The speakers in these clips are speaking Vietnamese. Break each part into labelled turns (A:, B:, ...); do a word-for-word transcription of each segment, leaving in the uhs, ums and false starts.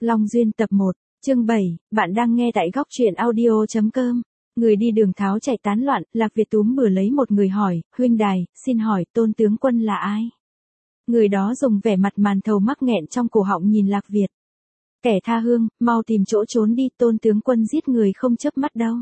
A: Long Duyên tập một, chương bảy, bạn đang nghe tại góc truyện audio chấm com. Người đi đường tháo chạy tán loạn, Lạc Việt túm bừa lấy một người hỏi, huynh đài, xin hỏi Tôn tướng quân là ai? Người đó dùng vẻ mặt màn thầu mắc nghẹn trong cổ họng nhìn Lạc Việt. Kẻ tha hương, mau tìm chỗ trốn đi, Tôn tướng quân giết người không chớp mắt đâu.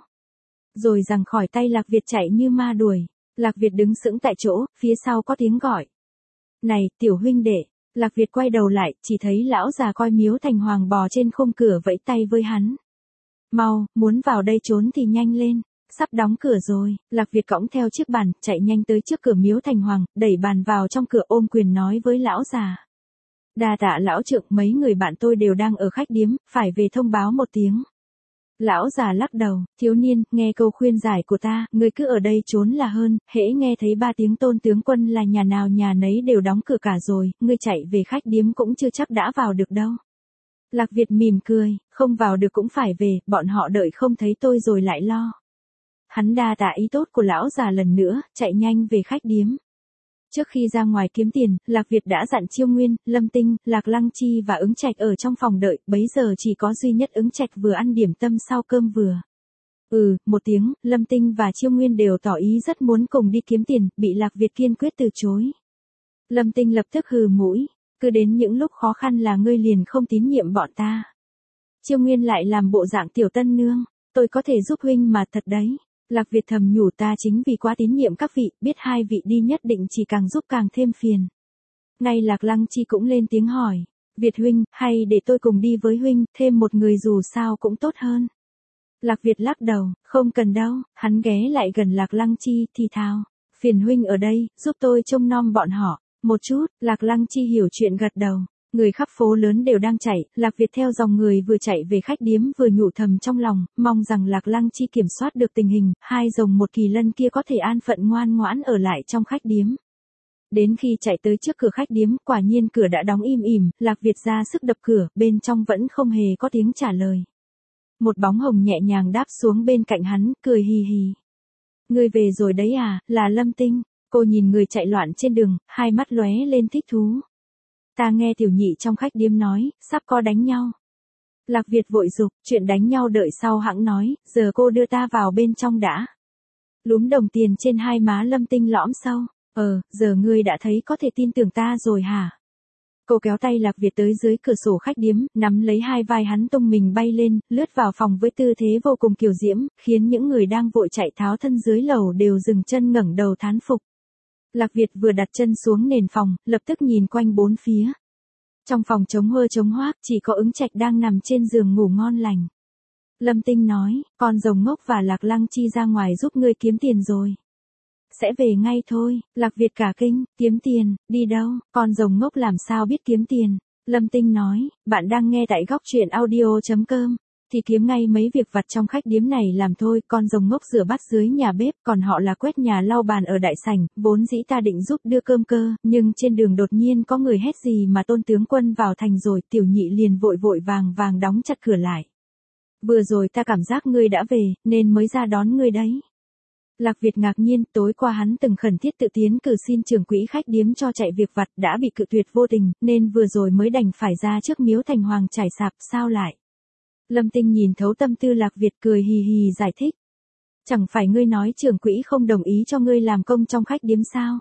A: Rồi giằng khỏi tay Lạc Việt chạy như ma đuổi. Lạc Việt đứng sững tại chỗ, phía sau có tiếng gọi. Này, tiểu huynh đệ. Lạc Việt quay đầu lại, chỉ thấy lão già coi miếu thành hoàng bò trên khung cửa vẫy tay với hắn. Mau, muốn vào đây trốn thì nhanh lên, sắp đóng cửa rồi. Lạc Việt cõng theo chiếc bàn, chạy nhanh tới trước cửa miếu thành hoàng, đẩy bàn vào trong cửa ôm quyền nói với lão già. Đa tạ lão trượng, mấy người bạn tôi đều đang ở khách điếm, phải về thông báo một tiếng. Lão già lắc đầu, thiếu niên, nghe câu khuyên giải của ta, ngươi cứ ở đây trốn là hơn, hễ nghe thấy ba tiếng Tôn tướng quân là nhà nào nhà nấy đều đóng cửa cả rồi, ngươi chạy về khách điếm cũng chưa chắc đã vào được đâu. Lạc Việt mỉm cười, không vào được cũng phải về, bọn họ đợi không thấy tôi rồi lại lo. Hắn đa tạ ý tốt của lão già lần nữa, chạy nhanh về khách điếm. Trước khi ra ngoài kiếm tiền, Lạc Việt đã dặn Chiêu Nguyên, Lâm Tinh, Lạc Lăng Chi và Ứng Trạch ở trong phòng đợi, bấy giờ chỉ có duy nhất Ứng Trạch vừa ăn điểm tâm sau cơm vừa. Ừ, một tiếng, Lâm Tinh và Chiêu Nguyên đều tỏ ý rất muốn cùng đi kiếm tiền, bị Lạc Việt kiên quyết từ chối. Lâm Tinh lập tức hừ mũi, cứ đến những lúc khó khăn là ngươi liền không tín nhiệm bọn ta. Chiêu Nguyên lại làm bộ dạng tiểu tân nương, tôi có thể giúp huynh mà thật đấy. Lạc Việt thầm nhủ, ta chính vì quá tín nhiệm các vị, biết hai vị đi nhất định chỉ càng giúp càng thêm phiền. Ngay Lạc Lăng Chi cũng lên tiếng hỏi, Việt huynh, hay để tôi cùng đi với huynh, thêm một người dù sao cũng tốt hơn. Lạc Việt lắc đầu, không cần đâu, hắn ghé lại gần Lạc Lăng Chi thì thào, phiền huynh ở đây, giúp tôi trông nom bọn họ. Một chút, Lạc Lăng Chi hiểu chuyện gật đầu. Người khắp phố lớn đều đang chạy, Lạc Việt theo dòng người vừa chạy về khách điếm vừa nhủ thầm trong lòng, mong rằng Lạc Lăng Chi kiểm soát được tình hình, hai rồng một kỳ lân kia có thể an phận ngoan ngoãn ở lại trong khách điếm. Đến khi chạy tới trước cửa khách điếm, quả nhiên cửa đã đóng im ỉm, Lạc Việt ra sức đập cửa, bên trong vẫn không hề có tiếng trả lời. Một bóng hồng nhẹ nhàng đáp xuống bên cạnh hắn, cười hì hì. Người về rồi đấy à, là Lâm Tinh. Cô nhìn người chạy loạn trên đường, hai mắt lóe lên thích thú. Ta nghe tiểu nhị trong khách điếm nói, sắp có đánh nhau. Lạc Việt vội giục, chuyện đánh nhau đợi sau hãng nói, giờ cô đưa ta vào bên trong đã. Lúm đồng tiền trên hai má Lâm Tinh lõm sâu, ờ, giờ ngươi đã thấy có thể tin tưởng ta rồi hả? Cô kéo tay Lạc Việt tới dưới cửa sổ khách điếm, nắm lấy hai vai hắn tung mình bay lên, lướt vào phòng với tư thế vô cùng kiều diễm, khiến những người đang vội chạy tháo thân dưới lầu đều dừng chân ngẩng đầu thán phục. Lạc Việt vừa đặt chân xuống nền phòng, lập tức nhìn quanh bốn phía. Trong phòng trống hơ trống hoác, chỉ có Ứng Trạch đang nằm trên giường ngủ ngon lành. Lâm Tinh nói, con rồng ngốc và Lạc Lăng Chi ra ngoài giúp ngươi kiếm tiền rồi. Sẽ về ngay thôi. Lạc Việt cả kinh, kiếm tiền, đi đâu, con rồng ngốc làm sao biết kiếm tiền. Lâm Tinh nói, bạn đang nghe tại góc truyện audio chấm com. Thì kiếm ngay mấy việc vặt trong khách điếm này làm thôi, con rồng ngốc rửa bát dưới nhà bếp, còn họ là quét nhà lau bàn ở đại sảnh, vốn dĩ ta định giúp đưa cơm cơ, nhưng trên đường đột nhiên có người hét gì mà Tôn tướng quân vào thành rồi, tiểu nhị liền vội vội vàng vàng đóng chặt cửa lại. Vừa rồi ta cảm giác ngươi đã về, nên mới ra đón ngươi đấy. Lạc Việt ngạc nhiên, tối qua hắn từng khẩn thiết tự tiến cử xin trưởng quỹ khách điếm cho chạy việc vặt, đã bị cự tuyệt vô tình, nên vừa rồi mới đành phải ra trước miếu thành hoàng trải sạp, sao lại? Lâm Tinh nhìn thấu tâm tư Lạc Việt, cười hì hì giải thích. Chẳng phải ngươi nói trưởng quỹ không đồng ý cho ngươi làm công trong khách điếm sao?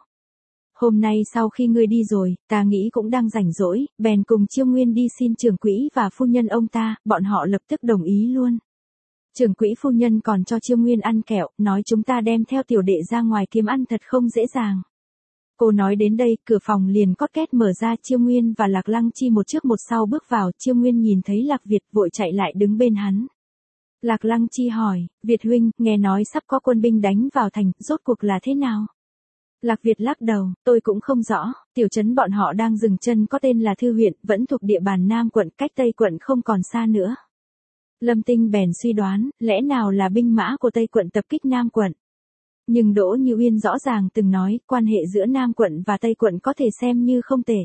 A: Hôm nay sau khi ngươi đi rồi, ta nghĩ cũng đang rảnh rỗi, bèn cùng Chiêu Nguyên đi xin trưởng quỹ và phu nhân ông ta, bọn họ lập tức đồng ý luôn. Trưởng quỹ phu nhân còn cho Chiêu Nguyên ăn kẹo, nói chúng ta đem theo tiểu đệ ra ngoài kiếm ăn thật không dễ dàng. Cô nói đến đây, cửa phòng liền cót két mở ra, Chiêu Nguyên và Lạc Lăng Chi một trước một sau bước vào, Chiêu Nguyên nhìn thấy Lạc Việt vội chạy lại đứng bên hắn. Lạc Lăng Chi hỏi, Việt huynh, nghe nói sắp có quân binh đánh vào thành, rốt cuộc là thế nào? Lạc Việt lắc đầu, tôi cũng không rõ, tiểu trấn bọn họ đang dừng chân có tên là Thư huyện, vẫn thuộc địa bàn Nam quận, cách Tây quận không còn xa nữa. Lâm Tinh bèn suy đoán, lẽ nào là binh mã của Tây quận tập kích Nam quận? Nhưng Đỗ Như Uyên rõ ràng từng nói, quan hệ giữa Nam quận và Tây quận có thể xem như không tệ.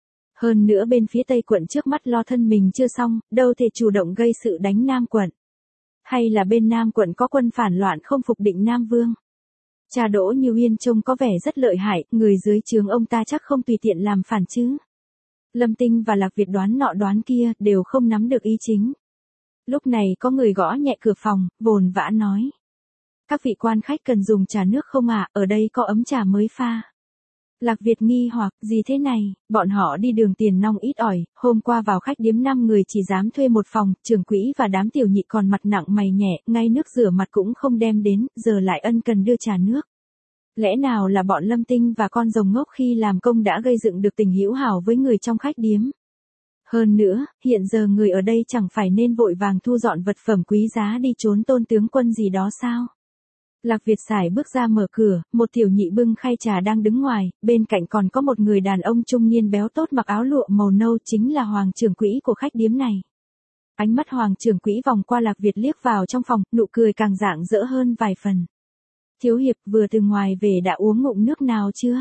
A: Hơn nữa bên phía Tây quận trước mắt lo thân mình chưa xong, đâu thể chủ động gây sự đánh Nam quận. Hay là bên Nam quận có quân phản loạn không phục định Nam Vương? Cha Đỗ Như Uyên trông có vẻ rất lợi hại, người dưới trướng ông ta chắc không tùy tiện làm phản chứ. Lâm Tinh và Lạc Việt đoán nọ đoán kia, đều không nắm được ý chính. Lúc này có người gõ nhẹ cửa phòng, vồn vã nói. Các vị quan khách cần dùng trà nước không ạ, ở đây có ấm trà mới pha. Lạc Việt nghi hoặc, gì thế này, bọn họ đi đường tiền nong ít ỏi, hôm qua vào khách điếm năm người chỉ dám thuê một phòng, trưởng quỹ và đám tiểu nhị còn mặt nặng mày nhẹ, ngay nước rửa mặt cũng không đem đến, giờ lại ân cần đưa trà nước. Lẽ nào là bọn Lâm Tinh và con rồng ngốc khi làm công đã gây dựng được tình hữu hảo với người trong khách điếm? Hơn nữa, hiện giờ người ở đây chẳng phải nên vội vàng thu dọn vật phẩm quý giá đi trốn Tôn tướng quân gì đó sao? Lạc Việt xài bước ra mở cửa, một tiểu nhị bưng khay trà đang đứng ngoài, bên cạnh còn có một người đàn ông trung niên béo tốt mặc áo lụa màu nâu chính là Hoàng trưởng quỹ của khách điếm này. Ánh mắt Hoàng trưởng quỹ vòng qua Lạc Việt liếc vào trong phòng, nụ cười càng rạng rỡ hơn vài phần. Thiếu hiệp vừa từ ngoài về đã uống ngụm nước nào chưa?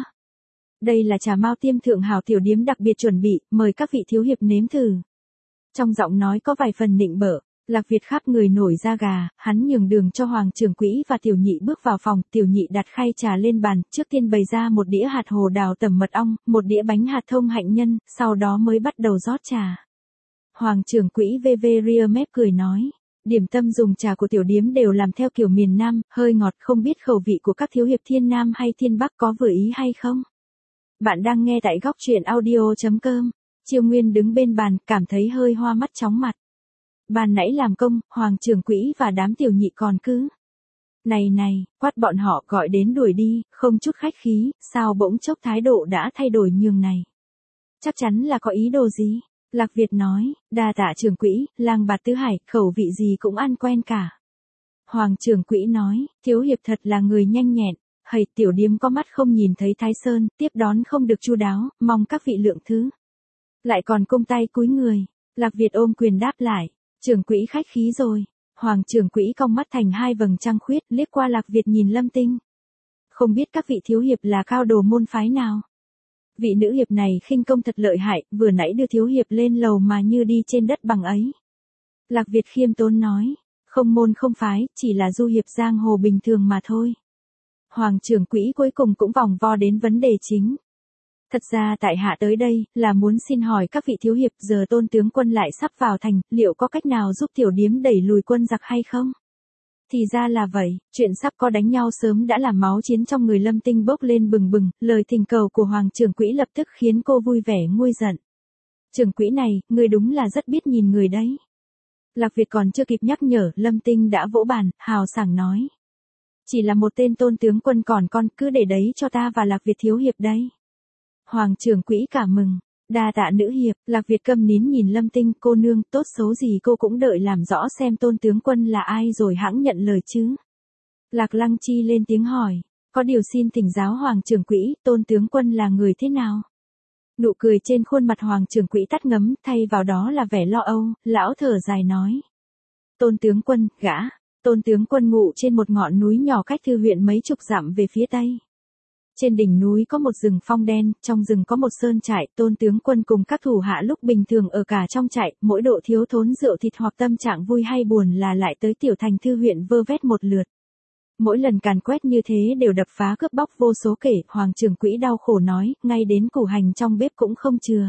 A: Đây là trà Mao Tiêm thượng hảo tiểu điếm đặc biệt chuẩn bị, mời các vị thiếu hiệp nếm thử. Trong giọng nói có vài phần nịnh bợ. Lạc Việt khắp người nổi da gà, hắn nhường đường cho Hoàng trưởng quỹ và tiểu nhị bước vào phòng, tiểu nhị đặt khay trà lên bàn, trước tiên bày ra một đĩa hạt hồ đào tẩm mật ong, một đĩa bánh hạt thông hạnh nhân, sau đó mới bắt đầu rót trà. Hoàng trưởng quỹ vê vê ria mép cười nói, điểm tâm dùng trà của tiểu điếm đều làm theo kiểu miền Nam, hơi ngọt, không biết khẩu vị của các thiếu hiệp thiên Nam hay thiên Bắc có vừa ý hay không? Bạn đang nghe tại góc truyện audio chấm com. Chiêu Nguyên đứng bên bàn, cảm thấy hơi hoa mắt chóng mặt. Ban nãy làm công, Hoàng trưởng quỹ và đám tiểu nhị còn cứ. Này này, quát bọn họ gọi đến đuổi đi, không chút khách khí, sao bỗng chốc thái độ đã thay đổi nhường này. Chắc chắn là có ý đồ gì? Lạc Việt nói, đa tạ trưởng quỹ, lang bạt tứ hải, khẩu vị gì cũng ăn quen cả. Hoàng trưởng quỹ nói, thiếu hiệp thật là người nhanh nhẹn, hầy tiểu điếm có mắt không nhìn thấy Thái Sơn, tiếp đón không được chu đáo, mong các vị lượng thứ. Lại còn cung tay cúi người, Lạc Việt ôm quyền đáp lại. Trưởng quỹ khách khí rồi. Hoàng trưởng quỹ cong mắt thành hai vầng trăng khuyết, liếc qua Lạc Việt nhìn Lâm Tinh. Không biết các vị thiếu hiệp là cao đồ môn phái nào? Vị nữ hiệp này khinh công thật lợi hại, vừa nãy đưa thiếu hiệp lên lầu mà như đi trên đất bằng ấy. Lạc Việt khiêm tốn nói, không môn không phái, chỉ là du hiệp giang hồ bình thường mà thôi. Hoàng trưởng quỹ cuối cùng cũng vòng vo đến vấn đề chính. Thật ra tại hạ tới đây, là muốn xin hỏi các vị thiếu hiệp giờ Tôn tướng quân lại sắp vào thành, liệu có cách nào giúp tiểu điếm đẩy lùi quân giặc hay không? Thì ra là vậy, chuyện sắp có đánh nhau sớm đã làm máu chiến trong người Lâm Tinh bốc lên bừng bừng, lời thỉnh cầu của Hoàng trưởng quỹ lập tức khiến cô vui vẻ nguôi giận. Trưởng quỹ này, người đúng là rất biết nhìn người đấy. Lạc Việt còn chưa kịp nhắc nhở, Lâm Tinh đã vỗ bàn, hào sảng nói. Chỉ là một tên Tôn tướng quân còn con, cứ để đấy cho ta và Lạc Việt thiếu hiệp đấy. Hoàng trưởng quỹ cảm mừng, đa tạ nữ hiệp, Lạc Việt câm nín nhìn Lâm Tinh, cô nương, tốt xấu gì cô cũng đợi làm rõ xem Tôn tướng quân là ai rồi hãng nhận lời chứ. Lạc Lăng Chi lên tiếng hỏi, có điều xin thỉnh giáo Hoàng trưởng quỹ, Tôn tướng quân là người thế nào? Nụ cười trên khuôn mặt Hoàng trưởng quỹ tắt ngấm, thay vào đó là vẻ lo âu, lão thở dài nói. Tôn tướng quân, gã, Tôn tướng quân ngụ trên một ngọn núi nhỏ cách Thư huyện mấy chục dặm về phía tây. Trên đỉnh núi có một rừng phong đen, trong rừng có một sơn trại, Tôn tướng quân cùng các thủ hạ lúc bình thường ở cả trong trại, mỗi độ thiếu thốn rượu thịt hoặc tâm trạng vui hay buồn là lại tới tiểu thành Thư huyện vơ vét một lượt. Mỗi lần càn quét như thế đều đập phá cướp bóc vô số kể, Hoàng trưởng quỹ đau khổ nói, ngay đến củ hành trong bếp cũng không chừa.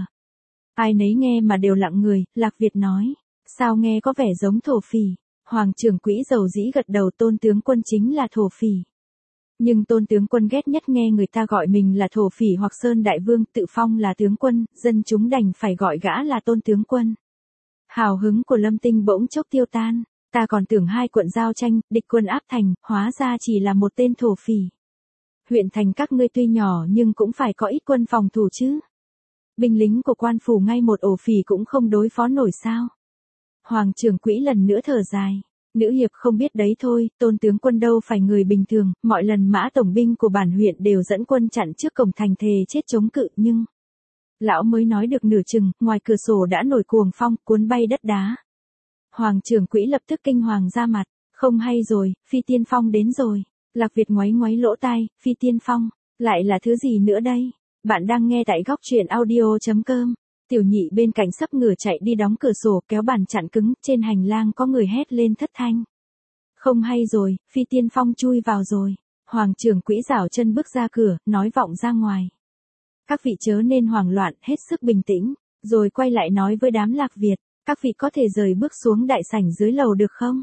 A: Ai nấy nghe mà đều lặng người, Lạc Việt nói, sao nghe có vẻ giống thổ phỉ. Hoàng trưởng quỹ dầu dĩ gật đầu, Tôn tướng quân chính là thổ phỉ. Nhưng Tôn tướng quân ghét nhất nghe người ta gọi mình là thổ phỉ hoặc Sơn Đại Vương, tự phong là tướng quân, dân chúng đành phải gọi gã là Tôn tướng quân. Hào hứng của Lâm Tinh bỗng chốc tiêu tan, ta còn tưởng hai quận giao tranh, địch quân áp thành, hóa ra chỉ là một tên thổ phỉ. Huyện thành các ngươi tuy nhỏ nhưng cũng phải có ít quân phòng thủ chứ. Binh lính của quan phủ ngay một ổ phỉ cũng không đối phó nổi sao. Hoàng trưởng quỹ lần nữa thở dài. Nữ hiệp không biết đấy thôi, Tôn tướng quân đâu phải người bình thường, mọi lần mã tổng binh của bản huyện đều dẫn quân chặn trước cổng thành thề chết chống cự nhưng... Lão mới nói được nửa chừng, ngoài cửa sổ đã nổi cuồng phong, cuốn bay đất đá. Hoàng trưởng quỹ lập tức kinh hoàng ra mặt, không hay rồi, Phi Tiên Phong đến rồi. Lạc Việt ngoáy ngoáy lỗ tai, Phi Tiên Phong, lại là thứ gì nữa đây? Bạn đang nghe tại góc truyện audio chấm com. Tiểu nhị bên cạnh sắp ngửa chạy đi đóng cửa sổ kéo bàn chặn cứng, trên hành lang có người hét lên thất thanh. Không hay rồi, Phi Tiên Phong chui vào rồi. Hoàng trưởng quỹ giảo chân bước ra cửa, nói vọng ra ngoài. Các vị chớ nên hoảng loạn, hết sức bình tĩnh. Rồi quay lại nói với đám Lạc Việt, các vị có thể rời bước xuống đại sảnh dưới lầu được không?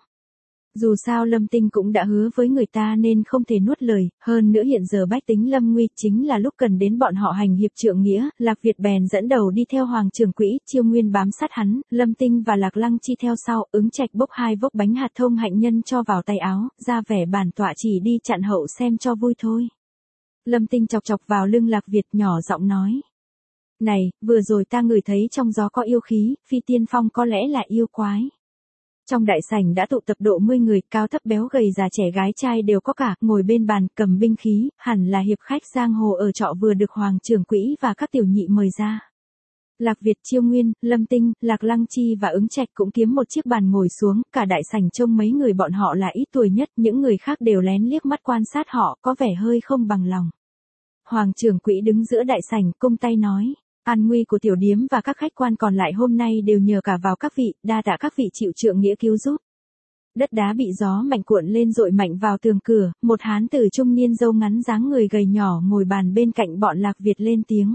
A: Dù sao Lâm Tinh cũng đã hứa với người ta nên không thể nuốt lời, hơn nữa hiện giờ bách tính lâm nguy chính là lúc cần đến bọn họ hành hiệp trượng nghĩa, Lạc Việt bèn dẫn đầu đi theo Hoàng Trưởng Quỹ, Chiêu Nguyên bám sát hắn, Lâm Tinh và Lạc Lăng Chi theo sau, Ứng Trạch bốc hai vốc bánh hạt thông hạnh nhân cho vào tay áo, ra vẻ bản tọa chỉ đi chặn hậu xem cho vui thôi. Lâm Tinh chọc chọc vào lưng Lạc Việt nhỏ giọng nói. Này, vừa rồi ta ngửi thấy trong gió có yêu khí, Phi Tiên Phong có lẽ là yêu quái. Trong đại sảnh đã tụ tập độ mười người, cao thấp béo gầy già trẻ gái trai đều có cả, ngồi bên bàn, cầm binh khí, hẳn là hiệp khách giang hồ ở trọ vừa được Hoàng Trưởng Quỹ và các tiểu nhị mời ra. Lạc Việt, Chiêu Nguyên, Lâm Tinh, Lạc Lăng Chi và Ứng Trạch cũng kiếm một chiếc bàn ngồi xuống, cả đại sảnh trông mấy người bọn họ là ít tuổi nhất, những người khác đều lén liếc mắt quan sát họ, có vẻ hơi không bằng lòng. Hoàng Trưởng Quỹ đứng giữa đại sảnh, cung tay nói. An nguy của tiểu điếm và các khách quan còn lại hôm nay đều nhờ cả vào các vị, đa tạ các vị chịu trượng nghĩa cứu giúp. Đất đá bị gió mạnh cuộn lên dội mạnh vào tường cửa, một hán tử trung niên râu ngắn dáng người gầy nhỏ ngồi bàn bên cạnh bọn Lạc Việt lên tiếng.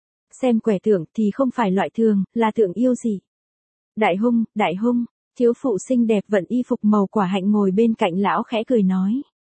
A: Xem quẻ tượng thì không phải loại thường, là tượng yêu gì. Đại hung, đại hung, thiếu phụ xinh đẹp vận y phục màu quả hạnh ngồi bên cạnh lão khẽ cười nói.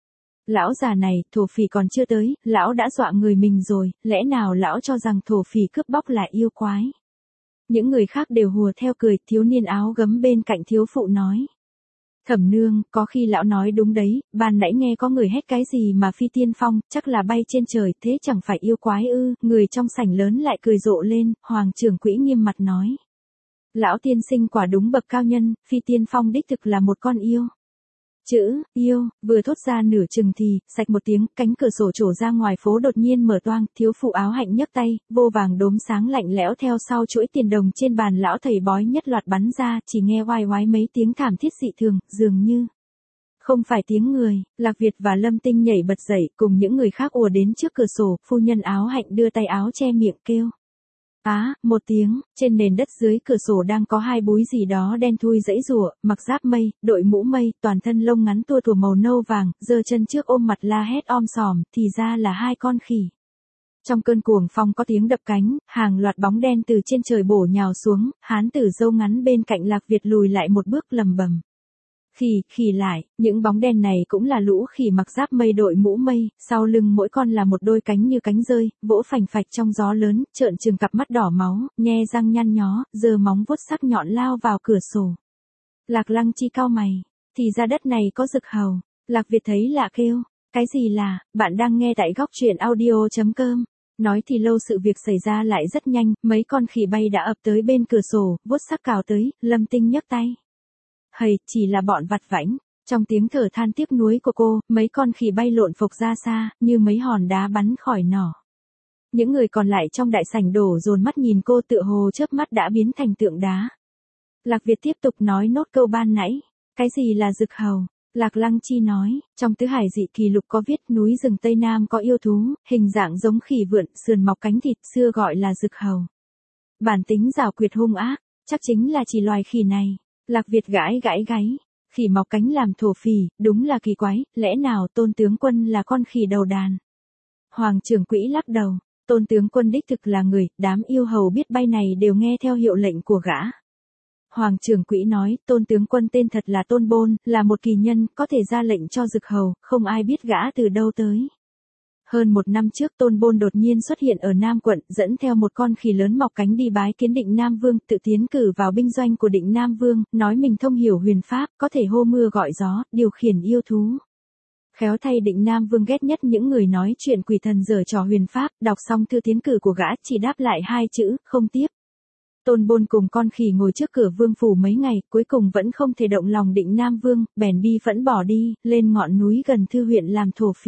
A: Lão già này, thổ phỉ còn chưa tới, lão đã dọa người mình rồi, lẽ nào lão cho rằng thổ phỉ cướp bóc là yêu quái. Những người khác đều hùa theo cười, thiếu niên áo gấm bên cạnh thiếu phụ nói. Thẩm nương, có khi lão nói đúng đấy, ban nãy nghe có người hét cái gì mà Phi Tiên Phong, chắc là bay trên trời, thế chẳng phải yêu quái ư, người trong sảnh lớn lại cười rộ lên, Hoàng Trưởng Quỹ nghiêm mặt nói. Lão tiên sinh quả đúng bậc cao nhân, Phi Tiên Phong đích thực là một con yêu. Chữ, yêu, vừa thốt ra nửa chừng thì, sạch một tiếng, cánh cửa sổ trổ ra ngoài phố đột nhiên mở toang, thiếu phụ áo hạnh nhấc tay, vô vàng đốm sáng lạnh lẽo theo sau chuỗi tiền đồng trên bàn lão thầy bói nhất loạt bắn ra, chỉ nghe oai oái mấy tiếng thảm thiết dị thường, dường như. Không phải tiếng người, Lạc Việt và Lâm Tinh nhảy bật dậy, cùng những người khác ùa đến trước cửa sổ, phu nhân áo hạnh đưa tay áo che miệng kêu. Á, à, một tiếng, trên nền đất dưới cửa sổ đang có hai búi gì đó đen thui dãy rùa, mặc giáp mây, đội mũ mây, toàn thân lông ngắn tua tủa màu nâu vàng, giơ chân trước ôm mặt la hét om sòm, thì ra là hai con khỉ. Trong cơn cuồng phong có tiếng đập cánh, hàng loạt bóng đen từ trên trời bổ nhào xuống, hán tử râu ngắn bên cạnh Lạc Việt lùi lại một bước lầm bầm. Khỉ, khỉ lại, những bóng đen này cũng là lũ khỉ mặc giáp mây đội mũ mây, sau lưng mỗi con là một đôi cánh như cánh rơi, vỗ phành phạch trong gió lớn, trợn trừng cặp mắt đỏ máu, nhe răng nhăn nhó, giơ móng vuốt sắc nhọn lao vào cửa sổ. Lạc Lăng Chi cau mày, thì ra đất này có dực hầu. Lạc Việt thấy lạ kêu, cái gì là, bạn đang nghe tại góc truyện audio chấm com. Nói thì lâu sự việc xảy ra lại rất nhanh, mấy con khỉ bay đã ập tới bên cửa sổ, vuốt sắc cào tới, Lâm Tinh nhấc tay. Hầy, chỉ là bọn vặt vãnh. Trong tiếng thở than tiếc nuối của cô, mấy con khỉ bay lộn phộc ra xa, như mấy hòn đá bắn khỏi nỏ. Những người còn lại trong đại sảnh đổ dồn mắt nhìn cô tựa hồ chớp mắt đã biến thành tượng đá. Lạc Việt tiếp tục nói nốt câu ban nãy. Cái gì là dực hầu? Lạc Lăng Chi nói, trong tứ hải dị kỳ lục có viết núi rừng Tây Nam có yêu thú, hình dạng giống khỉ vượn, sườn mọc cánh thịt, xưa gọi là dực hầu. Bản tính giảo quyệt hung ác, chắc chính là chỉ loài khỉ này. Lạc Việt gãi gãi gáy, khỉ mọc cánh làm thổ phỉ, đúng là kỳ quái, lẽ nào Tôn tướng quân là con khỉ đầu đàn? Hoàng Trưởng Quỹ lắc đầu, Tôn tướng quân đích thực là người, đám yêu hầu biết bay này đều nghe theo hiệu lệnh của gã. Hoàng Trưởng Quỹ nói, Tôn tướng quân tên thật là Tôn Bôn, là một kỳ nhân, có thể ra lệnh cho dực hầu, không ai biết gã từ đâu tới. Hơn một năm trước Tôn Bôn đột nhiên xuất hiện ở Nam quận, dẫn theo một con khỉ lớn mọc cánh đi bái kiến Định Nam Vương, tự tiến cử vào binh doanh của Định Nam Vương, nói mình thông hiểu huyền pháp, có thể hô mưa gọi gió, điều khiển yêu thú. Khéo thay Định Nam Vương ghét nhất những người nói chuyện quỷ thần giở trò huyền pháp, đọc xong thư tiến cử của gã chỉ đáp lại hai chữ, không tiếp. Tôn Bôn cùng con khỉ ngồi trước cửa vương phủ mấy ngày, cuối cùng vẫn không thể động lòng Định Nam Vương, bèn bi phẫn bỏ đi, lên ngọn núi gần Thư huyện làm thổ phỉ.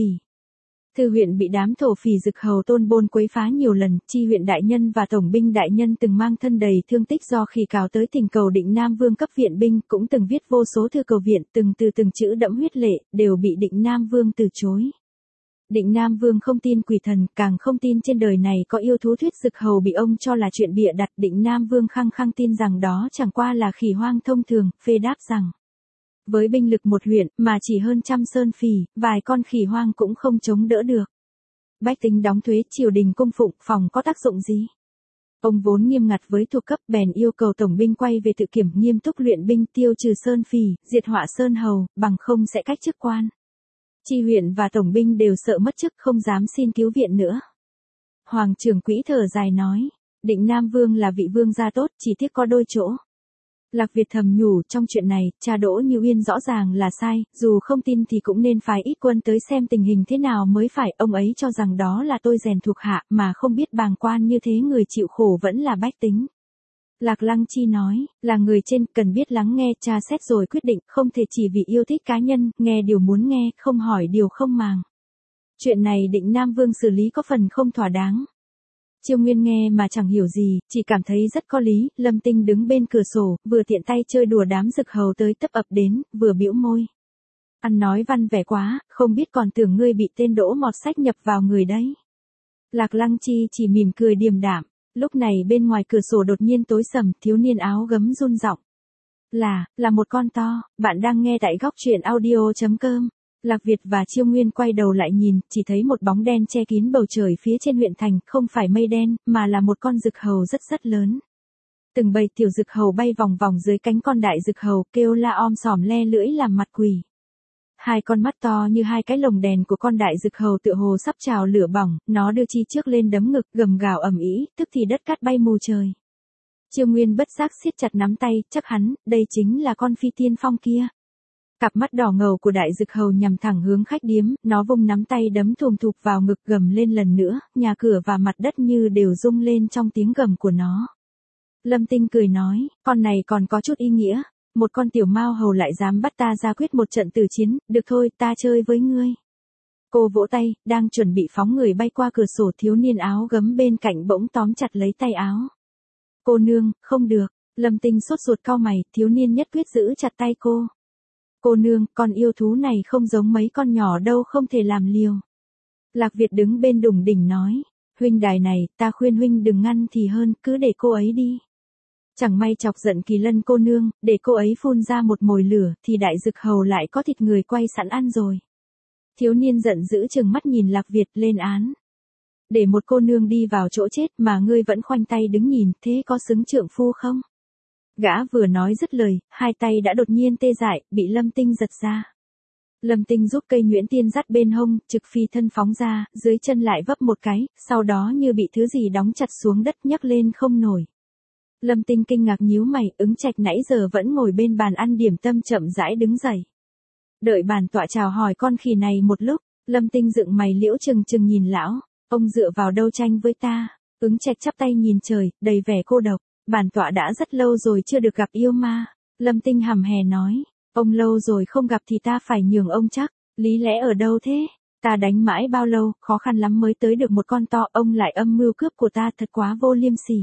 A: Thư huyện bị đám thổ phỉ dực hầu Tôn Bôn quấy phá nhiều lần, chi huyện đại nhân và tổng binh đại nhân từng mang thân đầy thương tích do khỉ cào tới tình cầu Định Nam Vương cấp viện binh, cũng từng viết vô số thư cầu viện, từng từ từng chữ đẫm huyết lệ, đều bị Định Nam Vương từ chối. Định Nam Vương không tin quỷ thần, càng không tin trên đời này có yêu thú, thuyết dực hầu bị ông cho là chuyện bịa đặt. Định Nam Vương khăng khăng tin rằng đó chẳng qua là khỉ hoang thông thường, phê đáp rằng với binh lực một huyện, mà chỉ hơn trăm sơn phỉ, vài con khỉ hoang cũng không chống đỡ được. Bách tính đóng thuế, triều đình cung phụng, phòng có tác dụng gì? Ông vốn nghiêm ngặt với thuộc cấp bèn yêu cầu tổng binh quay về tự kiểm nghiêm túc luyện binh tiêu trừ sơn phỉ, diệt họa sơn hầu, bằng không sẽ cách chức quan. Chi huyện và tổng binh đều sợ mất chức không dám xin cứu viện nữa. Hoàng trưởng quỹ thở dài nói, Định Nam Vương là vị vương gia tốt, chỉ tiếc có đôi chỗ. Lạc Việt thầm nhủ, trong chuyện này, cha Đỗ Như Uyên rõ ràng là sai, dù không tin thì cũng nên phái ít quân tới xem tình hình thế nào mới phải, ông ấy cho rằng đó là tôi rèn thuộc hạ, mà không biết bàng quan như thế người chịu khổ vẫn là bách tính. Lạc Lăng Chi nói, là người trên, cần biết lắng nghe, tra xét rồi quyết định, không thể chỉ vì yêu thích cá nhân, nghe điều muốn nghe, không hỏi điều không màng. Chuyện này Định Nam Vương xử lý có phần không thỏa đáng. Chiêu Nguyên nghe mà chẳng hiểu gì, chỉ cảm thấy rất có lý, Lâm Tinh đứng bên cửa sổ, vừa tiện tay chơi đùa đám dực hầu tới tấp ập đến, vừa bĩu môi. Ăn nói văn vẻ quá, không biết còn tưởng ngươi bị tên Đỗ mọt sách nhập vào người đấy. Lạc Lăng Chi chỉ mỉm cười điềm đạm, lúc này bên ngoài cửa sổ đột nhiên tối sầm, thiếu niên áo gấm run giọng. Là, là một con to, bạn đang nghe tại góc truyện audio chấm com. Lạc Việt và Chiêu Nguyên quay đầu lại nhìn, chỉ thấy một bóng đen che kín bầu trời phía trên huyện thành, không phải mây đen, mà là một con dực hầu rất rất lớn. Từng bầy tiểu dực hầu bay vòng vòng dưới cánh con đại dực hầu, kêu la om sòm le lưỡi làm mặt quỷ. Hai con mắt to như hai cái lồng đèn của con đại dực hầu tựa hồ sắp trào lửa bỏng, nó đưa chi trước lên đấm ngực, gầm gào ầm ĩ, tức thì đất cát bay mù trời. Chiêu Nguyên bất giác siết chặt nắm tay, chắc hắn, đây chính là con phi tiên phong kia. Cặp mắt đỏ ngầu của đại dực hầu nhằm thẳng hướng khách điếm, nó vung nắm tay đấm thùm thụp vào ngực gầm lên lần nữa, nhà cửa và mặt đất như đều rung lên trong tiếng gầm của nó. Lâm Tinh cười nói, con này còn có chút ý nghĩa, một con tiểu mao hầu lại dám bắt ta ra quyết một trận tử chiến, được thôi, ta chơi với ngươi. Cô vỗ tay, đang chuẩn bị phóng người bay qua cửa sổ, thiếu niên áo gấm bên cạnh bỗng tóm chặt lấy tay áo. Cô nương, không được, Lâm Tinh sốt ruột cau mày, thiếu niên nhất quyết giữ chặt tay cô. Cô nương, con yêu thú này không giống mấy con nhỏ đâu, không thể làm liều. Lạc Việt đứng bên đùng đỉnh nói, huynh đài này, ta khuyên huynh đừng ngăn thì hơn, cứ để cô ấy đi. Chẳng may chọc giận Kỳ Lân cô nương, để cô ấy phun ra một mồi lửa, thì đại dực hầu lại có thịt người quay sẵn ăn rồi. Thiếu niên giận dữ chừng mắt nhìn Lạc Việt lên án. Để một cô nương đi vào chỗ chết mà ngươi vẫn khoanh tay đứng nhìn, thế có xứng trượng phu không? Gã vừa nói dứt lời, hai tay đã đột nhiên tê dại, bị Lâm Tinh giật ra. Lâm Tinh giúp cây nhuyễn tiên dắt bên hông, trực phi thân phóng ra, dưới chân lại vấp một cái, sau đó như bị thứ gì đóng chặt xuống đất, nhấc lên không nổi. Lâm Tinh kinh ngạc nhíu mày, Ứng Trạch nãy giờ vẫn ngồi bên bàn ăn điểm tâm chậm rãi đứng dậy. Đợi bản tọa chào hỏi con khỉ này một lúc, Lâm Tinh dựng mày liễu chừng chừng nhìn lão, ông dựa vào đâu tranh với ta? Ứng Trạch chắp tay nhìn trời, đầy vẻ cô độc. Bản tọa đã rất lâu rồi chưa được gặp yêu ma. Lâm Tinh hầm hè nói, ông lâu rồi không gặp thì ta phải nhường ông chắc, lý lẽ ở đâu thế? Ta đánh mãi bao lâu, khó khăn lắm mới tới được một con to, ông lại âm mưu cướp của ta, thật quá vô liêm sỉ.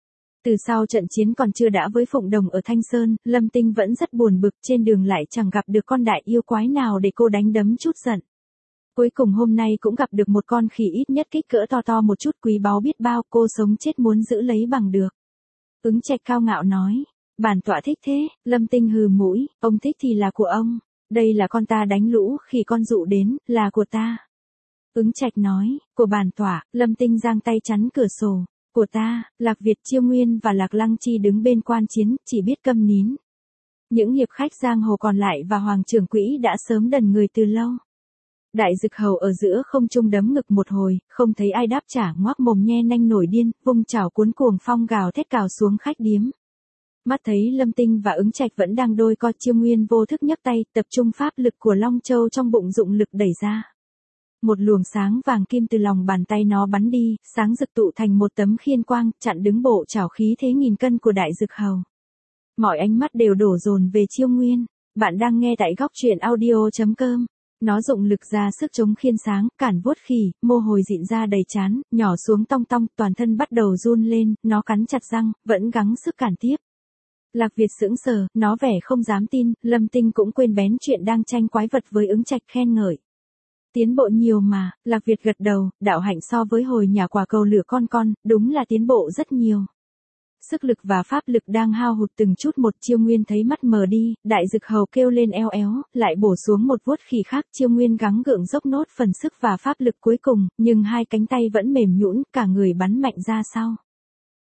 A: Từ sau trận chiến còn chưa đã với Phụng Đồng ở Thanh Sơn, Lâm Tinh vẫn rất buồn bực, trên đường lại chẳng gặp được con đại yêu quái nào để cô đánh đấm chút giận. Cuối cùng hôm nay cũng gặp được một con khỉ ít nhất kích cỡ to to một chút, quý báu biết bao, cô sống chết muốn giữ lấy bằng được. Ứng Trạch cao ngạo nói, bản tọa thích thế, Lâm Tinh hừ mũi, ông thích thì là của ông, đây là con ta đánh lũ, khi con dụ đến, là của ta. Ứng Trạch nói, của bản tọa, Lâm Tinh giang tay chắn cửa sổ, của ta. Lạc Việt, Chiêu Nguyên và Lạc Lăng Chi đứng bên quan chiến, chỉ biết câm nín. Những hiệp khách giang hồ còn lại và Hoàng trưởng quỹ đã sớm đần người từ lâu. Đại dực hầu ở giữa không trung đấm ngực một hồi, không thấy ai đáp trả, ngoác mồm nhe nanh nổi điên, vung chảo cuốn cuồng phong gào thét cào xuống khách điếm. Mắt thấy Lâm Tinh và Ứng Trạch vẫn đang đôi co, Chiêu Nguyên vô thức nhấc tay, tập trung pháp lực của Long Châu trong bụng dụng lực đẩy ra. Một luồng sáng vàng kim từ lòng bàn tay nó bắn đi, sáng rực tụ thành một tấm khiên quang, chặn đứng bộ chảo khí thế nghìn cân của đại dực hầu. Mọi ánh mắt đều đổ dồn về Chiêu Nguyên. Bạn đang nghe tại góc truyện audio chấm com. Nó dụng lực ra sức chống khiên sáng, cản vuốt khỉ, mồ hôi dịn ra đầy trán, nhỏ xuống tong tong, toàn thân bắt đầu run lên, nó cắn chặt răng, vẫn gắng sức cản tiếp. Lạc Việt sững sờ, nó vẻ không dám tin, Lâm Tinh cũng quên bén chuyện đang tranh quái vật với Ứng Trạch, khen ngợi. Tiến bộ nhiều mà, Lạc Việt gật đầu, đạo hạnh so với hồi nhả quả cầu lửa con con, đúng là tiến bộ rất nhiều. Sức lực và pháp lực đang hao hụt từng chút một. Chiêu Nguyên thấy mắt mờ đi, đại dực hầu kêu lên eo éo, lại bổ xuống một vuốt khỉ khác. Chiêu Nguyên gắng gượng dốc nốt phần sức và pháp lực cuối cùng, nhưng hai cánh tay vẫn mềm nhũn, cả người bắn mạnh ra sau.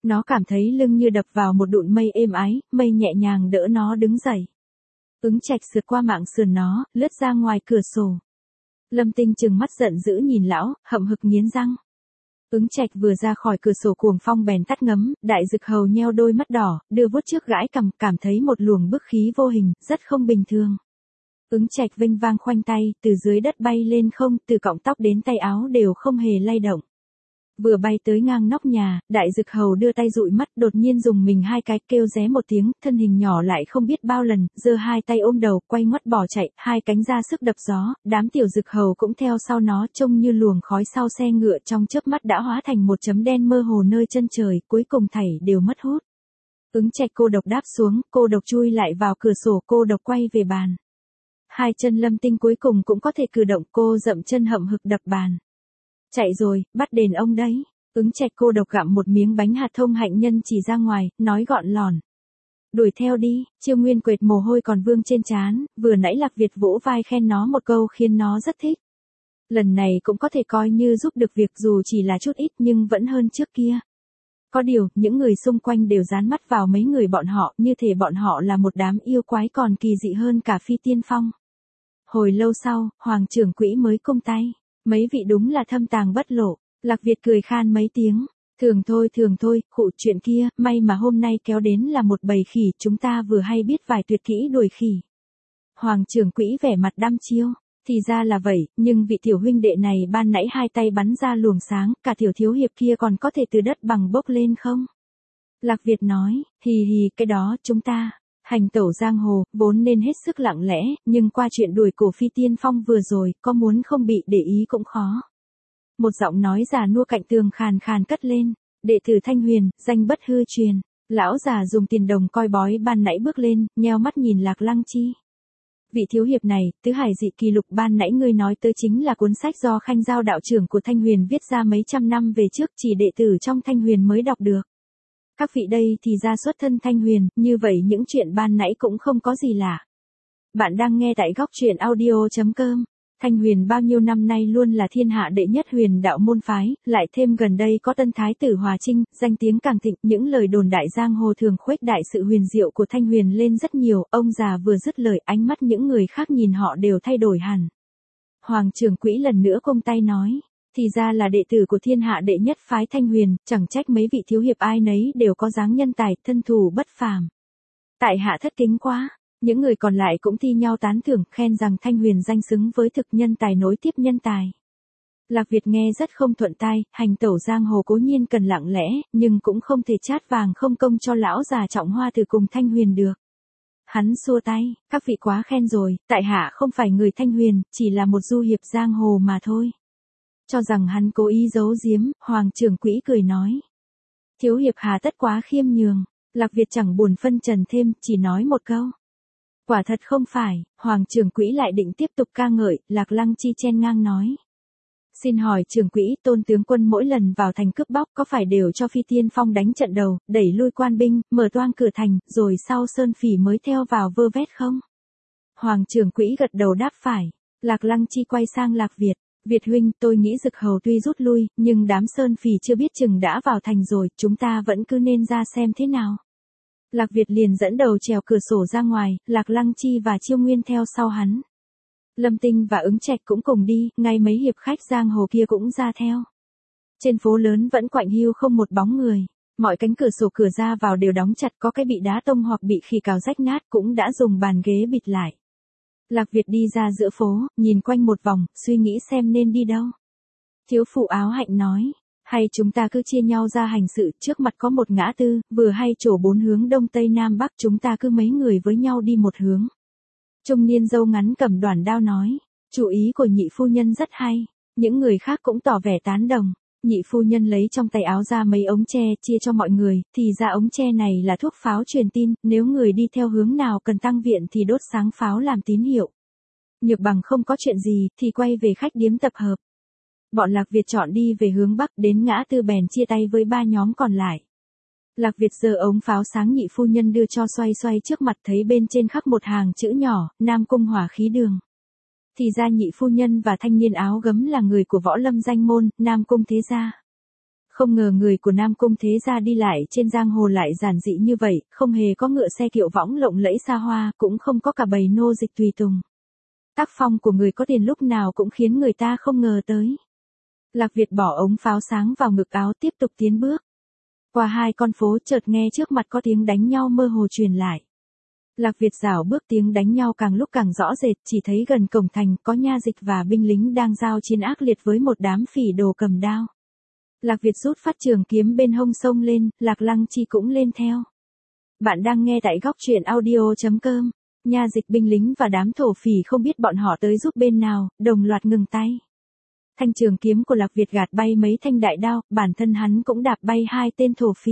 A: Nó cảm thấy lưng như đập vào một đụn mây êm ái, mây nhẹ nhàng đỡ nó đứng dậy. Ứng Trạch sượt qua mạng sườn nó, lướt ra ngoài cửa sổ. Lâm Tinh trừng mắt giận dữ nhìn lão, hậm hực nghiến răng. Ứng Trạch vừa ra khỏi cửa sổ cuồng phong bèn tắt ngấm, Đại Dực Hầu nheo đôi mắt đỏ, đưa vuốt trước gãi cằm, cảm thấy một luồng bức khí vô hình, rất không bình thường. Ứng Trạch vênh vang khoanh tay, từ dưới đất bay lên không, từ cọng tóc đến tay áo đều không hề lay động. Vừa bay tới ngang nóc nhà, Đại Dực Hầu đưa tay dụi mắt, đột nhiên dùng mình hai cái, kêu ré một tiếng, thân hình nhỏ lại không biết bao lần, giơ hai tay ôm đầu, quay ngoắt bỏ chạy, hai cánh ra sức đập gió, đám tiểu Dực Hầu cũng theo sau nó, trông như luồng khói sau xe ngựa, trong chớp mắt đã hóa thành một chấm đen mơ hồ nơi chân trời, cuối cùng thảy đều mất hút. Ứng Trạch cô độc đáp xuống, cô độc chui lại vào cửa sổ, cô độc quay về bàn. Hai chân Lâm Tinh cuối cùng cũng có thể cử động, cô dậm chân hậm hực đập bàn. Chạy rồi, bắt đền ông đấy. Ứng Trạch cô độc gặm một miếng bánh hạt thông hạnh nhân chỉ ra ngoài, nói gọn lòn. Đuổi theo đi. Chiêu Nguyên quệt mồ hôi còn vương trên trán, vừa nãy Lạc Việt vỗ vai khen nó một câu khiến nó rất thích. Lần này cũng có thể coi như giúp được việc, dù chỉ là chút ít nhưng vẫn hơn trước kia. Có điều, những người xung quanh đều dán mắt vào mấy người bọn họ, như thể bọn họ là một đám yêu quái còn kỳ dị hơn cả Phi Tiên Phong. Hồi lâu sau, Hoàng trưởng quỹ mới cung tay. Mấy vị đúng là thâm tàng bất lộ. Lạc Việt cười khan mấy tiếng. Thường thôi thường thôi, khụ chuyện kia, may mà hôm nay kéo đến là một bầy khỉ, chúng ta vừa hay biết vài tuyệt kỹ đuổi khỉ. Hoàng trưởng quỹ vẻ mặt đăm chiêu. Thì ra là vậy, nhưng vị tiểu huynh đệ này ban nãy hai tay bắn ra luồng sáng, cả tiểu thiếu hiệp kia còn có thể từ đất bằng bốc lên không? Lạc Việt nói, hì hì, cái đó chúng ta, hành tẩu giang hồ, vốn nên hết sức lặng lẽ, nhưng qua chuyện đuổi cổ Phi Tiên Phong vừa rồi, có muốn không bị để ý cũng khó. Một giọng nói già nua cạnh tường khàn khàn cất lên, đệ tử Thanh Huyền, danh bất hư truyền. Lão già dùng tiền đồng coi bói ban nãy bước lên, nheo mắt nhìn Lạc Lăng Chi. Vị thiếu hiệp này, tứ hải dị kỳ lục ban nãy ngươi nói tới chính là cuốn sách do Khanh Giao đạo trưởng của Thanh Huyền viết ra mấy trăm năm về trước, chỉ đệ tử trong Thanh Huyền mới đọc được. Các vị đây thì ra xuất thân Thanh Huyền, như vậy những chuyện ban nãy cũng không có gì lạ. Bạn đang nghe tại góc truyện audio chấm com. Thanh Huyền bao nhiêu năm nay luôn là thiên hạ đệ nhất huyền đạo môn phái, lại thêm gần đây có tân thái tử Hòa Trinh, danh tiếng càng thịnh, những lời đồn đại giang hồ thường khuếch đại sự huyền diệu của Thanh Huyền lên rất nhiều, ông già vừa dứt lời, ánh mắt những người khác nhìn họ đều thay đổi hẳn. Hoàng trưởng quỹ lần nữa cung tay nói, thì ra là đệ tử của thiên hạ đệ nhất phái Thanh Huyền, chẳng trách mấy vị thiếu hiệp ai nấy đều có dáng nhân tài, thân thủ bất phàm. Tại hạ thất kính quá. Những người còn lại cũng thi nhau tán thưởng, khen rằng Thanh Huyền danh xứng với thực nhân tài nối tiếp nhân tài. Lạc Việt nghe rất không thuận tai, hành tẩu giang hồ cố nhiên cần lặng lẽ, nhưng cũng không thể chát vàng không công cho lão già Trọng Hoa từ cùng Thanh Huyền được. Hắn xua tay, các vị quá khen rồi, tại hạ không phải người Thanh Huyền, chỉ là một du hiệp giang hồ mà thôi. Cho rằng hắn cố ý giấu giếm, Hoàng trưởng quỹ cười nói. Thiếu hiệp hà tất quá khiêm nhường, Lạc Việt chẳng buồn phân trần thêm, chỉ nói một câu. Quả thật không phải, Hoàng trưởng quỹ lại định tiếp tục ca ngợi, Lạc Lăng Chi chen ngang nói. Xin hỏi trưởng quỹ, Tôn tướng quân mỗi lần vào thành cướp bóc có phải đều cho Phi Tiên Phong đánh trận đầu, đẩy lui quan binh, mở toang cửa thành, rồi sau Sơn Phỉ mới theo vào vơ vét không? Hoàng trưởng quỹ gật đầu đáp phải. Lạc Lăng Chi quay sang Lạc Việt. Việt huynh, tôi nghĩ Dực Hầu tuy rút lui, nhưng đám Sơn Phỉ chưa biết chừng đã vào thành rồi, chúng ta vẫn cứ nên ra xem thế nào. Lạc Việt liền dẫn đầu trèo cửa sổ ra ngoài, Lạc Lăng Chi và Chiêu Nguyên theo sau hắn. Lâm Tinh và Ứng Trạch cũng cùng đi, ngay mấy hiệp khách giang hồ kia cũng ra theo. Trên phố lớn vẫn quạnh hiu không một bóng người, mọi cánh cửa sổ cửa ra vào đều đóng chặt, có cái bị đá tông hoặc bị khỉ cào rách nát cũng đã dùng bàn ghế bịt lại. Lạc Việt đi ra giữa phố, nhìn quanh một vòng, suy nghĩ xem nên đi đâu. Thiếu phụ áo hạnh nói. Hay chúng ta cứ chia nhau ra hành sự, trước mặt có một ngã tư, vừa hay trổ bốn hướng đông tây nam bắc, chúng ta cứ mấy người với nhau đi một hướng. Trung niên râu ngắn cầm đoản đao nói, chủ ý của nhị phu nhân rất hay, những người khác cũng tỏ vẻ tán đồng. Nhị phu nhân lấy trong tay áo ra mấy ống tre chia cho mọi người, thì ra ống tre này là thuốc pháo truyền tin, nếu người đi theo hướng nào cần tăng viện thì đốt sáng pháo làm tín hiệu. Nhược bằng không có chuyện gì, thì quay về khách điếm tập hợp. Bọn Lạc Việt chọn đi về hướng Bắc, đến ngã tư bèn chia tay với ba nhóm còn lại. Lạc Việt giơ ống pháo sáng nhị phu nhân đưa cho xoay xoay trước mặt, thấy bên trên khắc một hàng chữ nhỏ, Nam Cung Hỏa Khí Đường. Thì ra nhị phu nhân và thanh niên áo gấm là người của Võ Lâm danh môn, Nam Cung thế gia. Không ngờ người của Nam Cung thế gia đi lại trên giang hồ lại giản dị như vậy, không hề có ngựa xe kiệu võng lộng lẫy xa hoa, cũng không có cả bầy nô dịch tùy tùng. Tác phong của người có tiền lúc nào cũng khiến người ta không ngờ tới. Lạc Việt bỏ ống pháo sáng vào ngực áo tiếp tục tiến bước. Qua hai con phố chợt nghe trước mặt có tiếng đánh nhau mơ hồ truyền lại. Lạc Việt rảo bước tiếng đánh nhau càng lúc càng rõ rệt, chỉ thấy gần cổng thành có nha dịch và binh lính đang giao chiến ác liệt với một đám phỉ đồ cầm đao. Lạc Việt rút phát trường kiếm bên hông xông lên, Lạc Lăng Chi cũng lên theo. Bạn đang nghe tại góc truyện audio chấm com. Nha dịch binh lính và đám thổ phỉ không biết bọn họ tới giúp bên nào, đồng loạt ngừng tay. Thanh trường kiếm của Lạc Việt gạt bay mấy thanh đại đao, bản thân hắn cũng đạp bay hai tên thổ phỉ.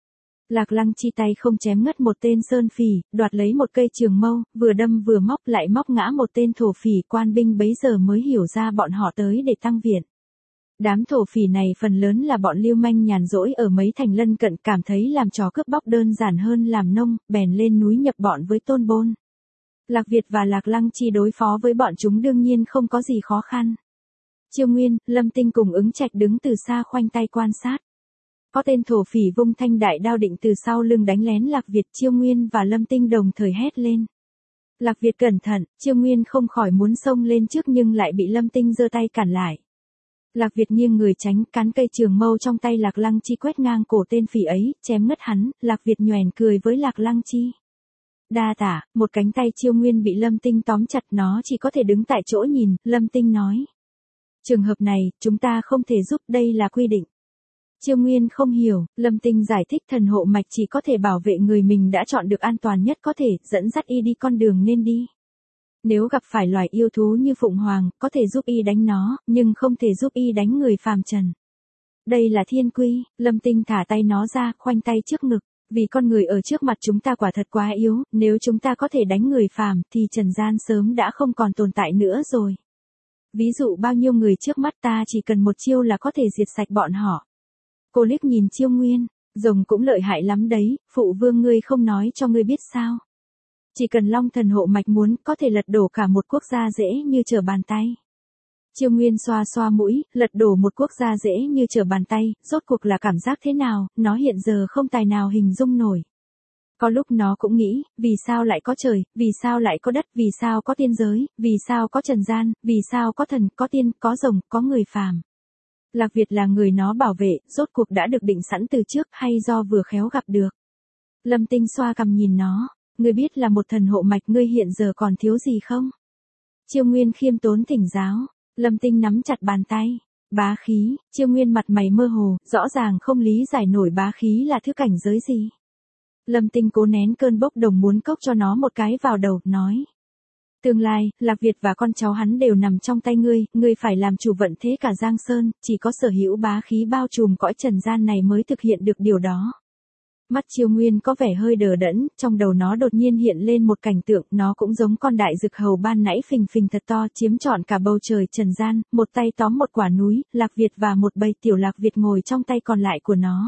A: Lạc Lăng Chi tay không chém ngất một tên sơn phỉ, đoạt lấy một cây trường mâu, vừa đâm vừa móc lại móc ngã một tên thổ phỉ, quan binh bấy giờ mới hiểu ra bọn họ tới để tăng viện. Đám thổ phỉ này phần lớn là bọn lưu manh nhàn rỗi ở mấy thành lân cận, cảm thấy làm trò cướp bóc đơn giản hơn làm nông, bèn lên núi nhập bọn với Tôn Bôn. Lạc Việt và Lạc Lăng Chi đối phó với bọn chúng đương nhiên không có gì khó khăn. Chiêu Nguyên, Lâm Tinh cùng Ứng Trạch đứng từ xa khoanh tay quan sát. Có tên thổ phỉ vung thanh đại đao định từ sau lưng đánh lén Lạc Việt, Chiêu Nguyên và Lâm Tinh đồng thời hét lên. Lạc Việt cẩn thận, Chiêu Nguyên không khỏi muốn xông lên trước nhưng lại bị Lâm Tinh giơ tay cản lại. Lạc Việt nghiêng người tránh, cán cây trường mâu trong tay Lạc Lăng Chi quét ngang cổ tên phỉ ấy, chém ngất hắn. Lạc Việt nhoẻn cười với Lạc Lăng Chi. Đa tả, một cánh tay Chiêu Nguyên bị Lâm Tinh tóm chặt, nó chỉ có thể đứng tại chỗ nhìn. Lâm Tinh nói. Trường hợp này, chúng ta không thể giúp, đây là quy định. Chiêu Nguyên không hiểu, Lâm Tinh giải thích thần hộ mạch chỉ có thể bảo vệ người mình đã chọn được an toàn nhất có thể, dẫn dắt y đi con đường nên đi. Nếu gặp phải loài yêu thú như Phụng Hoàng, có thể giúp y đánh nó, nhưng không thể giúp y đánh người phàm trần. Đây là thiên quy. Lâm Tinh thả tay nó ra, khoanh tay trước ngực. Vì con người ở trước mặt chúng ta quả thật quá yếu, nếu chúng ta có thể đánh người phàm, thì trần gian sớm đã không còn tồn tại nữa rồi. Ví dụ bao nhiêu người trước mắt ta chỉ cần một chiêu là có thể diệt sạch bọn họ. Cô liếc nhìn Chiêu Nguyên, rồng cũng lợi hại lắm đấy, phụ vương ngươi không nói cho ngươi biết sao. Chỉ cần Long thần hộ mạch muốn, có thể lật đổ cả một quốc gia dễ như trở bàn tay. Chiêu Nguyên xoa xoa mũi, lật đổ một quốc gia dễ như trở bàn tay, rốt cuộc là cảm giác thế nào, nó hiện giờ không tài nào hình dung nổi. Có lúc nó cũng nghĩ, vì sao lại có trời, vì sao lại có đất, vì sao có tiên giới, vì sao có trần gian, vì sao có thần, có tiên, có rồng, có người phàm. Lạc Việt là người nó bảo vệ, rốt cuộc đã được định sẵn từ trước hay do vừa khéo gặp được. Lâm Tinh xoa cằm nhìn nó, ngươi biết là một thần hộ mạch, ngươi hiện giờ còn thiếu gì không? Chiêu Nguyên khiêm tốn thỉnh giáo. Lâm Tinh nắm chặt bàn tay. Bá khí. Chiêu Nguyên mặt mày mơ hồ, rõ ràng không lý giải nổi bá khí là thứ cảnh giới gì. Lâm Tinh cố nén cơn bốc đồng muốn cốc cho nó một cái vào đầu, nói. Tương lai, Lạc Việt và con cháu hắn đều nằm trong tay ngươi, ngươi phải làm chủ vận thế cả Giang Sơn, chỉ có sở hữu bá khí bao trùm cõi trần gian này mới thực hiện được điều đó. Mắt Chiêu Nguyên có vẻ hơi đờ đẫn, trong đầu nó đột nhiên hiện lên một cảnh tượng, nó cũng giống con đại dực hầu ban nãy phình phình thật to, chiếm trọn cả bầu trời trần gian, một tay tóm một quả núi, Lạc Việt và một bầy tiểu Lạc Việt ngồi trong tay còn lại của nó.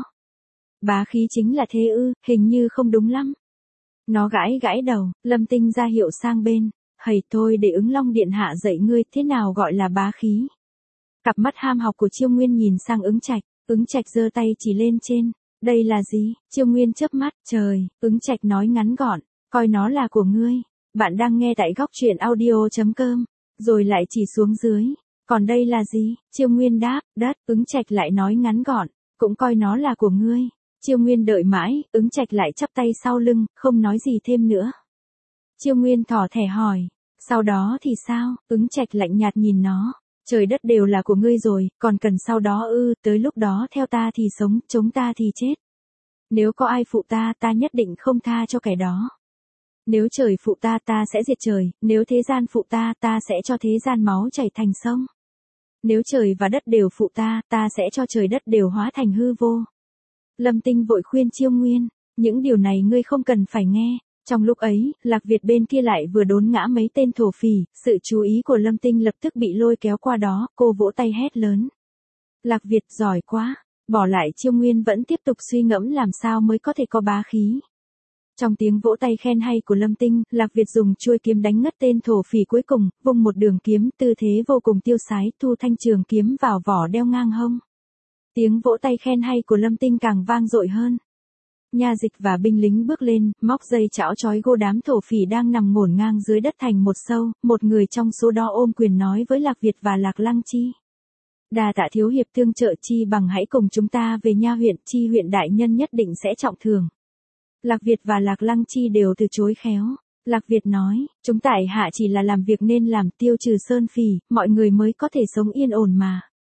A: Bá khí chính là thế ư, hình như không đúng lắm. Nó gãi gãi đầu, Lâm Tinh ra hiệu sang bên, hầy thôi để Ứng Long điện hạ dạy ngươi thế nào gọi là bá khí. Cặp mắt ham học của Chiêu Nguyên nhìn sang Ứng Trạch, Ứng Trạch giơ tay chỉ lên trên. Đây là gì? Chiêu Nguyên chớp mắt, trời, Ứng Trạch nói ngắn gọn, coi nó là của ngươi. Bạn đang nghe tại góc truyện audio chấm com, rồi lại chỉ xuống dưới. Còn đây là gì? Chiêu Nguyên đáp, đất, Ứng Trạch lại nói ngắn gọn, cũng coi nó là của ngươi. Chiêu Nguyên đợi mãi, Ứng Trạch lại chắp tay sau lưng, không nói gì thêm nữa. Chiêu Nguyên thỏ thẻ hỏi, sau đó thì sao? Ứng Trạch lạnh nhạt nhìn nó. Trời đất đều là của ngươi rồi, còn cần sau đó ư, tới lúc đó theo ta thì sống, chống ta thì chết. Nếu có ai phụ ta, ta nhất định không tha cho kẻ đó. Nếu trời phụ ta, ta sẽ diệt trời, nếu thế gian phụ ta, ta sẽ cho thế gian máu chảy thành sông. Nếu trời và đất đều phụ ta, ta sẽ cho trời đất đều hóa thành hư vô. Lâm Tinh vội khuyên Chiêu Nguyên, những điều này ngươi không cần phải nghe. Trong lúc ấy, Lạc Việt bên kia lại vừa đốn ngã mấy tên thổ phỉ, sự chú ý của Lâm Tinh lập tức bị lôi kéo qua đó, cô vỗ tay hét lớn. Lạc Việt giỏi quá, bỏ lại Chiêu Nguyên vẫn tiếp tục suy ngẫm làm sao mới có thể có bá khí. Trong tiếng vỗ tay khen hay của Lâm Tinh, Lạc Việt dùng chuôi kiếm đánh ngất tên thổ phỉ cuối cùng, vung một đường kiếm, tư thế vô cùng tiêu sái, thu thanh trường kiếm vào vỏ đeo ngang hông. Tiếng vỗ tay khen hay của Lâm Tinh càng vang dội hơn. Nha dịch và binh lính bước lên, móc dây chảo trói gô đám thổ phỉ đang nằm ngổn ngang dưới đất thành một sâu, một người trong số đó ôm quyền nói với Lạc Việt và Lạc Lăng Chi. Đà tạ thiếu hiệp tương trợ, chi bằng hãy cùng chúng ta về nha huyện, chi huyện đại nhân nhất định sẽ trọng thưởng. Lạc Việt và Lạc Lăng Chi đều từ chối khéo. Lạc Việt nói, chúng tại hạ chỉ là làm việc nên làm, tiêu trừ sơn phỉ, mọi người mới có thể sống yên ổn mà.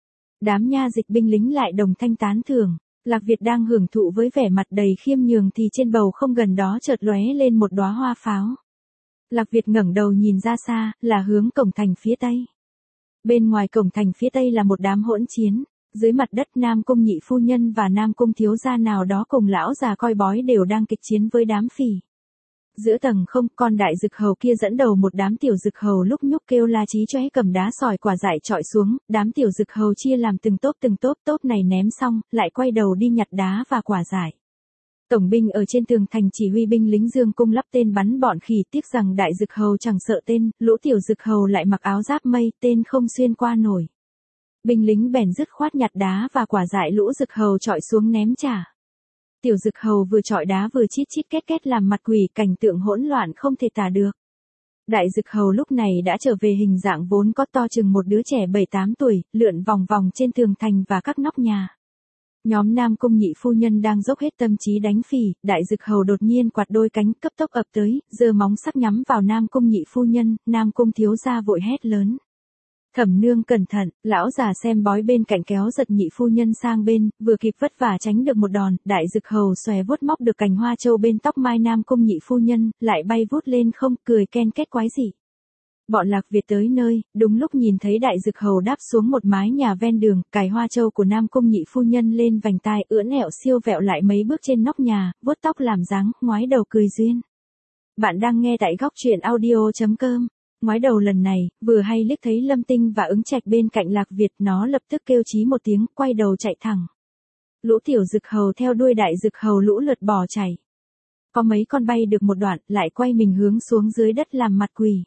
A: Đám nha dịch binh lính lại đồng thanh tán thưởng. Lạc Việt đang hưởng thụ với vẻ mặt đầy khiêm nhường thì trên bầu không gần đó chợt lóe lên một đóa hoa pháo. Lạc Việt ngẩng đầu nhìn ra xa, là hướng cổng thành phía tây. Bên ngoài cổng thành phía tây là một đám hỗn chiến. Dưới mặt đất Nam Cung nhị phu nhân và Nam Cung thiếu gia nào đó cùng lão già coi bói đều đang kịch chiến với đám phỉ. Giữa tầng không, con đại dực hầu kia dẫn đầu một đám tiểu dực hầu lúc nhúc kêu la chí chóe cầm đá sỏi quả dại trọi xuống, đám tiểu dực hầu chia làm từng tốp từng tốp, tốp này ném xong, lại quay đầu đi nhặt đá và quả dại. Tổng binh ở trên tường thành chỉ huy binh lính dương cung lắp tên bắn bọn khỉ, tiếc rằng đại dực hầu chẳng sợ tên, lũ tiểu dực hầu lại mặc áo giáp mây, tên không xuyên qua nổi. Binh lính bèn dứt khoát nhặt đá và quả dại lũ dực hầu trọi xuống ném trả. Tiểu dực hầu vừa trọi đá vừa chít chít két két làm mặt quỷ, cảnh tượng hỗn loạn không thể tả được. Đại dực hầu lúc này đã trở về hình dạng vốn có, to chừng một đứa trẻ bảy tám tuổi, lượn vòng vòng trên tường thành và các nóc nhà. Nhóm Nam Cung nhị phu nhân đang dốc hết tâm trí đánh phỉ, đại dực hầu đột nhiên quạt đôi cánh cấp tốc ập tới, giơ móng sắc nhắm vào Nam Cung nhị phu nhân, Nam Cung thiếu gia vội hét lớn. Thẩm nương cẩn thận, lão già xem bói bên cạnh kéo giật nhị phu nhân sang bên, vừa kịp vất vả tránh được một đòn, đại dực hầu xòe vuốt móc được cành hoa châu bên tóc mai Nam Cung nhị phu nhân, lại bay vút lên không, cười ken két quái dị. Bọn Lạc Việt tới nơi, đúng lúc nhìn thấy đại dực hầu đáp xuống một mái nhà ven đường, cài hoa châu của Nam Cung nhị phu nhân lên vành tai, ưỡn ẹo siêu vẹo lại mấy bước trên nóc nhà, vuốt tóc làm dáng, ngoái đầu cười duyên. Bạn đang nghe tại góc truyện audio chấm com. Ngoái đầu lần này, vừa hay liếc thấy Lâm Tinh và Ứng Trạch bên cạnh Lạc Việt, nó lập tức kêu chí một tiếng, quay đầu chạy thẳng. Lũ tiểu dực hầu theo đuôi đại dực hầu lũ lượt bò chạy. Có mấy con bay được một đoạn, lại quay mình hướng xuống dưới đất làm mặt quỷ.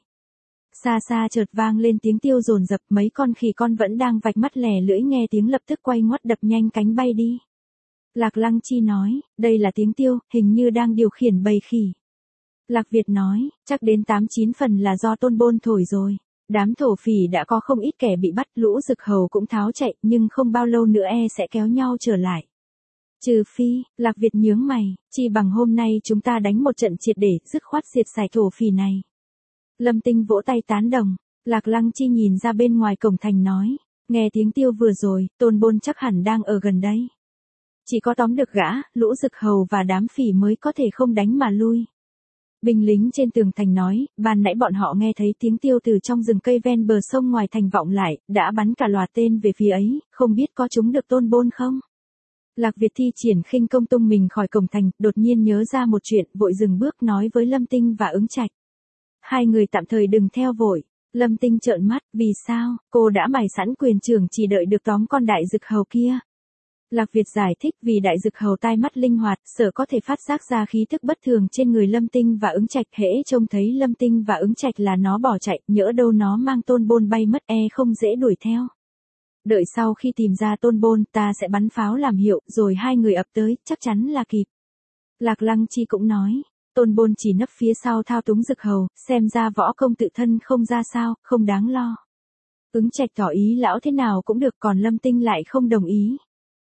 A: Xa xa chợt vang lên tiếng tiêu dồn dập, mấy con khỉ con vẫn đang vạch mắt lè lưỡi nghe tiếng lập tức quay ngoắt đập nhanh cánh bay đi. Lạc Lăng Chi nói, đây là tiếng tiêu, hình như đang điều khiển bầy khỉ. Lạc Việt nói, chắc đến tám chín phần là do Tôn Bôn thổi rồi. Đám thổ phỉ đã có không ít kẻ bị bắt, lũ dực hầu cũng tháo chạy, nhưng không bao lâu nữa e sẽ kéo nhau trở lại. Trừ phi, Lạc Việt nhướng mày, chỉ bằng hôm nay chúng ta đánh một trận triệt để, dứt khoát diệt sạch thổ phỉ này. Lâm Tinh vỗ tay tán đồng, Lạc Lăng Chi nhìn ra bên ngoài cổng thành nói, nghe tiếng tiêu vừa rồi, Tôn Bôn chắc hẳn đang ở gần đây. Chỉ có tóm được gã, lũ dực hầu và đám phỉ mới có thể không đánh mà lui. Binh lính trên tường thành nói, ban nãy bọn họ nghe thấy tiếng tiêu từ trong rừng cây ven bờ sông ngoài thành vọng lại, đã bắn cả loạt tên về phía ấy, không biết có trúng được Tôn Bôn không? Lạc Việt thi triển khinh công tung mình khỏi cổng thành, đột nhiên nhớ ra một chuyện, vội dừng bước nói với Lâm Tinh và Ứng Trạch. Hai người tạm thời đừng theo vội. Lâm Tinh trợn mắt, vì sao, cô đã bày sẵn quyền trưởng chỉ đợi được tóm con đại dực hầu kia. Lạc Việt giải thích, vì đại dực hầu tai mắt linh hoạt, sợ có thể phát giác ra khí thức bất thường trên người Lâm Tinh và Ứng Trạch, hễ trông thấy Lâm Tinh và Ứng Trạch là nó bỏ chạy, nhỡ đâu nó mang Tôn Bôn bay mất, e không dễ đuổi theo. Đợi sau khi tìm ra Tôn Bôn, ta sẽ bắn pháo làm hiệu, rồi hai người ập tới, chắc chắn là kịp. Lạc Lăng Chi cũng nói, Tôn Bôn chỉ nấp phía sau thao túng dực hầu, xem ra võ công tự thân không ra sao, không đáng lo. Ứng Trạch tỏ ý lão thế nào cũng được, còn Lâm Tinh lại không đồng ý.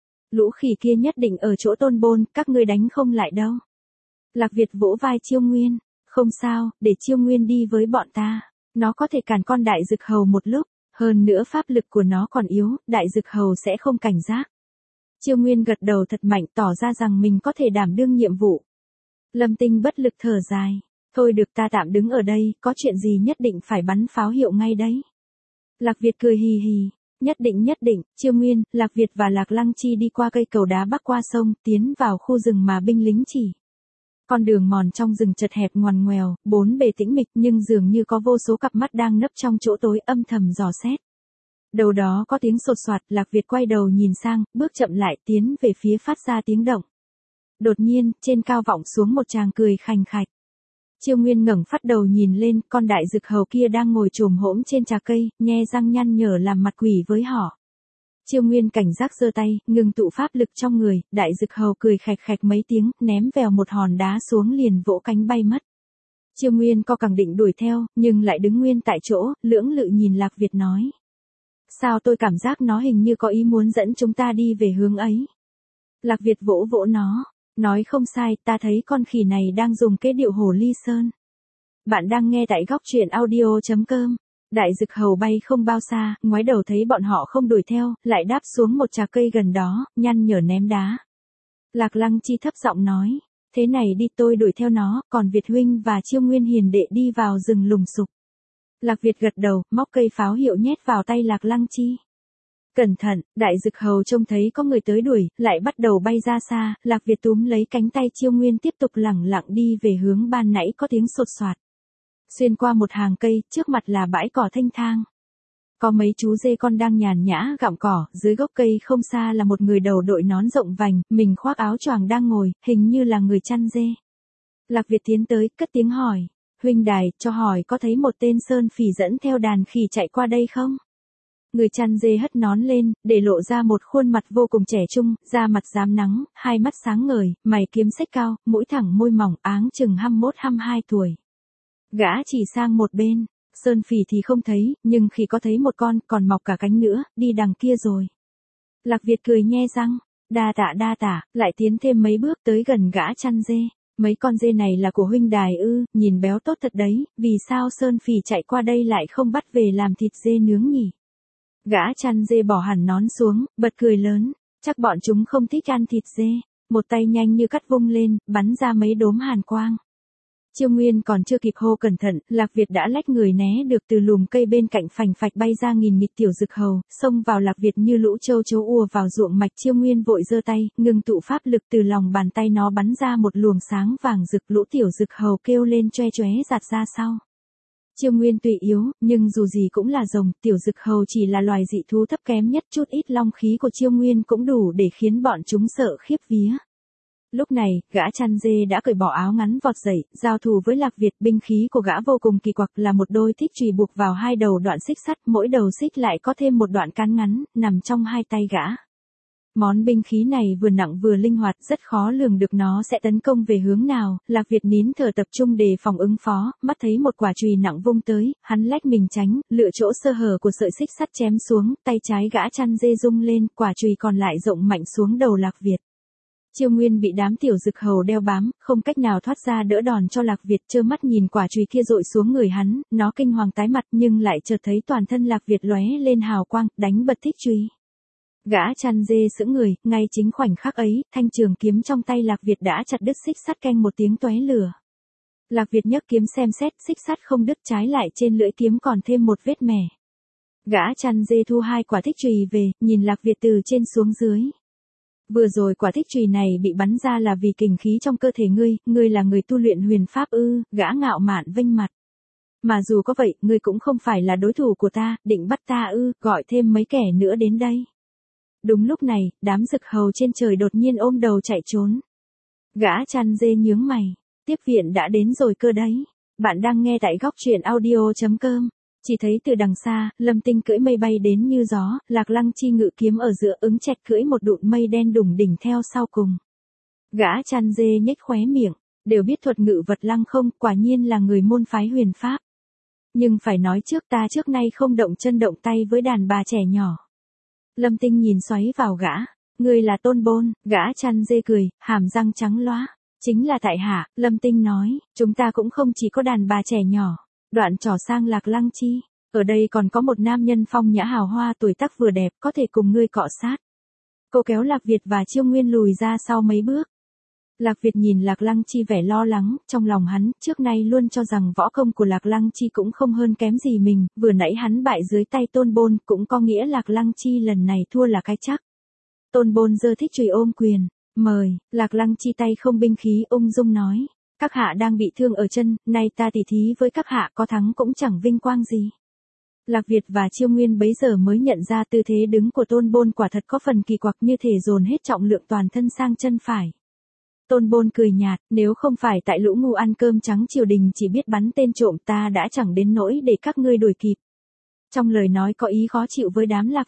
A: Lũ khỉ kia nhất định ở chỗ Tôn Bôn, các ngươi đánh không lại đâu. Lạc Việt vỗ vai Chiêu Nguyên, không sao, để Chiêu Nguyên đi với bọn ta, nó có thể cản con đại dực hầu một lúc, hơn nữa pháp lực của nó còn yếu, đại dực hầu sẽ không cảnh giác. Chiêu Nguyên gật đầu thật mạnh, tỏ ra rằng mình có thể đảm đương nhiệm vụ. Lâm Tinh bất lực thở dài, thôi được, ta tạm đứng ở đây, có chuyện gì nhất định phải bắn pháo hiệu ngay đấy. Lạc Việt cười hì hì. Nhất định nhất định, Chiêu Nguyên, Lạc Việt và Lạc Lăng Chi đi qua cây cầu đá bắc qua sông, tiến vào khu rừng mà binh lính chỉ. Con đường mòn trong rừng chật hẹp ngoằn ngoèo, bốn bề tĩnh mịch, nhưng dường như có vô số cặp mắt đang nấp trong chỗ tối âm thầm dò xét. Đầu đó có tiếng sột soạt, Lạc Việt quay đầu nhìn sang, bước chậm lại, tiến về phía phát ra tiếng động. Đột nhiên, trên cao vọng xuống một tràng cười khành khạch. Chiêu Nguyên ngẩng phát đầu nhìn lên, con đại dực hầu kia đang ngồi chồm hổm trên trà cây, nhe răng nhăn nhở làm mặt quỷ với họ. Chiêu Nguyên cảnh giác giơ tay, ngừng tụ pháp lực trong người, Đại Dực Hầu cười khạch khạch mấy tiếng, ném vèo một hòn đá xuống liền vỗ cánh bay mất. Chiêu Nguyên co cẳng định đuổi theo, nhưng lại đứng nguyên tại chỗ, lưỡng lự nhìn Lạc Việt nói. Sao tôi cảm giác nó hình như có ý muốn dẫn chúng ta đi về hướng ấy. Lạc Việt vỗ vỗ nó, nói không sai, ta thấy con khỉ này đang dùng cái điệu hổ ly sơn. Bạn đang nghe tại góc truyện audio.com. Đại Dực Hầu bay không bao xa, ngoái đầu thấy bọn họ không đuổi theo, lại đáp xuống một trà cây gần đó, nhăn nhở ném đá. Lạc Lăng Chi thấp giọng nói, thế này đi tôi đuổi theo nó, còn Việt huynh và Chiêu Nguyên hiền đệ đi vào rừng lùng sục. Lạc Việt gật đầu, móc cây pháo hiệu nhét vào tay Lạc Lăng Chi. Cẩn thận, Đại Dực Hầu trông thấy có người tới đuổi, lại bắt đầu bay ra xa, Lạc Việt túm lấy cánh tay Chiêu Nguyên tiếp tục lẳng lặng đi về hướng ban nãy có tiếng sột soạt. Xuyên qua một hàng cây, trước mặt là bãi cỏ thanh thang. Có mấy chú dê con đang nhàn nhã gặm cỏ, dưới gốc cây không xa là một người đầu đội nón rộng vành, mình khoác áo choàng đang ngồi, hình như là người chăn dê. Lạc Việt tiến tới, cất tiếng hỏi, huynh đài, cho hỏi có thấy một tên sơn phỉ dẫn theo đàn khỉ chạy qua đây không? Người chăn dê hất nón lên, để lộ ra một khuôn mặt vô cùng trẻ trung, da mặt rám nắng, hai mắt sáng ngời, mày kiếm xếch cao, mũi thẳng môi mỏng, áng chừng hai mươi mốt hai mươi hai tuổi. Gã chỉ sang một bên, sơn phỉ thì không thấy, nhưng khi có thấy một con, còn mọc cả cánh nữa, đi đằng kia rồi. Lạc Việt cười nhe răng, đa tạ đa tạ, lại tiến thêm mấy bước tới gần gã chăn dê. Mấy con dê này là của huynh đài ư, nhìn béo tốt thật đấy, vì sao sơn phỉ chạy qua đây lại không bắt về làm thịt dê nướng nhỉ? Gã chăn dê bỏ hẳn nón xuống, bật cười lớn, chắc bọn chúng không thích ăn thịt dê. Một tay nhanh như cắt vung lên, bắn ra mấy đốm hàn quang. Chiêu Nguyên còn chưa kịp hô cẩn thận, Lạc Việt đã lách người né được từ lùm cây bên cạnh, phành phạch bay ra nghìn nghịch Tiểu Dực Hầu, xông vào Lạc Việt như lũ trâu chấu ùa vào ruộng mạch. Chiêu Nguyên vội giơ tay, ngừng tụ pháp lực, từ lòng bàn tay nó bắn ra một luồng sáng vàng rực, lũ Tiểu Dực Hầu kêu lên choe choé giạt ra sau. Chiêu Nguyên tuy yếu, nhưng dù gì cũng là rồng, Tiểu Dực Hầu chỉ là loài dị thú thấp kém nhất, chút ít long khí của Chiêu Nguyên cũng đủ để khiến bọn chúng sợ khiếp vía. Lúc này, gã chăn dê đã cởi bỏ áo ngắn vọt dậy, giao thủ với Lạc Việt. Binh khí của gã vô cùng kỳ quặc, là một đôi thích chùy buộc vào hai đầu đoạn xích sắt, mỗi đầu xích lại có thêm một đoạn cán ngắn, nằm trong hai tay gã. Món binh khí này vừa nặng vừa linh hoạt, rất khó lường được nó sẽ tấn công về hướng nào. Lạc Việt nín thở tập trung đề phòng ứng phó, mắt thấy một quả chùy nặng vung tới, hắn lách mình tránh, lựa chỗ sơ hở của sợi xích sắt chém xuống, tay trái gã chăn dê rung lên, quả chùy còn lại rộng mạnh xuống đầu Lạc Việt. Chiêu Nguyên bị đám Tiểu Dực Hầu đeo bám, không cách nào thoát ra đỡ đòn cho Lạc Việt, trơ mắt nhìn quả chùy kia dội xuống người hắn, nó kinh hoàng tái mặt, nhưng lại chợt thấy toàn thân Lạc Việt lóe lên hào quang, đánh bật thích chùy. Gã chăn dê sững người, ngay chính khoảnh khắc ấy, thanh trường kiếm trong tay Lạc Việt đã chặt đứt xích sắt, keng một tiếng tóe lửa. Lạc Việt nhấc kiếm xem xét, xích sắt không đứt, trái lại trên lưỡi kiếm còn thêm một vết mẻ. Gã chăn dê thu hai quả thích chùy về, nhìn Lạc Việt từ trên xuống dưới. Vừa rồi quả thích chùy này bị bắn ra là vì kình khí trong cơ thể ngươi, ngươi là người tu luyện huyền pháp ư? Gã ngạo mạn vênh mặt. Mà dù có vậy, ngươi cũng không phải là đối thủ của ta, định bắt ta ư? Gọi thêm mấy kẻ nữa đến đây. Đúng lúc này, đám Dực Hầu trên trời đột nhiên ôm đầu chạy trốn. Gã chăn dê nhướng mày, tiếp viện đã đến rồi cơ đấy. Bạn đang nghe tại góc truyện audio.com. Chỉ thấy từ đằng xa, Lâm Tinh cưỡi mây bay đến như gió, Lạc Lăng Chi ngự kiếm ở giữa, ứng chẹt cưỡi một đụn mây đen đủng đỉnh theo sau cùng. Gã chăn dê nhếch khóe miệng, đều biết thuật ngự vật lăng không, quả nhiên là người môn phái huyền pháp. Nhưng phải nói trước, ta trước nay không động chân động tay với đàn bà trẻ nhỏ. Lâm Tinh nhìn xoáy vào gã, ngươi là Tôn Bôn. Gã chăn dê cười, hàm răng trắng loá. Chính là tại hạ. Lâm Tinh nói, chúng ta cũng không chỉ có đàn bà trẻ nhỏ. Đoạn trỏ sang Lạc Lăng Chi, ở đây còn có một nam nhân phong nhã hào hoa, tuổi tác vừa đẹp, có thể cùng ngươi cọ sát. Cô kéo Lạc Việt và Chiêu Nguyên lùi ra sau mấy bước. Lạc Việt nhìn Lạc Lăng Chi vẻ lo lắng, trong lòng hắn, trước nay luôn cho rằng võ công của Lạc Lăng Chi cũng không hơn kém gì mình, vừa nãy hắn bại dưới tay Tôn Bôn, cũng có nghĩa Lạc Lăng Chi lần này thua là cái chắc. Tôn Bôn giơ thích chùy ôm quyền, mời. Lạc Lăng Chi tay không binh khí, ung dung nói. Các hạ đang bị thương ở chân, nay ta tỉ thí với các hạ, có thắng cũng chẳng vinh quang gì. Lạc Việt và Chiêu Nguyên bấy giờ mới nhận ra tư thế đứng của Tôn Bôn quả thật có phần kỳ quặc, như thể dồn hết trọng lượng toàn thân sang chân phải. Tôn Bôn cười nhạt, nếu không phải tại lũ ngu ăn cơm trắng triều đình chỉ biết bắn tên trộm, ta đã chẳng đến nỗi để các ngươi đuổi kịp. Trong lời nói có ý khó chịu với đám Lạc Việt.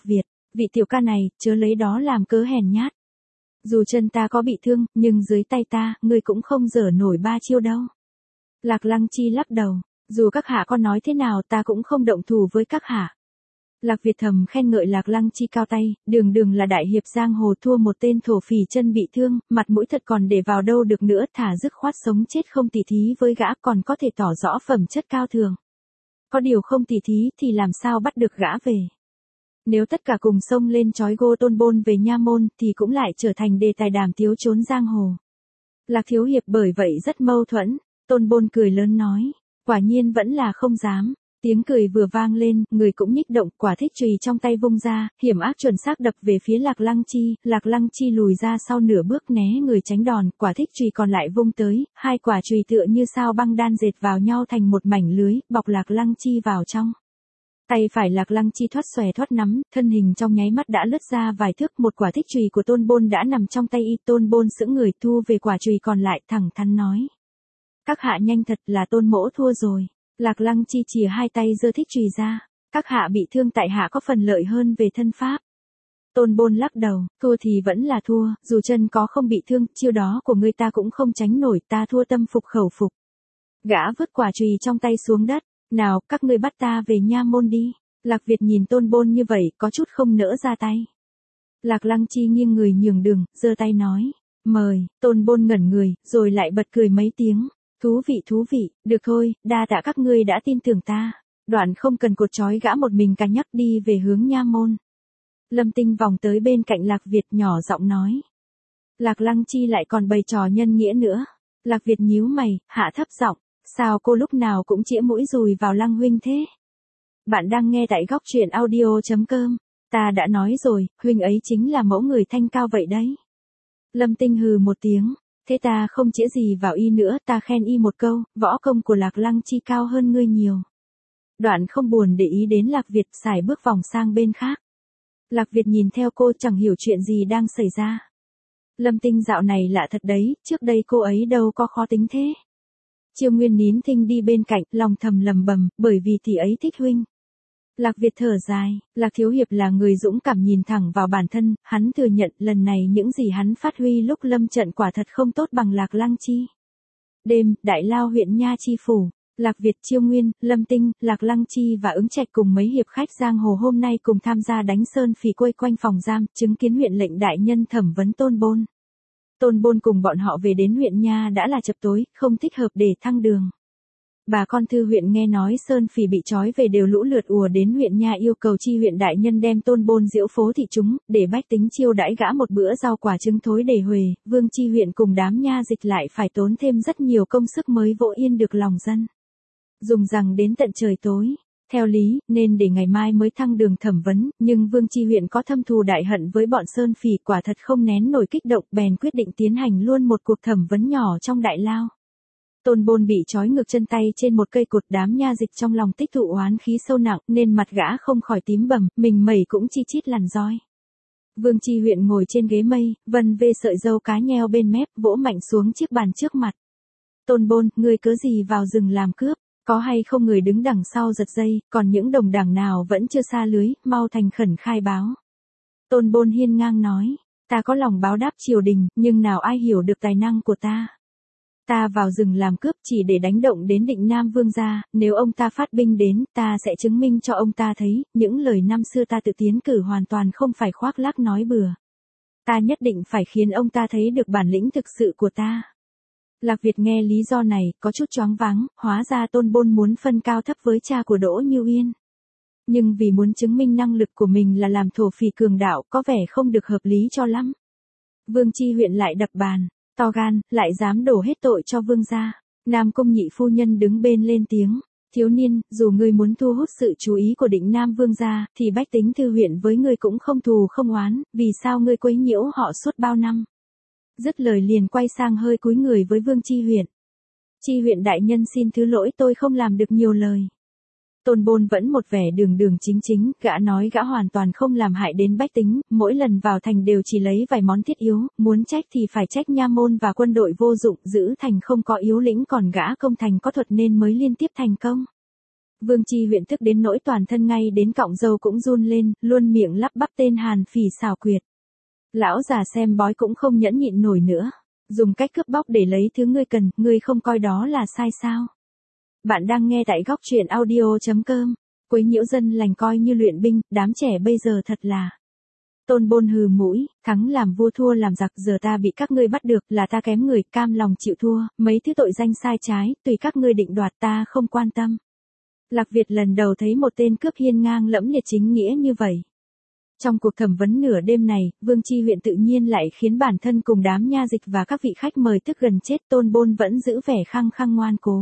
A: Vị tiểu ca này, chớ lấy đó làm cớ hèn nhát. Dù chân ta có bị thương, nhưng dưới tay ta, ngươi cũng không dở nổi ba chiêu đâu. Lạc Lăng Chi lắc đầu, dù các hạ có nói thế nào ta cũng không động thủ với các hạ. Lạc Việt thầm khen ngợi Lạc Lăng Chi cao tay, đường đường là đại hiệp giang hồ thua một tên thổ phỉ chân bị thương, mặt mũi thật còn để vào đâu được nữa, thả dứt khoát sống chết không tỉ thí với gã còn có thể tỏ rõ phẩm chất cao thường. Có điều không tỉ thí thì làm sao bắt được gã về. Nếu tất cả cùng xông lên trói gô Tôn Bôn về nha môn thì cũng lại trở thành đề tài đàm tiếu trốn giang hồ. Lạc thiếu hiệp bởi vậy rất mâu thuẫn, Tôn Bôn cười lớn nói, quả nhiên vẫn là không dám. Tiếng cười vừa vang lên, người cũng nhích động, quả thích chùy trong tay vung ra, hiểm ác chuẩn xác đập về phía Lạc Lăng Chi, Lạc Lăng Chi lùi ra sau nửa bước né người tránh đòn, quả thích chùy còn lại vung tới, hai quả chùy tựa như sao băng đan dệt vào nhau thành một mảnh lưới, bọc Lạc Lăng Chi vào trong. Tay phải Lạc Lăng Chi thoát xòe thoát nắm, thân hình trong nháy mắt đã lướt ra vài thước, một quả thích chùy của Tôn Bôn đã nằm trong tay y, Tôn Bôn sững người thu về quả chùy còn lại, thẳng thắn nói: "Các hạ nhanh thật, là Tôn mỗ thua rồi." Lạc Lăng Chi chìa hai tay giơ thích chùy ra, "Các hạ bị thương tại hạ có phần lợi hơn về thân pháp." Tôn Bôn lắc đầu, "Thua thì vẫn là thua, dù chân có không bị thương, chiêu đó của ngươi ta cũng không tránh nổi, ta thua tâm phục khẩu phục." Gã vứt quả chùy trong tay xuống đất, "Nào, các ngươi bắt ta về nha môn đi." Lạc Việt nhìn Tôn Bôn như vậy, có chút không nỡ ra tay. Lạc Lăng Chi nghiêng người nhường đường, giơ tay nói: "Mời." Tôn Bôn ngẩn người, rồi lại bật cười mấy tiếng. "Thú vị thú vị, được thôi, đa tạ các ngươi đã tin tưởng ta." Đoạn không cần cột trói gã một mình cả nhắc đi về hướng nha môn. Lâm Tinh vòng tới bên cạnh Lạc Việt nhỏ giọng nói: "Lạc Lăng Chi lại còn bày trò nhân nghĩa nữa." Lạc Việt nhíu mày, hạ thấp giọng: "Sao cô lúc nào cũng chĩa mũi dùi vào Lăng huynh thế?" Bạn đang nghe tại góc truyện audio chấm com. "Ta đã nói rồi, huynh ấy chính là mẫu người thanh cao vậy đấy." Lâm Tinh hừ một tiếng: "Thế ta không chĩa gì vào y nữa, ta khen y một câu, võ công của Lạc Lăng Chi cao hơn ngươi nhiều." Đoạn không buồn để ý đến Lạc Việt, xài bước vòng sang bên khác. Lạc Việt nhìn theo cô chẳng hiểu chuyện gì đang xảy ra. Lâm Tinh dạo này lạ thật đấy, trước đây cô ấy đâu có khó tính thế. Chiêu Nguyên nín thinh đi bên cạnh, lòng thầm lầm bầm, bởi vì tỷ ấy thích huynh. Lạc Việt thở dài, Lạc thiếu hiệp là người dũng cảm nhìn thẳng vào bản thân, hắn thừa nhận lần này những gì hắn phát huy lúc lâm trận quả thật không tốt bằng Lạc Lăng Chi. Đêm, Đại Lao huyện Nha Chi phủ, Lạc Việt, Chiêu Nguyên, Lâm Tinh, Lạc Lăng Chi và Ứng Trạch cùng mấy hiệp khách giang hồ hôm nay cùng tham gia đánh sơn phỉ quây quanh phòng giam, chứng kiến huyện lệnh đại nhân thẩm vấn Tôn Bôn. Tôn Bôn cùng bọn họ về đến huyện Nha đã là chập tối, không thích hợp để thăng đường. Bà con thư huyện nghe nói sơn phỉ bị trói về đều lũ lượt ùa đến huyện Nha yêu cầu chi huyện đại nhân đem Tôn Bôn diễu phố thị chúng, để bách tính chiêu đãi gã một bữa rau quả trứng thối để huề, vương chi huyện cùng đám nha dịch lại phải tốn thêm rất nhiều công sức mới vỗ yên được lòng dân. Dùng rằng đến tận trời tối. Theo lý, nên để ngày mai mới thăng đường thẩm vấn, nhưng Vương Chi huyện có thâm thù đại hận với bọn sơn phỉ, quả thật không nén nổi kích động, bèn quyết định tiến hành luôn một cuộc thẩm vấn nhỏ trong đại lao. Tôn Bôn bị trói ngược chân tay trên một cây cột, đám nha dịch trong lòng tích tụ oán khí sâu nặng, nên mặt gã không khỏi tím bầm, mình mẩy cũng chi chít lằn roi. Vương Chi huyện ngồi trên ghế mây, vân vê sợi râu cá nheo bên mép, vỗ mạnh xuống chiếc bàn trước mặt. "Tôn Bôn, ngươi cớ gì vào rừng làm cướp? Có hay không người đứng đằng sau giật dây, còn những đồng đảng nào vẫn chưa xa lưới, mau thành khẩn khai báo." Tôn Bôn hiên ngang nói: "Ta có lòng báo đáp triều đình, nhưng nào ai hiểu được tài năng của ta. Ta vào rừng làm cướp chỉ để đánh động đến Định Nam Vương gia, nếu ông ta phát binh đến, ta sẽ chứng minh cho ông ta thấy, những lời năm xưa ta tự tiến cử hoàn toàn không phải khoác lác nói bừa. Ta nhất định phải khiến ông ta thấy được bản lĩnh thực sự của ta." Lạc Việt nghe lý do này, có chút choáng váng, hóa ra Tôn Bôn muốn phân cao thấp với cha của Đỗ Như Uyên. Nhưng vì muốn chứng minh năng lực của mình là làm thổ phỉ cường đạo, có vẻ không được hợp lý cho lắm. Vương Chi huyện lại đập bàn: "To gan, lại dám đổ hết tội cho vương gia." Nam Cung Nhị phu nhân đứng bên lên tiếng: "Thiếu niên, dù ngươi muốn thu hút sự chú ý của Định Nam Vương gia, thì bách tính thư huyện với ngươi cũng không thù không oán, vì sao ngươi quấy nhiễu họ suốt bao năm?" Dứt lời liền quay sang hơi cúi người với Vương Chi huyện: "Chi huyện đại nhân xin thứ lỗi, tôi không làm được nhiều lời." Tôn Bôn vẫn một vẻ đường đường chính chính, gã nói gã hoàn toàn không làm hại đến bách tính, mỗi lần vào thành đều chỉ lấy vài món thiết yếu, muốn trách thì phải trách nha môn và quân đội vô dụng, giữ thành không có yếu lĩnh, còn gã công thành có thuật nên mới liên tiếp thành công. Vương Chi huyện tức đến nỗi toàn thân ngay đến cọng râu cũng run lên, luôn miệng lắp bắp tên Hàn Phỉ xảo quyệt. Lão già xem bói cũng không nhẫn nhịn nổi nữa. Dùng cách cướp bóc để lấy thứ ngươi cần, ngươi không coi đó là sai sao? Bạn đang nghe tại góc truyện audio.com. Quấy nhiễu dân lành coi như luyện binh, đám trẻ bây giờ thật là. Tôn Bôn hừ mũi, thắng làm vua thua làm giặc, giờ ta bị các ngươi bắt được, là ta kém người, cam lòng chịu thua, mấy thứ tội danh sai trái, tùy các ngươi định đoạt, ta không quan tâm. Lạc Việt lần đầu thấy một tên cướp hiên ngang lẫm liệt chính nghĩa như vậy. Trong cuộc thẩm vấn nửa đêm này, Vương Chi huyện tự nhiên lại khiến bản thân cùng đám nha dịch và các vị khách mời tức gần chết. Tôn Bôn vẫn giữ vẻ khăng khăng ngoan cố.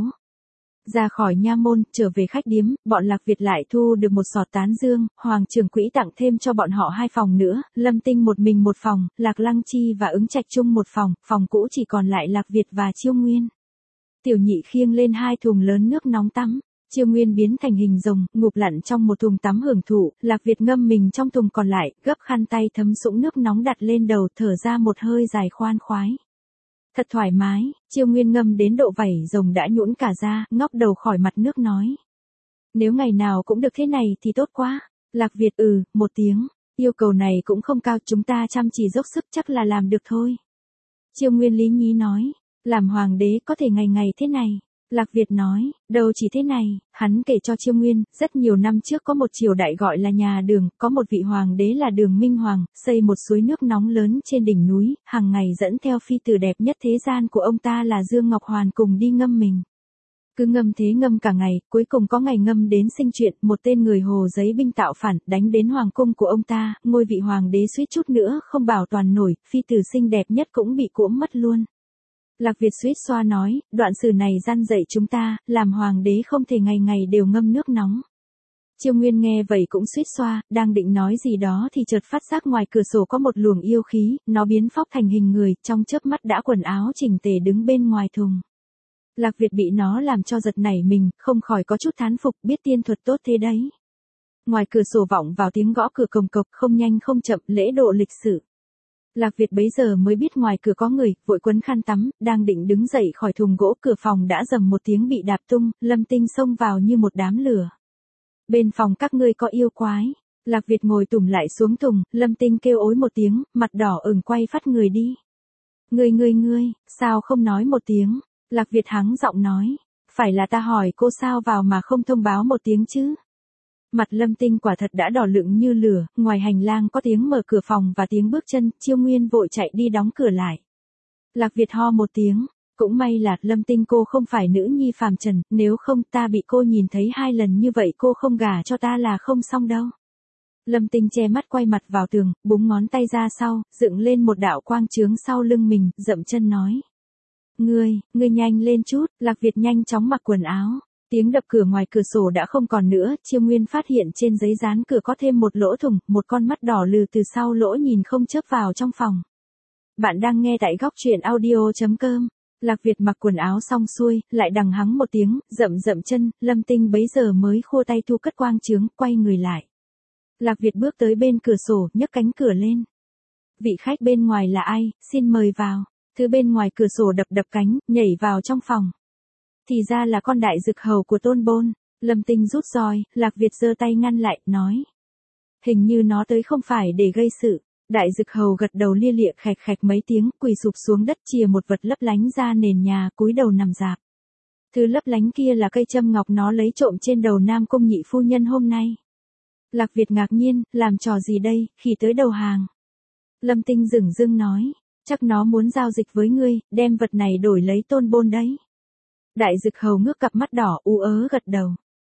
A: Ra khỏi nha môn, trở về khách điếm, bọn Lạc Việt lại thu được một sọt tán dương, Hoàng trưởng quỹ tặng thêm cho bọn họ hai phòng nữa, Lâm Tinh một mình một phòng, Lạc Lăng Chi và Ứng Trạch chung một phòng, phòng cũ chỉ còn lại Lạc Việt và Chiêu Nguyên. Tiểu Nhị khiêng lên hai thùng lớn nước nóng tắm. Chiêu Nguyên biến thành hình rồng, ngụp lặn trong một thùng tắm hưởng thụ, Lạc Việt ngâm mình trong thùng còn lại, gấp khăn tay thấm sũng nước nóng đặt lên đầu, thở ra một hơi dài khoan khoái. Thật thoải mái, Chiêu Nguyên ngâm đến độ vảy rồng đã nhũn cả ra, ngóc đầu khỏi mặt nước nói. Nếu ngày nào cũng được thế này thì tốt quá. Lạc Việt ừ, một tiếng, yêu cầu này cũng không cao, chúng ta chăm chỉ dốc sức chắc là làm được thôi. Chiêu Nguyên lý nhí nói, làm hoàng đế có thể ngày ngày thế này. Lạc Việt nói, đâu chỉ thế này, hắn kể cho Chiêu Nguyên, rất nhiều năm trước có một triều đại gọi là nhà Đường, có một vị hoàng đế là Đường Minh Hoàng, xây một suối nước nóng lớn trên đỉnh núi, hàng ngày dẫn theo phi tử đẹp nhất thế gian của ông ta là Dương Ngọc Hoàn cùng đi ngâm mình. Cứ ngâm thế ngâm cả ngày, cuối cùng có ngày ngâm đến sinh chuyện, một tên người Hồ giấy binh tạo phản, đánh đến hoàng cung của ông ta, ngôi vị hoàng đế suýt chút nữa không bảo toàn nổi, phi tử xinh đẹp nhất cũng bị cuỗm mất luôn. Lạc Việt suýt xoa nói, đoạn sử này gian dạy chúng ta, làm hoàng đế không thể ngày ngày đều ngâm nước nóng. Chiêu Nguyên nghe vậy cũng suýt xoa, đang định nói gì đó thì chợt phát giác ngoài cửa sổ có một luồng yêu khí, nó biến phóc thành hình người, trong chớp mắt đã quần áo chỉnh tề đứng bên ngoài thùng. Lạc Việt bị nó làm cho giật nảy mình, không khỏi có chút thán phục, biết tiên thuật tốt thế đấy. Ngoài cửa sổ vọng vào tiếng gõ cửa cồng cộc, không nhanh không chậm, lễ độ lịch sự. Lạc Việt bấy giờ mới biết ngoài cửa có người, vội quấn khăn tắm, đang định đứng dậy khỏi thùng gỗ, cửa phòng đã rầm một tiếng bị đạp tung, Lâm Tinh xông vào như một đám lửa. Bên phòng các ngươi có yêu quái. Lạc Việt ngồi tủm lại xuống thùng, Lâm Tinh kêu ối một tiếng, mặt đỏ ửng quay phát người đi. Ngươi ngươi ngươi, sao không nói một tiếng? Lạc Việt hắng giọng nói, phải là ta hỏi cô sao vào mà không thông báo một tiếng chứ? Mặt Lâm Tinh quả thật đã đỏ lựng như lửa, ngoài hành lang có tiếng mở cửa phòng và tiếng bước chân, Chiêu Nguyên vội chạy đi đóng cửa lại. Lạc Việt ho một tiếng, cũng may là Lâm Tinh cô không phải nữ nhi phàm trần, nếu không ta bị cô nhìn thấy hai lần như vậy cô không gả cho ta là không xong đâu. Lâm Tinh che mắt quay mặt vào tường, búng ngón tay ra sau, dựng lên một đạo quang chướng sau lưng mình, dậm chân nói. Ngươi, ngươi nhanh lên chút, Lạc Việt nhanh chóng mặc quần áo. Tiếng đập cửa ngoài cửa sổ đã không còn nữa, Chiêu Nguyên phát hiện trên giấy dán cửa có thêm một lỗ thủng, một con mắt đỏ lừ từ sau lỗ nhìn không chớp vào trong phòng. Bạn đang nghe tại góc truyện audio.com. Lạc Việt mặc quần áo xong xuôi, lại đằng hắng một tiếng, dậm dậm chân, Lâm Tinh bấy giờ mới khua tay thu cất quang chướng, quay người lại. Lạc Việt bước tới bên cửa sổ, nhấc cánh cửa lên. Vị khách bên ngoài là ai, xin mời vào. Thứ bên ngoài cửa sổ đập đập cánh, nhảy vào trong phòng. Thì ra là con đại dực hầu của Tôn Bôn. Lâm Tinh rút roi, Lạc Việt giơ tay ngăn lại, nói. Hình như nó tới không phải để gây sự. Đại dực hầu gật đầu lia lịa khạch khạch mấy tiếng, quỳ sụp xuống đất chìa một vật lấp lánh ra nền nhà, cúi đầu nằm rạp. Thứ lấp lánh kia là cây châm ngọc nó lấy trộm trên đầu Nam Cung nhị phu nhân hôm nay. Lạc Việt ngạc nhiên, làm trò gì đây, khi tới đầu hàng. Lâm Tinh dửng dưng nói, chắc nó muốn giao dịch với ngươi, đem vật này đổi lấy Tôn Bôn đấy. Đại dực hầu ngước cặp mắt đỏ u ớ gật đầu.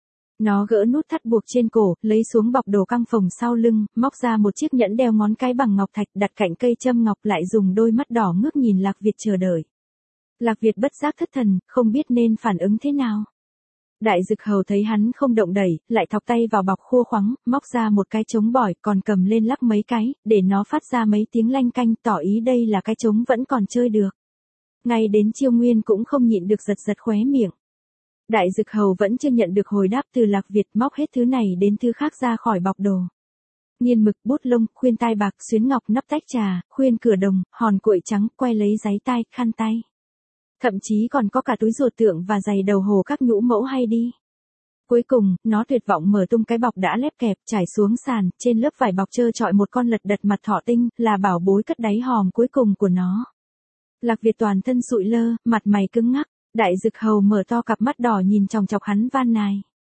A: Nó gỡ nút thắt buộc trên cổ, lấy xuống bọc đồ căng phồng sau lưng, móc ra một chiếc nhẫn đeo ngón cái bằng ngọc thạch đặt cạnh cây châm ngọc, lại dùng đôi mắt đỏ ngước nhìn Lạc Việt chờ đợi. Lạc Việt bất giác thất thần, không biết nên phản ứng thế nào. Đại dực hầu thấy hắn không động đẩy, lại thọc tay vào bọc khua khoắng, móc ra một cái trống bỏi, còn cầm lên lắc mấy cái, để nó phát ra mấy tiếng lanh canh, tỏ ý đây là cái trống vẫn còn chơi được. Ngay đến Chiêu Nguyên cũng không nhịn được giật giật khóe miệng. Đại dực hầu vẫn chưa nhận được hồi đáp từ Lạc Việt, móc hết thứ này đến thứ khác ra khỏi bọc đồ. Nghiên mực, bút lông, khuyên tai bạc, xuyến ngọc, nắp tách trà, khuyên cửa đồng, hòn cuội trắng, quay lấy giấy tai, khăn tay. Thậm chí còn có cả túi ruột tượng và giày đầu hồ các nhũ mẫu hay đi. Cuối cùng, nó tuyệt vọng mở tung cái bọc đã lép kẹp, trải xuống sàn, trên lớp vải bọc trơ trọi một con lật đật mặt thỏ tinh, là bảo bối cất đáy hòm cuối cùng của nó. Lạc Việt toàn thân sụi lơ, mặt mày cứng ngắc, Đại Dực Hầu mở to cặp mắt đỏ nhìn chòng chọc hắn van nài.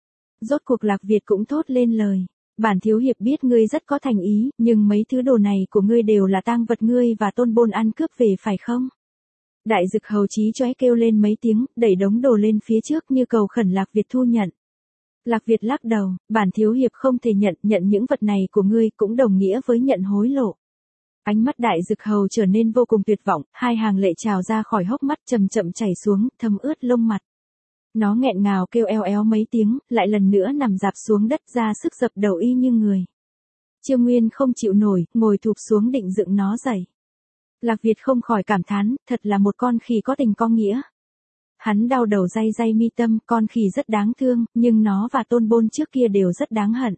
A: Rốt cuộc Lạc Việt cũng thốt lên lời. Bản thiếu hiệp biết ngươi rất có thành ý, nhưng mấy thứ đồ này của ngươi đều là tang vật ngươi và Tôn Bôn ăn cướp về phải không? Đại Dực Hầu chí chóe kêu lên mấy tiếng, đẩy đống đồ lên phía trước như cầu khẩn Lạc Việt thu nhận. Lạc Việt lắc đầu, bản thiếu hiệp không thể nhận, nhận những vật này của ngươi cũng đồng nghĩa với nhận hối lộ. Ánh mắt Đại Dực Hầu trở nên vô cùng tuyệt vọng, hai hàng lệ trào ra khỏi hốc mắt chậm chậm chảy xuống, thấm ướt lông mặt. Nó nghẹn ngào kêu eo éo mấy tiếng, lại lần nữa nằm dạp xuống đất ra sức dập đầu y như người. Chiêu Nguyên không chịu nổi, ngồi thụp xuống định dựng nó dậy. Lạc Việt không khỏi cảm thán, thật là một con khỉ có tình có nghĩa. Hắn đau đầu day day mi tâm, con khỉ rất đáng thương, nhưng nó và Tôn Bôn trước kia đều rất đáng hận.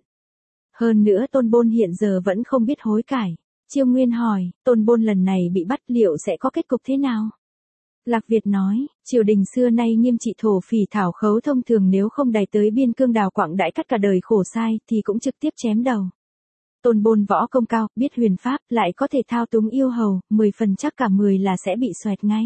A: Hơn nữa Tôn Bôn hiện giờ vẫn không biết hối cải. Chiêu Nguyên hỏi, Tôn Bôn lần này bị bắt liệu sẽ có kết cục thế nào? Lạc Việt nói, triều đình xưa nay nghiêm trị thổ phỉ thảo khấu thông thường nếu không đày tới biên cương đào quảng đãi cắt cả đời khổ sai thì cũng trực tiếp chém đầu. Tôn Bôn võ công cao, biết huyền pháp, lại có thể thao túng yêu hầu, mười phần chắc cả mười là sẽ bị xoẹt ngay.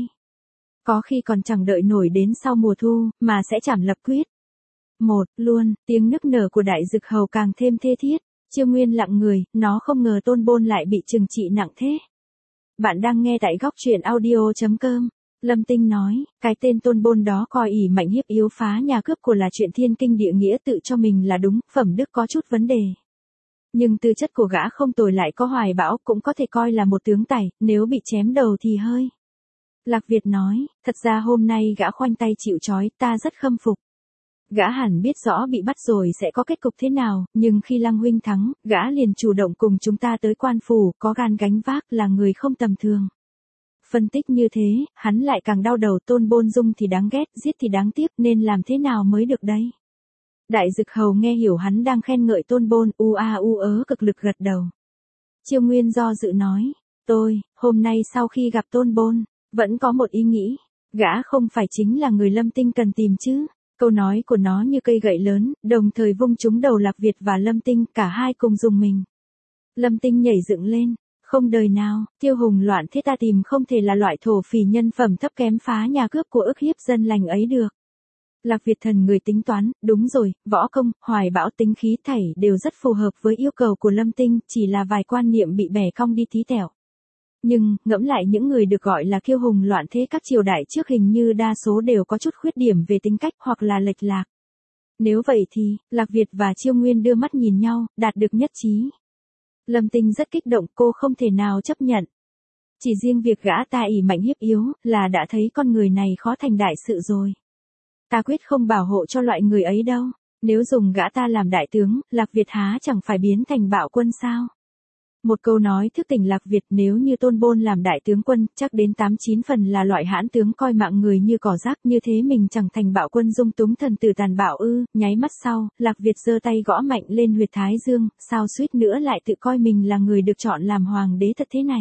A: Có khi còn chẳng đợi nổi đến sau mùa thu, mà sẽ chảm lập quyết. Một, luôn, tiếng nức nở của Đại Dực Hầu càng thêm thê thiết. Chiêu Nguyên lặng người, nó không ngờ Tôn Bôn lại bị trừng trị nặng thế. Bạn đang nghe tại góc truyện audio chấm com. Lâm Tinh nói, cái tên Tôn Bôn đó coi ỷ mạnh hiếp yếu phá nhà cướp của là chuyện thiên kinh địa nghĩa tự cho mình là đúng, phẩm đức có chút vấn đề. Nhưng tư chất của gã không tồi lại có hoài bão, cũng có thể coi là một tướng tài, nếu bị chém đầu thì hơi. Lạc Việt nói, thật ra hôm nay gã khoanh tay chịu trói, ta rất khâm phục. Gã hẳn biết rõ bị bắt rồi sẽ có kết cục thế nào, nhưng khi Lăng huynh thắng, gã liền chủ động cùng chúng ta tới quan phủ, có gan gánh vác, là người không tầm thường. Phân tích như thế, hắn lại càng đau đầu. Tôn Bôn dung thì đáng ghét, giết thì đáng tiếc, nên làm thế nào mới được đây? Đại Dực Hầu nghe hiểu hắn đang khen ngợi Tôn Bôn, u a u ớ cực lực gật đầu. Chiêu Nguyên do dự nói, tôi, hôm nay sau khi gặp Tôn Bôn, vẫn có một ý nghĩ, gã không phải chính là người Lâm Tinh cần tìm chứ? Câu nói của nó như cây gậy lớn, đồng thời vung trúng đầu Lạc Việt và Lâm Tinh, cả hai cùng dùng mình. Lâm Tinh nhảy dựng lên, không đời nào, Tiêu Hùng loạn thế ta tìm không thể là loại thổ phỉ nhân phẩm thấp kém phá nhà cướp của ức hiếp dân lành ấy được. Lạc Việt thần người tính toán, đúng rồi, võ công, hoài bão tính khí thảy đều rất phù hợp với yêu cầu của Lâm Tinh, chỉ là vài quan niệm bị bẻ cong đi tí tẹo. Nhưng, ngẫm lại những người được gọi là kiêu hùng loạn thế các triều đại trước hình như đa số đều có chút khuyết điểm về tính cách hoặc là lệch lạc. Nếu vậy thì, Lạc Việt và Chiêu Nguyên đưa mắt nhìn nhau, đạt được nhất trí. Lâm Tinh rất kích động, cô không thể nào chấp nhận. Chỉ riêng việc gã ta ỷ mạnh hiếp yếu, là đã thấy con người này khó thành đại sự rồi. Ta quyết không bảo hộ cho loại người ấy đâu. Nếu dùng gã ta làm đại tướng, Lạc Việt há chẳng phải biến thành bạo quân sao? Một câu nói thức tỉnh Lạc Việt, nếu như Tôn Bôn làm đại tướng quân, chắc đến tám chín phần là loại hãn tướng coi mạng người như cỏ rác, như thế mình chẳng thành bạo quân dung túng thần tử tàn bạo ư? Nháy mắt sau, Lạc Việt giơ tay gõ mạnh lên huyệt thái dương, sao suýt nữa lại tự coi mình là người được chọn làm hoàng đế thật thế này.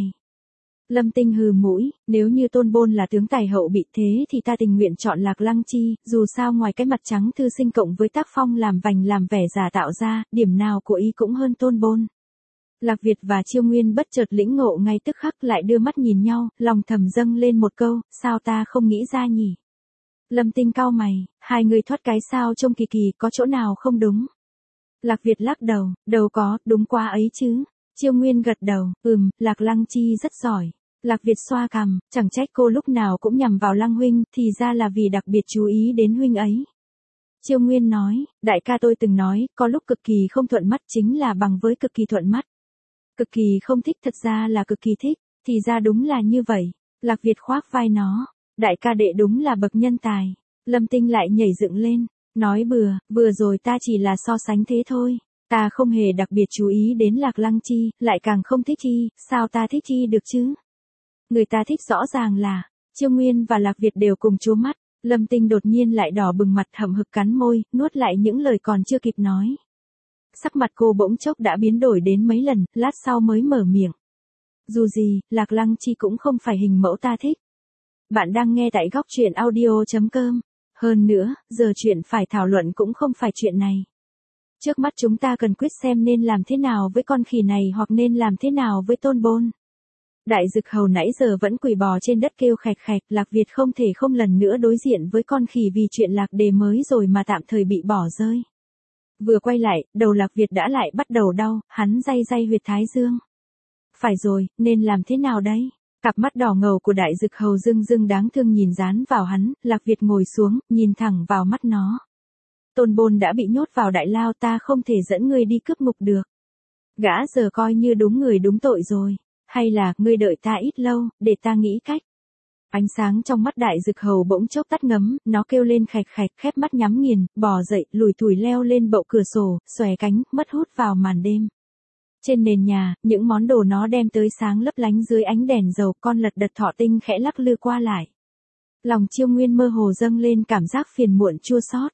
A: Lâm Tinh hừ mũi, nếu như Tôn Bôn là tướng tài hậu bị thế thì ta tình nguyện chọn Lạc Lăng Chi, dù sao ngoài cái mặt trắng thư sinh cộng với tác phong làm vành làm vẻ giả tạo ra, điểm nào của ý cũng hơn Tôn Bôn. Lạc Việt và Chiêu Nguyên bất chợt lĩnh ngộ ngay tức khắc, lại đưa mắt nhìn nhau, lòng thầm dâng lên một câu, sao ta không nghĩ ra nhỉ? Lâm Tinh cau mày, hai người thoát cái sao trông kỳ kỳ, có chỗ nào không đúng? Lạc Việt lắc đầu, đâu có, đúng quá ấy chứ. Chiêu Nguyên gật đầu, ừm, Lạc Lăng Chi rất giỏi. Lạc Việt xoa cằm, chẳng trách cô lúc nào cũng nhằm vào Lăng huynh, thì ra là vì đặc biệt chú ý đến huynh ấy. Chiêu Nguyên nói, đại ca tôi từng nói, có lúc cực kỳ không thuận mắt chính là bằng với cực kỳ thuận mắt. Cực kỳ không thích thật ra là cực kỳ thích, thì ra đúng là như vậy. Lạc Việt khoác vai nó, đại ca đệ đúng là bậc nhân tài. Lâm Tinh lại nhảy dựng lên, nói bừa, vừa rồi ta chỉ là so sánh thế thôi. Ta không hề đặc biệt chú ý đến Lạc Lăng Chi, lại càng không thích chi, sao ta thích chi được chứ? Người ta thích rõ ràng là, Chiêu Nguyên và Lạc Việt đều cùng trố mắt. Lâm Tinh đột nhiên lại đỏ bừng mặt, hậm hực cắn môi, nuốt lại những lời còn chưa kịp nói. Sắc mặt cô bỗng chốc đã biến đổi đến mấy lần, lát sau mới mở miệng. Dù gì, Lạc Lăng Chi cũng không phải hình mẫu ta thích. Bạn đang nghe tại góc truyện audio chấm com. Hơn nữa, giờ chuyện phải thảo luận cũng không phải chuyện này. Trước mắt chúng ta cần quyết xem nên làm thế nào với con khỉ này hoặc nên làm thế nào với Tôn Bôn. Đại Dực Hầu nãy giờ vẫn quỳ bò trên đất kêu khạch khạch, Lạc Việt không thể không lần nữa đối diện với con khỉ vì chuyện lạc đề mới rồi mà tạm thời bị bỏ rơi. Vừa quay lại, đầu Lạc Việt đã lại bắt đầu đau, hắn day day huyệt thái dương. Phải rồi, nên làm thế nào đấy? Cặp mắt đỏ ngầu của Đại Dực Hầu rưng rưng đáng thương nhìn dán vào hắn, Lạc Việt ngồi xuống, nhìn thẳng vào mắt nó. Tôn Bôn đã bị nhốt vào đại lao, ta không thể dẫn ngươi đi cướp ngục được. Gã giờ coi như đúng người đúng tội rồi. Hay là, ngươi đợi ta ít lâu, để ta nghĩ cách. Ánh sáng trong mắt Đại Dực Hầu bỗng chốc tắt ngấm, nó kêu lên khạch khạch, khép mắt nhắm nghiền, bò dậy, lủi thủi leo lên bậu cửa sổ, xòe cánh, mất hút vào màn đêm. Trên nền nhà, những món đồ nó đem tới sáng lấp lánh dưới ánh đèn dầu, con lật đật thọ tinh khẽ lắc lư qua lại. Lòng Chiêu Nguyên mơ hồ dâng lên cảm giác phiền muộn chua xót.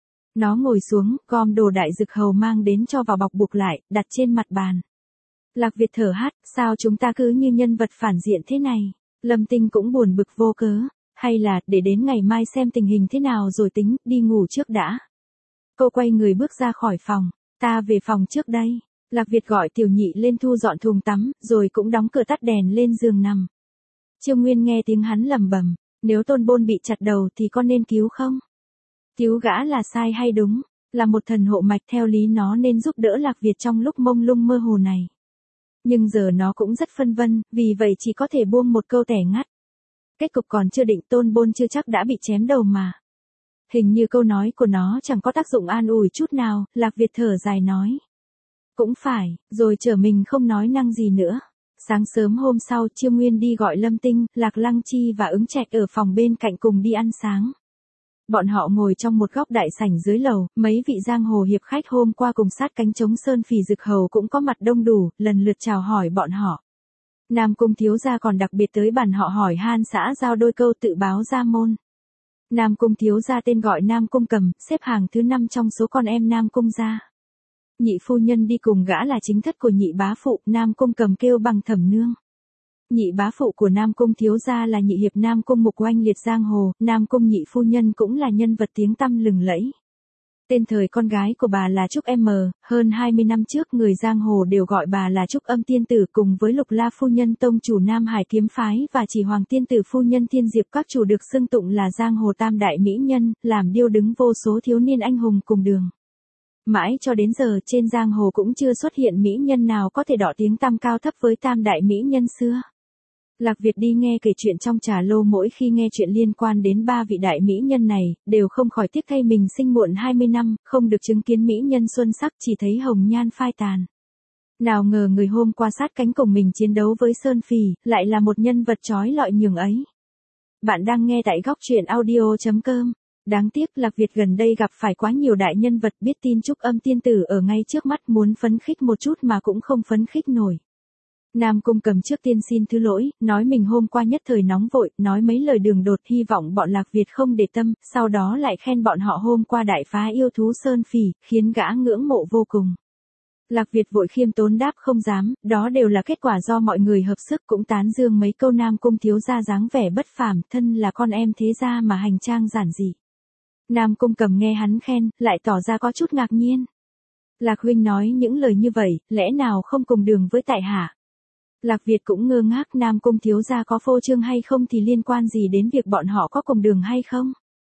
A: Nó ngồi xuống, gom đồ Đại Dực Hầu mang đến cho vào bọc buộc lại, đặt trên mặt bàn. Lạc Việt thở hắt, sao chúng ta cứ như nhân vật phản diện thế này? Lâm Tinh cũng buồn bực vô cớ. Hay là, để đến ngày mai xem tình hình thế nào rồi tính, đi ngủ trước đã. Cô quay người bước ra khỏi phòng. Ta về phòng trước đây. Lạc Việt gọi Tiểu Nhị lên thu dọn thùng tắm, rồi cũng đóng cửa tắt đèn lên giường nằm. Chiêu Nguyên nghe tiếng hắn lẩm bẩm, nếu Tôn Bôn bị chặt đầu thì con nên cứu không? Cứu gã là sai hay đúng? Là một thần hộ mạch theo lý nó nên giúp đỡ Lạc Việt trong lúc mông lung mơ hồ này. Nhưng giờ nó cũng rất phân vân, vì vậy chỉ có thể buông một câu tẻ ngắt. Kết cục còn chưa định, Tôn Bôn chưa chắc đã bị chém đầu mà. Hình như câu nói của nó chẳng có tác dụng an ủi chút nào, Lạc Việt thở dài nói. Cũng phải, rồi trở mình không nói năng gì nữa. Sáng sớm hôm sau, Chiêu Nguyên đi gọi Lâm Tinh, Lạc Lăng Chi và Ứng Trạch ở phòng bên cạnh cùng đi ăn sáng. Bọn họ ngồi trong một góc đại sảnh dưới lầu, mấy vị giang hồ hiệp khách hôm qua cùng sát cánh chống Sơn Phỉ Dực Hầu cũng có mặt đông đủ, lần lượt chào hỏi bọn họ. Nam Cung thiếu gia còn đặc biệt tới bàn họ hỏi han xã giao đôi câu tự báo ra môn. Nam Cung thiếu gia tên gọi Nam Cung Cầm, xếp hàng thứ năm trong số con em Nam Cung gia. Nhị phu nhân đi cùng gã là chính thất của nhị bá phụ, Nam Cung Cầm kêu bằng thẩm nương. Nhị bá phụ của Nam Cung thiếu gia là nhị hiệp Nam Cung Mục oanh liệt giang hồ, Nam Cung nhị phu nhân cũng là nhân vật tiếng tăm lừng lẫy. Tên thời con gái của bà là Trúc M, hơn hai mươi năm trước người giang hồ đều gọi bà là Trúc Âm tiên tử, cùng với Lục La phu nhân tông chủ Nam Hải kiếm phái và Chỉ Hoàng tiên tử phu nhân Thiên Diệp các chủ được xưng tụng là giang hồ tam đại mỹ nhân, làm điêu đứng vô số thiếu niên anh hùng cùng đường. Mãi cho đến giờ trên giang hồ cũng chưa xuất hiện mỹ nhân nào có thể đọ tiếng tăm cao thấp với tam đại mỹ nhân xưa. Lạc Việt đi nghe kể chuyện trong trà lô, mỗi khi nghe chuyện liên quan đến ba vị đại mỹ nhân này, đều không khỏi tiếc thay mình sinh muộn hai mươi năm, không được chứng kiến mỹ nhân xuân sắc, chỉ thấy hồng nhan phai tàn. Nào ngờ người hôm qua sát cánh cùng mình chiến đấu với Sơn Phỉ, lại là một nhân vật chói lọi nhường ấy. Bạn đang nghe tại góc truyện audio chấm com. Đáng tiếc Lạc Việt gần đây gặp phải quá nhiều đại nhân vật, biết tin Trúc Âm tiên tử ở ngay trước mắt, muốn phấn khích một chút mà cũng không phấn khích nổi. Nam Cung Cầm trước tiên xin thứ lỗi, nói mình hôm qua nhất thời nóng vội, nói mấy lời đường đột, hy vọng bọn Lạc Việt không để tâm, sau đó lại khen bọn họ hôm qua đại phá yêu thú Sơn Phỉ, khiến gã ngưỡng mộ vô cùng. Lạc Việt vội khiêm tốn đáp không dám, đó đều là kết quả do mọi người hợp sức, cũng tán dương mấy câu Nam Cung thiếu gia dáng vẻ bất phàm, thân là con em thế gia mà hành trang giản dị. Nam Cung Cầm nghe hắn khen, lại tỏ ra có chút ngạc nhiên. Lạc huynh nói những lời như vậy, lẽ nào không cùng đường với tại hạ? Lạc Việt cũng ngơ ngác, Nam Cung thiếu gia có phô trương hay không thì liên quan gì đến việc bọn họ có cùng đường hay không?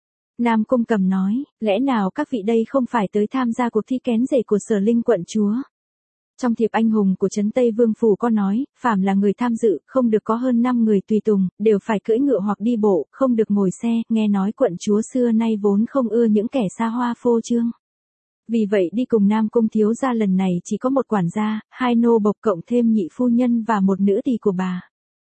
A: Nam Cung Cầm nói, lẽ nào các vị đây không phải tới tham gia cuộc thi kén rể của Sở Linh quận chúa? Trong thiệp anh hùng của Trấn Tây Vương Phủ có nói, phàm là người tham dự, không được có hơn năm người tùy tùng, đều phải cưỡi ngựa hoặc đi bộ, không được ngồi xe, nghe nói quận chúa xưa nay vốn không ưa những kẻ xa hoa phô trương. Vì vậy đi cùng Nam Cung thiếu gia lần này chỉ có một quản gia, hai nô bộc cộng thêm nhị phu nhân và một nữ tỳ của bà.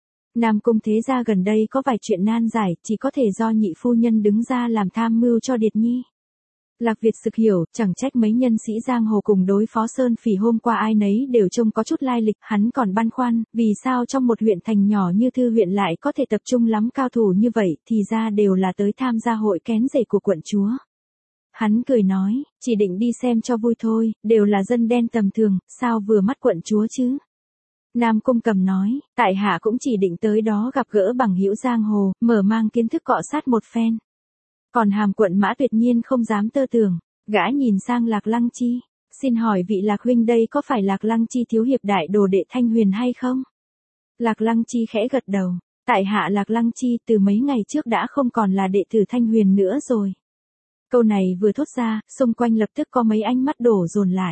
A: Nam Cung thế gia gần đây có vài chuyện nan giải, chỉ có thể do nhị phu nhân đứng ra làm tham mưu cho Điệt Nhi. Lạc Việt sực hiểu, chẳng trách mấy nhân sĩ giang hồ cùng đối phó Sơn Phỉ hôm qua ai nấy đều trông có chút lai lịch, hắn còn băn khoăn, vì sao trong một huyện thành nhỏ như Thư huyện lại có thể tập trung lắm cao thủ như vậy, thì ra đều là tới tham gia hội kén rể của quận chúa. Hắn cười nói, chỉ định đi xem cho vui thôi, đều là dân đen tầm thường, sao vừa mắt quận chúa chứ? Nam Cung Cầm nói, tại hạ cũng chỉ định tới đó gặp gỡ bằng hữu giang hồ, mở mang kiến thức cọ sát một phen. Còn Hàm Quận Mã tuyệt nhiên không dám tơ tưởng, gã nhìn sang Lạc Lăng Chi, xin hỏi vị Lạc huynh đây có phải Lạc Lăng Chi thiếu hiệp đại đồ đệ Thanh Huyền hay không? Lạc Lăng Chi khẽ gật đầu, tại hạ Lạc Lăng Chi từ mấy ngày trước đã không còn là đệ tử Thanh Huyền nữa rồi. Câu này vừa thốt ra, xung quanh lập tức có mấy ánh mắt đổ dồn lại.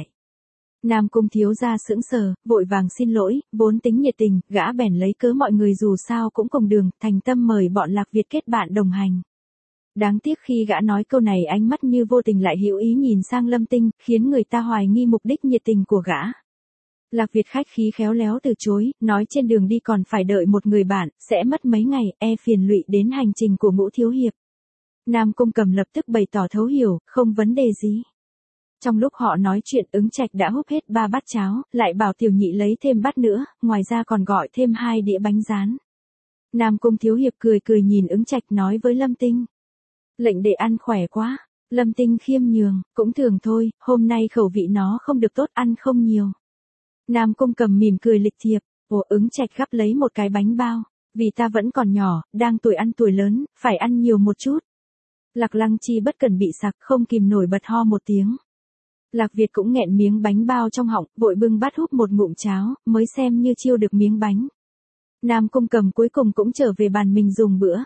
A: Nam Cung thiếu gia sững sờ, vội vàng xin lỗi, vốn tính nhiệt tình, gã bèn lấy cớ mọi người dù sao cũng cùng đường, thành tâm mời bọn Lạc Việt kết bạn đồng hành. Đáng tiếc khi gã nói câu này ánh mắt như vô tình lại hữu ý nhìn sang Lâm Tinh, khiến người ta hoài nghi mục đích nhiệt tình của gã. Lạc Việt khách khí khéo léo từ chối, nói trên đường đi còn phải đợi một người bạn, sẽ mất mấy ngày, e phiền lụy đến hành trình của Ngũ thiếu hiệp. Nam Cung Cầm lập tức bày tỏ thấu hiểu, không vấn đề gì. Trong lúc họ nói chuyện Ứng Trạch đã húp hết ba bát cháo, lại bảo Tiểu Nhị lấy thêm bát nữa, ngoài ra còn gọi thêm hai đĩa bánh rán. Nam Cung thiếu hiệp cười cười nhìn Ứng Trạch nói với Lâm Tinh. Lệnh đệ ăn khỏe quá. Lâm Tinh khiêm nhường, cũng thường thôi, hôm nay khẩu vị nó không được tốt ăn không nhiều. Nam Cung Cầm mỉm cười lịch thiệp, ồ Ứng Trạch gắp lấy một cái bánh bao, vì ta vẫn còn nhỏ, đang tuổi ăn tuổi lớn, phải ăn nhiều một chút. Lạc Lăng Chi bất cần bị sặc không kìm nổi bật ho một tiếng. Lạc Việt cũng nghẹn miếng bánh bao trong họng, vội bưng bát húp một ngụm cháo, mới xem như chiêu được miếng bánh. Nam Cung Cầm cuối cùng cũng trở về bàn mình dùng bữa.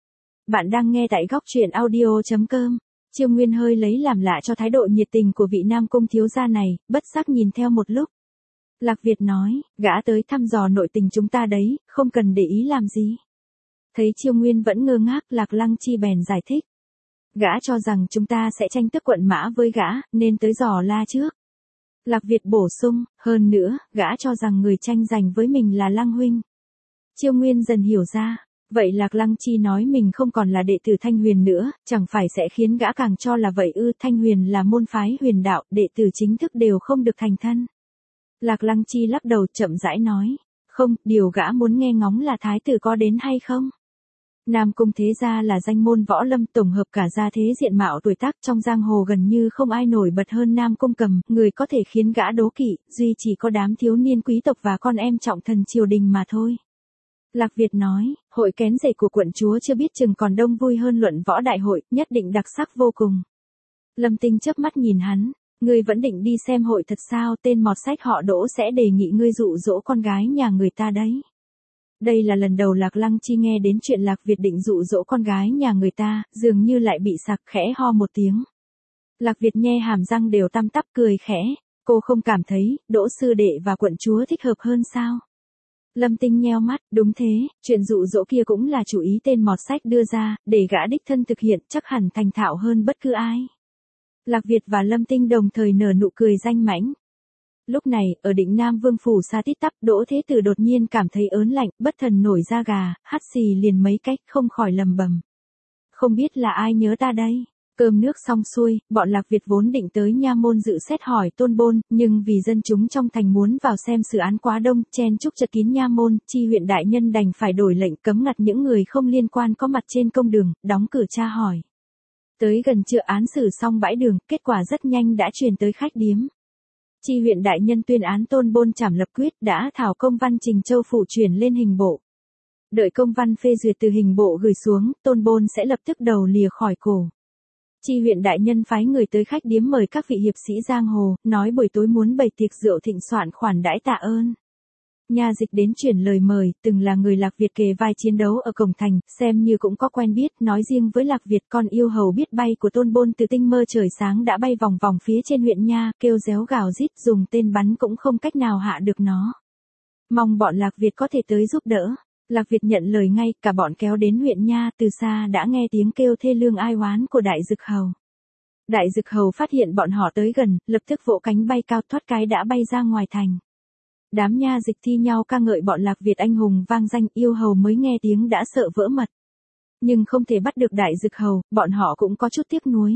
A: Bạn đang nghe tại góc truyện audio chấm com. Chiêu Nguyên hơi lấy làm lạ cho thái độ nhiệt tình của vị Nam Cung thiếu gia này, bất giác nhìn theo một lúc. Lạc Việt nói, gã tới thăm dò nội tình chúng ta đấy, không cần để ý làm gì. Thấy Chiêu Nguyên vẫn ngơ ngác, Lạc Lăng Chi bèn giải thích. Gã cho rằng chúng ta sẽ tranh tức quận Mã với gã, nên tới dò la trước. Lạc Việt bổ sung, hơn nữa, gã cho rằng người tranh giành với mình là Lăng huynh. Chiêu Nguyên dần hiểu ra, vậy Lạc Lăng Chi nói mình không còn là đệ tử Thanh Huyền nữa, chẳng phải sẽ khiến gã càng cho là vậy ư? Thanh Huyền là môn phái huyền đạo, đệ tử chính thức đều không được thành thân. Lạc Lăng Chi lắc đầu chậm rãi nói, không, điều gã muốn nghe ngóng là thái tử có đến hay không. Nam Cung thế gia là danh môn võ lâm tổng hợp cả gia thế diện mạo tuổi tác trong giang hồ gần như không ai nổi bật hơn Nam Cung Cầm, người có thể khiến gã đố kỵ, duy chỉ có đám thiếu niên quý tộc và con em trọng thần triều đình mà thôi. Lạc Việt nói, hội kén rể của quận chúa chưa biết chừng còn đông vui hơn luận võ đại hội, nhất định đặc sắc vô cùng. Lâm Tinh chớp mắt nhìn hắn, ngươi vẫn định đi xem hội thật sao? Tên mọt sách họ Đỗ sẽ đề nghị ngươi dụ dỗ con gái nhà người ta đấy. Đây là lần đầu Lạc Lăng Chi nghe đến chuyện Lạc Việt định dụ dỗ con gái nhà người ta, dường như lại bị sặc khẽ ho một tiếng. Lạc Việt nhe hàm răng đều tăm tắp cười khẽ, cô không cảm thấy Đỗ sư đệ và quận chúa thích hợp hơn sao? Lâm Tinh nheo mắt, đúng thế, chuyện dụ dỗ kia cũng là chủ ý tên mọt sách đưa ra, để gã đích thân thực hiện chắc hẳn thành thạo hơn bất cứ ai. Lạc Việt và Lâm Tinh đồng thời nở nụ cười danh mãnh. Lúc này, ở Định Nam Vương phủ xa tít tắp, Đỗ Thế Tử đột nhiên cảm thấy ớn lạnh, bất thần nổi da gà, hắt xì liền mấy cách, không khỏi lầm bầm. Không biết là ai nhớ ta đây? Cơm nước xong xuôi, bọn Lạc Việt vốn định tới nha môn dự xét hỏi Tôn Bôn, nhưng vì dân chúng trong thành muốn vào xem xử án quá đông, chen chúc chật kín nha môn, Chi huyện đại nhân đành phải đổi lệnh cấm ngặt những người không liên quan có mặt trên công đường, đóng cửa tra hỏi. Tới gần trưa án xử xong bãi đường, kết quả rất nhanh đã truyền tới khách điếm. Chi huyện đại nhân tuyên án Tôn Bôn trảm lập quyết, đã thảo công văn trình châu phủ chuyển lên hình bộ. Đợi công văn phê duyệt từ hình bộ gửi xuống, Tôn Bôn sẽ lập tức đầu lìa khỏi cổ. Chi huyện đại nhân phái người tới khách điếm mời các vị hiệp sĩ giang hồ, nói buổi tối muốn bày tiệc rượu thịnh soạn khoản đãi tạ ơn. Nha dịch đến chuyển lời mời, từng là người Lạc Việt kề vai chiến đấu ở cổng thành, xem như cũng có quen biết, nói riêng với Lạc Việt con yêu hầu biết bay của Tôn Bôn từ tinh mơ trời sáng đã bay vòng vòng phía trên huyện nha, kêu réo gào rít, dùng tên bắn cũng không cách nào hạ được nó. Mong bọn Lạc Việt có thể tới giúp đỡ. Lạc Việt nhận lời ngay, cả bọn kéo đến huyện nha, từ xa đã nghe tiếng kêu thê lương ai oán của Đại Dực Hầu. Đại Dực Hầu phát hiện bọn họ tới gần, lập tức vỗ cánh bay cao thoát cái đã bay ra ngoài thành. Đám nha dịch thi nhau ca ngợi bọn Lạc Việt anh hùng vang danh, yêu hầu mới nghe tiếng đã sợ vỡ mật. Nhưng không thể bắt được Đại Dực Hầu, bọn họ cũng có chút tiếc nuối.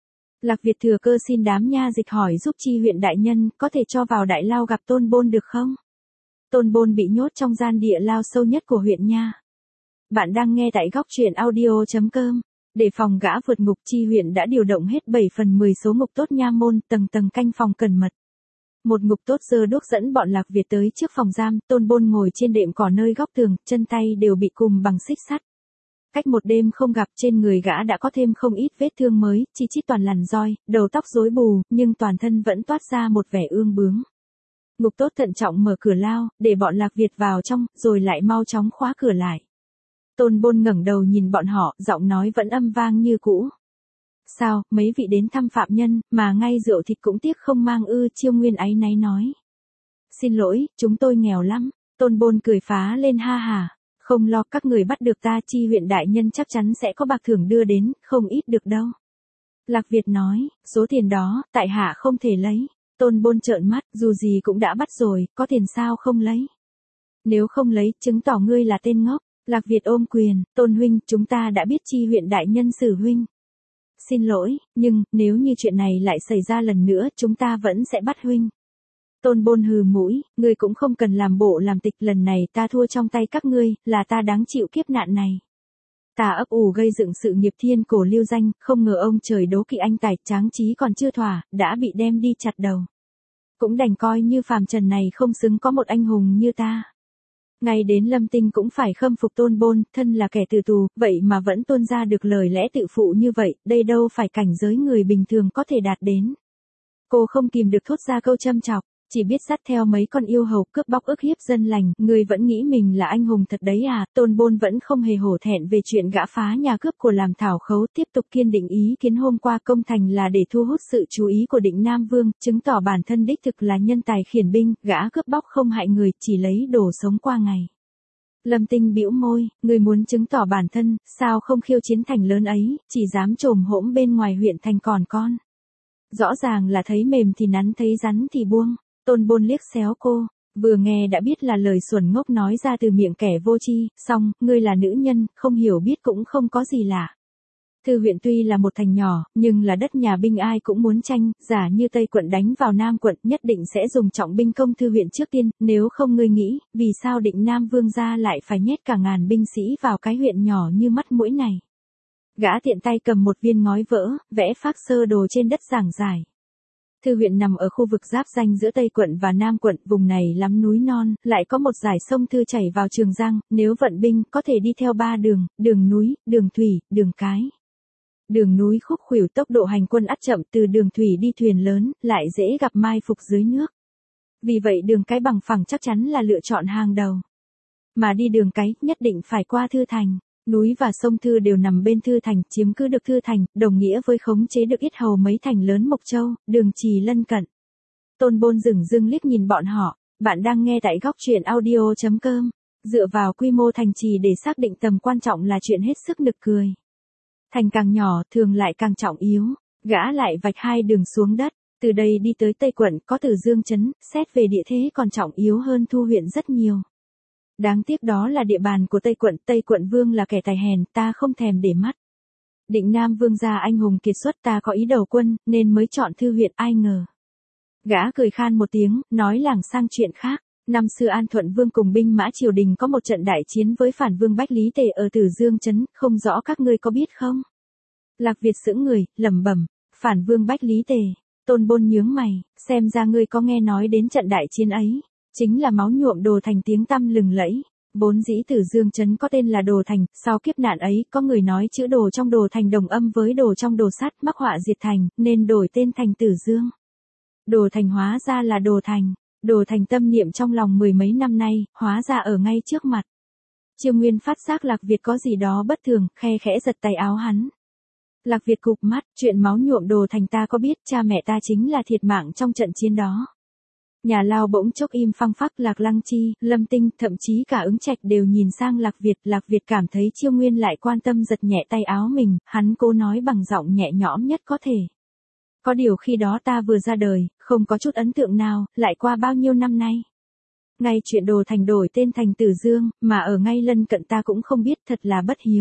A: Lạc Việt thừa cơ xin đám nha dịch hỏi giúp Chi huyện đại nhân, có thể cho vào đại lao gặp Tôn Bôn được không? Tôn Bôn bị nhốt trong gian địa lao sâu nhất của huyện nha. Bạn đang nghe tại góc truyện audio chấm com. Để phòng gã vượt ngục, Chi huyện đã điều động hết bảy phần mười số ngục tốt nha môn, tầng tầng canh phòng cẩn mật. Một ngục tốt giơ đuốc dẫn bọn Lạc Việt tới trước phòng giam, Tôn Bôn ngồi trên đệm cỏ nơi góc tường, chân tay đều bị cùm bằng xích sắt. Cách một đêm không gặp, trên người gã đã có thêm không ít vết thương mới, chi chít toàn lằn roi, đầu tóc rối bù, nhưng toàn thân vẫn toát ra một vẻ ương bướng. Ngục Tốt thận trọng mở cửa lao, để bọn Lạc Việt vào trong, rồi lại mau chóng khóa cửa lại. Tôn Bôn ngẩng đầu nhìn bọn họ, giọng nói vẫn âm vang như cũ. Sao, mấy vị đến thăm phạm nhân, mà ngay rượu thịt cũng tiếc không mang ư? Chiêu Nguyên áy náy nói. Xin lỗi, chúng tôi nghèo lắm. Tôn Bôn cười phá lên ha hà. Không lo, các người bắt được ta, Chi huyện đại nhân chắc chắn sẽ có bạc thưởng đưa đến, không ít được đâu. Lạc Việt nói, số tiền đó, tại hạ không thể lấy. Tôn Bôn trợn mắt, dù gì cũng đã bắt rồi, có tiền sao không lấy. Nếu không lấy, chứng tỏ ngươi là tên ngốc. Lạc Việt ôm quyền, Tôn huynh, chúng ta đã biết Chi huyện đại nhân xử huynh. Xin lỗi, nhưng, nếu như chuyện này lại xảy ra lần nữa, chúng ta vẫn sẽ bắt huynh. Tôn Bôn hừ mũi, ngươi cũng không cần làm bộ làm tịch, lần này ta thua trong tay các ngươi, là ta đáng chịu kiếp nạn này. Ta ấp ủ gây dựng sự nghiệp thiên cổ lưu danh, không ngờ ông trời đố kỵ anh tài tráng trí còn chưa thỏa, đã bị đem đi chặt đầu. Cũng đành coi như phàm trần này không xứng có một anh hùng như ta. Ngay đến Lâm Tinh cũng phải khâm phục Tôn Bôn, thân là kẻ tử tù, vậy mà vẫn tuôn ra được lời lẽ tự phụ như vậy, đây đâu phải cảnh giới người bình thường có thể đạt đến. Cô không kìm được thốt ra câu châm chọc, chỉ biết dắt theo mấy con yêu hầu cướp bóc ức hiếp dân lành, người vẫn nghĩ mình là anh hùng thật đấy à? Tôn Bôn vẫn không hề hổ thẹn về chuyện gã phá nhà cướp của làm thảo khấu, tiếp tục kiên định ý kiến hôm qua công thành là để thu hút sự chú ý của Định Nam Vương, chứng tỏ bản thân đích thực là nhân tài khiển binh, gã cướp bóc không hại người, chỉ lấy đồ sống qua ngày. Lâm Tinh bĩu môi, người muốn chứng tỏ bản thân, sao không khiêu chiến thành lớn ấy, chỉ dám trồm hỗn bên ngoài huyện thành còn con. Rõ ràng là thấy mềm thì nắn, thấy rắn thì buông. Tôn Bôn liếc xéo cô, vừa nghe đã biết là lời xuẩn ngốc nói ra từ miệng kẻ vô tri, song, ngươi là nữ nhân, không hiểu biết cũng không có gì lạ. Thư huyện tuy là một thành nhỏ, nhưng là đất nhà binh ai cũng muốn tranh, giả như Tây quận đánh vào Nam quận, nhất định sẽ dùng trọng binh công Thư huyện trước tiên, nếu không ngươi nghĩ, vì sao Định Nam Vương gia lại phải nhét cả ngàn binh sĩ vào cái huyện nhỏ như mắt mũi này. Gã tiện tay cầm một viên ngói vỡ, vẽ phác sơ đồ trên đất giảng giải. Thư huyện nằm ở khu vực giáp ranh giữa Tây quận và Nam quận, vùng này lắm núi non, lại có một dải sông Thư chảy vào Trường Giang, nếu vận binh, có thể đi theo ba đường, đường núi, đường thủy, đường cái. Đường núi khúc khuỷu, tốc độ hành quân ắt chậm, từ đường thủy đi thuyền lớn, lại dễ gặp mai phục dưới nước. Vì vậy đường cái bằng phẳng chắc chắn là lựa chọn hàng đầu. Mà đi đường cái, nhất định phải qua Thư thành. Núi và sông Thư đều nằm bên Thư thành, chiếm cứ được Thư thành, đồng nghĩa với khống chế được ít hầu mấy thành lớn Mộc Châu, Đường Trì lân cận. Tôn Bôn dửng dưng liếc nhìn bọn họ, bạn đang nghe tại góc truyện audio chấm com. Dựa vào quy mô thành trì để xác định tầm quan trọng là chuyện hết sức nực cười. Thành càng nhỏ, thường lại càng trọng yếu, gã lại vạch hai đường xuống đất, từ đây đi tới Tây quận có Từ Dương trấn, xét về địa thế còn trọng yếu hơn Thu huyện rất nhiều. Đáng tiếc đó là địa bàn của Tây quận, Tây quận Vương là kẻ tài hèn, ta không thèm để mắt. Định Nam Vương gia anh hùng kiệt xuất, ta có ý đầu quân, nên mới chọn Thư huyện, ai ngờ. Gã cười khan một tiếng, nói lảng sang chuyện khác. Năm xưa An Thuận Vương cùng binh mã triều đình có một trận đại chiến với phản vương Bách Lý Tề ở Từ Dương trấn, không rõ các ngươi có biết không? Lạc Việt sững người, lẩm bẩm, phản vương Bách Lý Tề. Tôn Bôn nhướng mày, xem ra ngươi có nghe nói đến trận đại chiến ấy. Chính là máu nhuộm Đồ Thành tiếng tăm lừng lẫy. Vốn dĩ Từ Dương trấn có tên là Đồ Thành, sau kiếp nạn ấy, có người nói chữ Đồ trong Đồ Thành đồng âm với Đồ trong Đồ Sắt, mắc họa diệt thành, nên đổi tên thành Từ Dương. Đồ Thành hóa ra là Đồ Thành. Đồ Thành tâm niệm trong lòng mười mấy năm nay, hóa ra ở ngay trước mặt. Chiêu Nguyên phát giác Lạc Việt có gì đó bất thường, khe khẽ giật tay áo hắn. Lạc Việt cụp mắt, chuyện máu nhuộm Đồ Thành ta có biết, cha mẹ ta chính là thiệt mạng trong trận chiến đó. Nhà lao bỗng chốc im phăng phắc, Lạc Lăng Chi, Lâm Tinh, thậm chí cả Ứng Trạch đều nhìn sang Lạc Việt. Lạc Việt cảm thấy Chiêu Nguyên lại quan tâm, giật nhẹ tay áo mình, hắn cố nói bằng giọng nhẹ nhõm nhất có thể. Có điều khi đó ta vừa ra đời, không có chút ấn tượng nào, lại qua bao nhiêu năm nay. Ngay chuyện Đồ Thành đổi tên thành Từ Dương, mà ở ngay lân cận ta cũng không biết, thật là bất hiếu.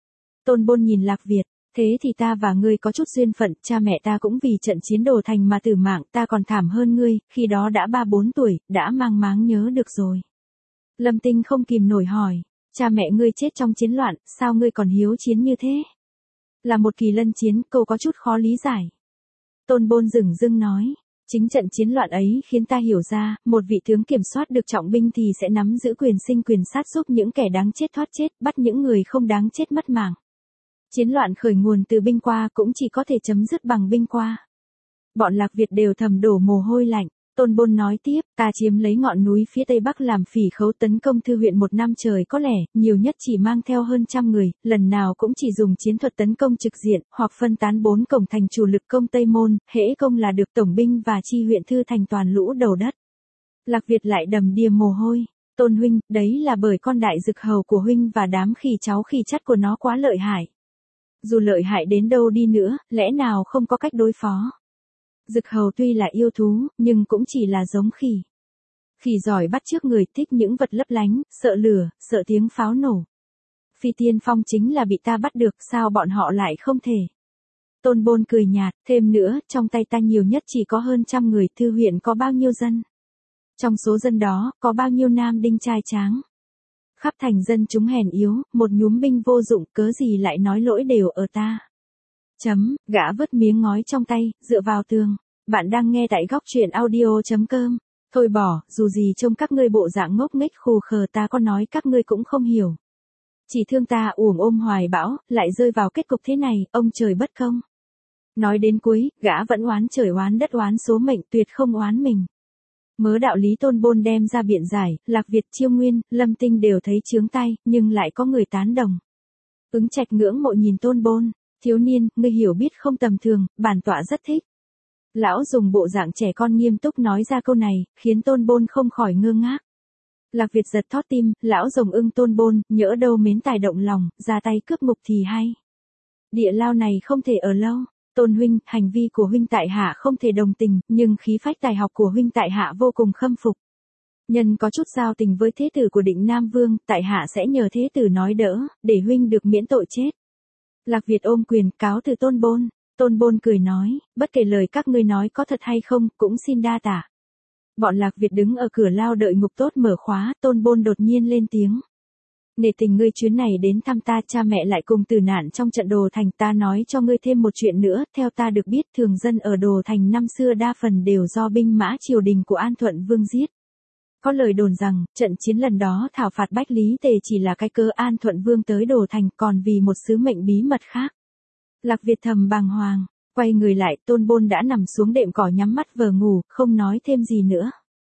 A: Tôn Bôn nhìn Lạc Việt, thế thì ta và ngươi có chút duyên phận, cha mẹ ta cũng vì trận chiến Đồ Thành mà tử mạng, ta còn thảm hơn ngươi, khi đó đã ba bốn tuổi, đã mang máng nhớ được rồi. Lâm Tinh không kìm nổi hỏi, cha mẹ ngươi chết trong chiến loạn, sao ngươi còn hiếu chiến như thế? Là một kỳ lân chiến, câu có chút khó lý giải. Tôn Bôn dửng dưng nói, Chính trận chiến loạn ấy khiến ta hiểu ra, một vị tướng kiểm soát được trọng binh thì sẽ nắm giữ quyền sinh quyền sát, giúp những kẻ đáng chết thoát chết, bắt những người không đáng chết mất mạng. Chiến loạn khởi nguồn từ binh qua cũng chỉ có thể chấm dứt bằng binh qua. Bọn Lạc Việt đều thầm đổ mồ hôi lạnh. Tôn Bôn nói tiếp, ta chiếm lấy ngọn núi phía tây bắc làm phỉ khấu, tấn công Thư huyện một năm trời có lẽ, nhiều nhất chỉ mang theo hơn trăm người, lần nào cũng chỉ dùng chiến thuật tấn công trực diện, hoặc phân tán bốn cổng thành chủ lực công Tây Môn, hễ công là được tổng binh và chi huyện Thư thành toàn lũ đầu đất. Lạc Việt lại đầm đìa mồ hôi. Tôn huynh, đấy là bởi con đại dực hầu của huynh và đám khỉ cháu khỉ chắt của nó quá lợi hại. Dù lợi hại đến đâu đi nữa, lẽ nào không có cách đối phó. Dực hầu tuy là yêu thú, nhưng cũng chỉ là giống khỉ. Khỉ giỏi bắt chước người, thích những vật lấp lánh, sợ lửa, sợ tiếng pháo nổ. Phi Tiên Phong chính là bị ta bắt được, sao bọn họ lại không thể. Tôn Bôn cười nhạt, thêm nữa, trong tay ta nhiều nhất chỉ có hơn trăm người, Thư huyện có bao nhiêu dân. Trong số dân đó, có bao nhiêu nam đinh trai tráng. Khắp thành dân chúng hèn yếu, một nhúm binh vô dụng, cớ gì lại nói lỗi đều ở ta. Chấm, gã vứt miếng ngói trong tay, dựa vào tường. Bạn đang nghe tại góc truyện audio.com. Thôi bỏ, dù gì trông các ngươi bộ dạng ngốc nghếch khù khờ, ta có nói các ngươi cũng không hiểu. Chỉ thương ta uổng ôm hoài bão, lại rơi vào kết cục thế này, ông trời bất công. Nói đến cuối, gã vẫn oán trời oán đất oán số mệnh, tuyệt không oán mình. Mớ đạo lý Tôn Bôn đem ra biện giải, Lạc Việt, Chiêu Nguyên, Lâm Tinh đều thấy chướng tay, nhưng lại có người tán đồng. Ứng Trạch ngưỡng mộ nhìn Tôn Bôn, thiếu niên, ngươi hiểu biết không tầm thường, bản tọa rất thích. Lão dùng bộ dạng trẻ con nghiêm túc nói ra câu này, khiến Tôn Bôn không khỏi ngơ ngác. Lạc Việt giật thót tim, lão rồng ưng Tôn Bôn, nhỡ đâu mến tài động lòng, ra tay cướp ngục thì hay. Địa lao này không thể ở lâu. Tôn huynh, hành vi của huynh tại hạ không thể đồng tình, nhưng khí phách tài học của huynh tại hạ vô cùng khâm phục. Nhân có chút giao tình với thế tử của Định Nam Vương, tại hạ sẽ nhờ thế tử nói đỡ, để huynh được miễn tội chết. Lạc Việt ôm quyền, cáo từ Tôn Bôn. Tôn Bôn cười nói, bất kể lời các ngươi nói có thật hay không, cũng xin đa tạ. Bọn Lạc Việt đứng ở cửa lao đợi ngục tốt mở khóa, Tôn Bôn đột nhiên lên tiếng. Nể tình ngươi chuyến này đến thăm ta, cha mẹ lại cùng tử nạn trong trận Đồ Thành, ta nói cho ngươi thêm một chuyện nữa, theo ta được biết thường dân ở Đồ Thành năm xưa đa phần đều do binh mã triều đình của An Thuận Vương giết. Có lời đồn rằng, trận chiến lần đó thảo phạt Bách Lý Tề chỉ là cái cớ An Thuận Vương tới Đồ Thành, còn vì một sứ mệnh bí mật khác. Lạc Việt thầm bàng hoàng, quay người lại, Tôn Bôn đã nằm xuống đệm cỏ nhắm mắt vờ ngủ, không nói thêm gì nữa.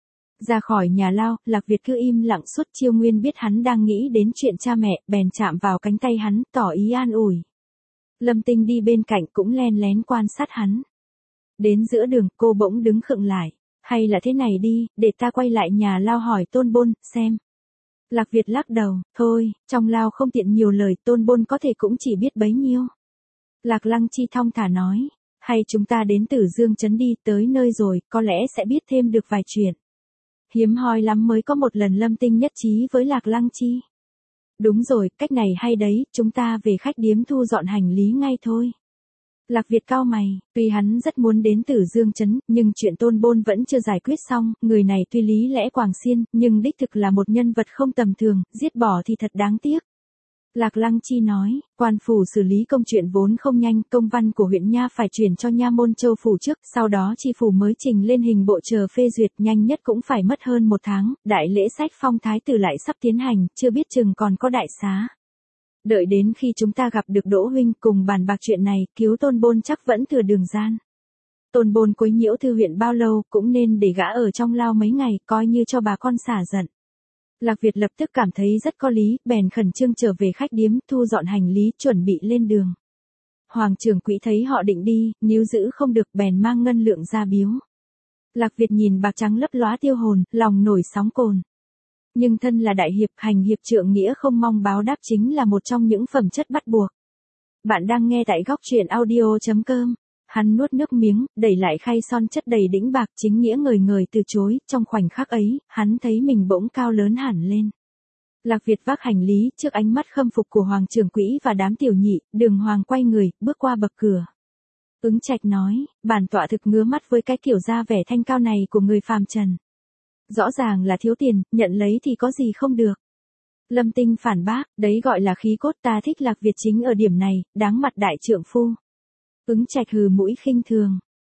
A: Ra khỏi nhà lao, Lạc Việt cứ im lặng suốt. Chiêu Nguyên biết hắn đang nghĩ đến chuyện cha mẹ, bèn chạm vào cánh tay hắn, tỏ ý an ủi. Lâm Tinh đi bên cạnh cũng len lén quan sát hắn. Đến giữa đường, cô bỗng đứng khựng lại. Hay là thế này đi, để ta quay lại nhà lao hỏi Tôn Bôn, xem. Lạc Việt lắc đầu, thôi, trong lao không tiện nhiều lời, Tôn Bôn có thể cũng chỉ biết bấy nhiêu. Lạc Lăng Chi thong thả nói, hay chúng ta đến Tử Dương Trấn đi, tới nơi rồi, có lẽ sẽ biết thêm được vài chuyện. Hiếm hoi lắm mới có một lần Lâm Tinh nhất trí với Lạc Lăng Chi. Đúng rồi, cách này hay đấy, chúng ta về khách điếm thu dọn hành lý ngay thôi. Lạc Việt cau mày, tuy hắn rất muốn đến Tử Dương Trấn, nhưng chuyện Tôn Bôn vẫn chưa giải quyết xong, người này tuy lý lẽ quàng xiên, nhưng đích thực là một nhân vật không tầm thường, giết bỏ thì thật đáng tiếc. Lạc Lăng Chi nói, quan phủ xử lý công chuyện vốn không nhanh, công văn của huyện nha phải chuyển cho nha môn Châu phủ trước, sau đó chi phủ mới trình lên hình bộ chờ phê duyệt, nhanh nhất cũng phải mất hơn một tháng, đại lễ sách phong thái tử lại sắp tiến hành, chưa biết chừng còn có đại xá. Đợi đến khi chúng ta gặp được Đỗ huynh cùng bàn bạc chuyện này, cứu Tôn Bôn chắc vẫn thừa đường gian. Tôn Bôn quấy nhiễu Thư huyện bao lâu, cũng nên để gã ở trong lao mấy ngày, coi như cho bà con xả giận. Lạc Việt lập tức cảm thấy rất có lý, bèn khẩn trương trở về khách điếm, thu dọn hành lý, chuẩn bị lên đường. Hoàng trưởng quỹ thấy họ định đi, níu giữ không được, bèn mang ngân lượng ra biếu. Lạc Việt nhìn bạc trắng lấp lóa tiêu hồn, lòng nổi sóng cồn. Nhưng thân là đại hiệp, hành hiệp trượng nghĩa không mong báo đáp chính là một trong những phẩm chất bắt buộc. Bạn đang nghe tại góc truyện audio.com. Hắn nuốt nước miếng, đẩy lại khay son chất đầy đĩnh bạc, chính nghĩa ngời ngời từ chối, trong khoảnh khắc ấy, hắn thấy mình bỗng cao lớn hẳn lên. Lạc Việt vác hành lý, trước ánh mắt khâm phục của Hoàng trưởng quỹ và đám tiểu nhị, Đường Hoàng quay người, bước qua bậc cửa. Ứng Trạch nói, bản tọa thực ngứa mắt với cái kiểu da vẻ thanh cao này của người phàm trần. Rõ ràng là thiếu tiền, nhận lấy thì có gì không được. Lâm Tinh phản bác, đấy gọi là khí cốt, ta thích Lạc Việt chính ở điểm này, đáng mặt đại trượng phu. Ứng Trạch hừ mũi khinh thường,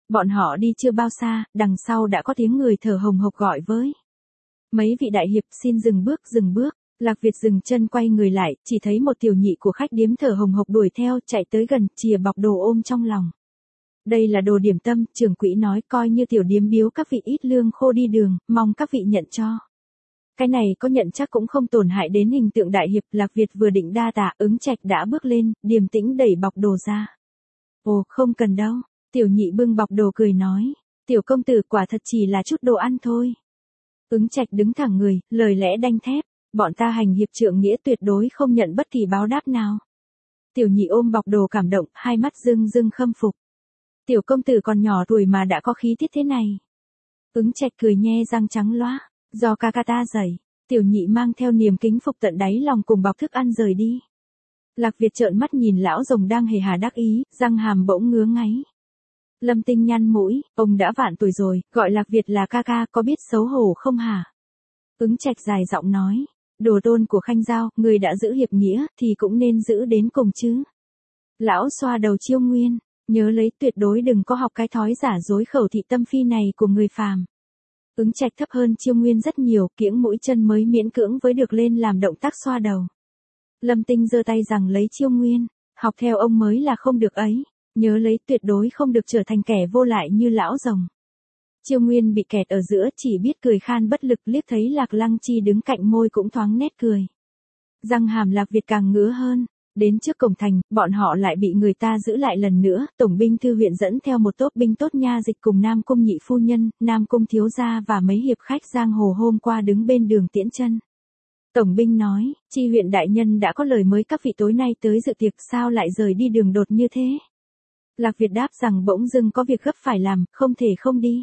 A: Bọn họ đi chưa bao xa, đằng sau đã có tiếng người thở hồng hộc gọi với. Mấy vị đại hiệp xin dừng bước dừng bước. Lạc Việt dừng chân quay người lại, chỉ thấy một tiểu nhị của khách điếm thở hồng hộc đuổi theo, chạy tới gần, chìa bọc đồ ôm trong lòng. Đây là đồ điểm tâm, trưởng quỹ nói coi như tiểu điếm biếu các vị ít lương khô đi đường, mong các vị nhận cho. Cái này có nhận chắc cũng không tổn hại đến hình tượng đại hiệp. Lạc Việt vừa định đa tạ, Ứng Trạch đã bước lên, điềm tĩnh đẩy bọc đồ ra. Ồ, không cần đâu, tiểu nhị bưng bọc đồ cười nói, tiểu công tử quả thật chỉ là chút đồ ăn thôi. Ứng Trạch đứng thẳng người, lời lẽ đanh thép, bọn ta hành hiệp trượng nghĩa tuyệt đối không nhận bất kỳ báo đáp nào. Tiểu nhị ôm bọc đồ cảm động, hai mắt rưng rưng khâm phục. Tiểu công tử còn nhỏ tuổi mà đã có khí tiết thế này. Ứng Trạch cười nhe răng trắng loá, do ca ca ta dạy. Tiểu nhị mang theo niềm kính phục tận đáy lòng cùng bọc thức ăn rời đi. Lạc Việt trợn mắt nhìn lão rồng đang hề hà đắc ý, răng hàm bỗng ngứa ngáy. Lâm Tinh nhăn mũi, ông đã vạn tuổi rồi, gọi Lạc Việt là ca ca có biết xấu hổ không hả? Ứng Trạch dài giọng nói, đồ tôn của Khanh Giao, người đã giữ hiệp nghĩa, thì cũng nên giữ đến cùng chứ. Lão xoa đầu Chiêu Nguyên, nhớ lấy tuyệt đối đừng có học cái thói giả dối khẩu thị tâm phi này của người phàm. Ứng Trạch thấp hơn Chiêu Nguyên rất nhiều, kiễng mũi chân mới miễn cưỡng với được lên làm động tác xoa đầu. Lâm Tinh giơ tay rằng lấy Chiêu Nguyên, học theo ông mới là không được ấy, nhớ lấy tuyệt đối không được trở thành kẻ vô lại như lão rồng. Chiêu Nguyên bị kẹt ở giữa chỉ biết cười khan bất lực, liếc thấy Lạc Lăng Chi đứng cạnh môi cũng thoáng nét cười. Răng hàm Lạc Việt càng ngứa hơn. Đến trước cổng thành, bọn họ lại bị người ta giữ lại lần nữa. Tổng binh thư huyện dẫn theo một tốp binh tốt nha dịch cùng Nam Cung nhị phu nhân, Nam Cung thiếu gia và mấy hiệp khách giang hồ hôm qua đứng bên đường tiễn chân. Tổng binh nói, Chi huyện đại nhân đã có lời mới các vị tối nay tới dự tiệc, sao lại rời đi đường đột như thế? Lạc Việt đáp rằng bỗng dưng có việc gấp phải làm, không thể không đi.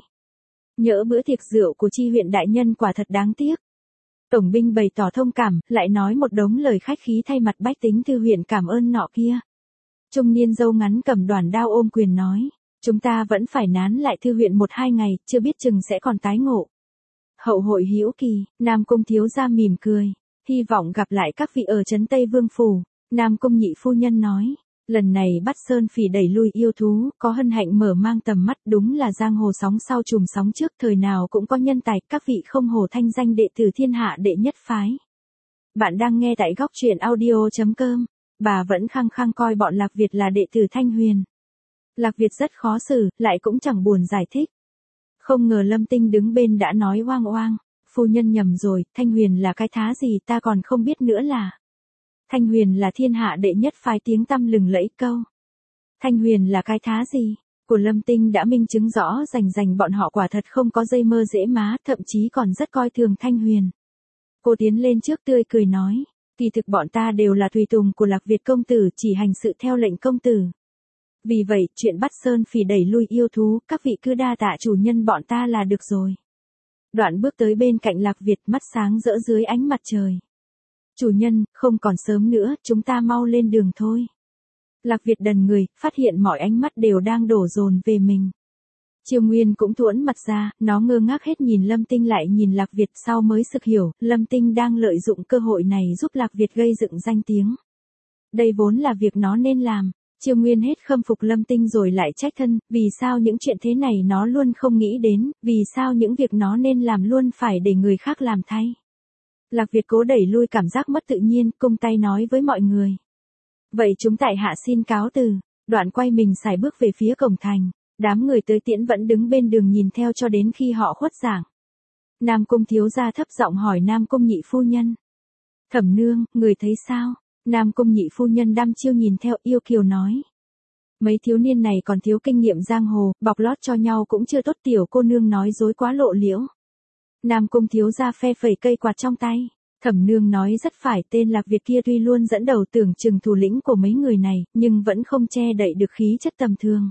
A: Nhỡ bữa tiệc rượu của Chi huyện đại nhân quả thật đáng tiếc. Tổng binh bày tỏ thông cảm, lại nói một đống lời khách khí thay mặt bách tính thư huyện cảm ơn nọ kia. Trung niên râu ngắn cầm đoàn đao ôm quyền nói, chúng ta vẫn phải nán lại thư huyện một hai ngày, chưa biết chừng sẽ còn tái ngộ. Hậu hội hữu kỳ, Nam Cung thiếu gia mỉm cười, hy vọng gặp lại các vị ở trấn Tây Vương phủ. Nam Cung nhị phu nhân nói, lần này bắt Sơn Phỉ đẩy lui yêu thú, có hân hạnh mở mang tầm mắt, đúng là giang hồ sóng sau trùm sóng trước, thời nào cũng có nhân tài, các vị không hổ thanh danh đệ tử thiên hạ đệ nhất phái. Bạn đang nghe tại góc truyện audio chấm com, bà vẫn khăng khăng coi bọn Lạc Việt là đệ tử Thanh Huyền. Lạc Việt rất khó xử, lại cũng chẳng buồn giải thích. Không ngờ Lâm Tinh đứng bên đã nói oang oang, phu nhân nhầm rồi, Thanh Huyền là cái thá gì ta còn không biết nữa là. Thanh Huyền là thiên hạ đệ nhất phái tiếng tăm lừng lẫy câu. Thanh Huyền là cái thá gì? Của Lâm Tinh đã minh chứng rõ rành rành bọn họ quả thật không có dây mơ dễ má, thậm chí còn rất coi thường Thanh Huyền. Cô tiến lên trước tươi cười nói, kỳ thực bọn ta đều là tùy tùng của Lạc Việt công tử, chỉ hành sự theo lệnh công tử. Vì vậy, chuyện bắt Sơn Phỉ đẩy lui yêu thú, các vị cứ đa tạ chủ nhân bọn ta là được rồi. Đoạn bước tới bên cạnh Lạc Việt, mắt sáng rỡ dưới ánh mặt trời. Chủ nhân, không còn sớm nữa, chúng ta mau lên đường thôi. Lạc Việt đần người, phát hiện mọi ánh mắt đều đang đổ dồn về mình. Chiêu Nguyên cũng thuẫn mặt ra, nó ngơ ngác hết nhìn Lâm Tinh lại nhìn Lạc Việt, sau mới sực hiểu, Lâm Tinh đang lợi dụng cơ hội này giúp Lạc Việt gây dựng danh tiếng. Đây vốn là việc nó nên làm. Chiêu Nguyên hết khâm phục Lâm Tinh rồi lại trách thân, vì sao những chuyện thế này nó luôn không nghĩ đến, vì sao những việc nó nên làm luôn phải để người khác làm thay. Lạc Việt cố đẩy lui cảm giác mất tự nhiên, cung tay nói với mọi người. Vậy chúng tại hạ xin cáo từ, đoạn quay mình sải bước về phía cổng thành, đám người tới tiễn vẫn đứng bên đường nhìn theo cho đến khi họ khuất giảng. Nam Cung thiếu gia thấp giọng hỏi Nam Cung nhị phu nhân. Thẩm nương, người thấy sao? Nam Cung nhị phu nhân đăm chiêu nhìn theo, yêu kiều nói. Mấy thiếu niên này còn thiếu kinh nghiệm giang hồ, bọc lót cho nhau cũng chưa tốt, tiểu cô nương nói dối quá lộ liễu. Nam Cung thiếu gia phe phẩy cây quạt trong tay. Thẩm nương nói rất phải, tên Lạc Việt kia tuy luôn dẫn đầu tưởng chừng thủ lĩnh của mấy người này, nhưng vẫn không che đậy được khí chất tầm thường.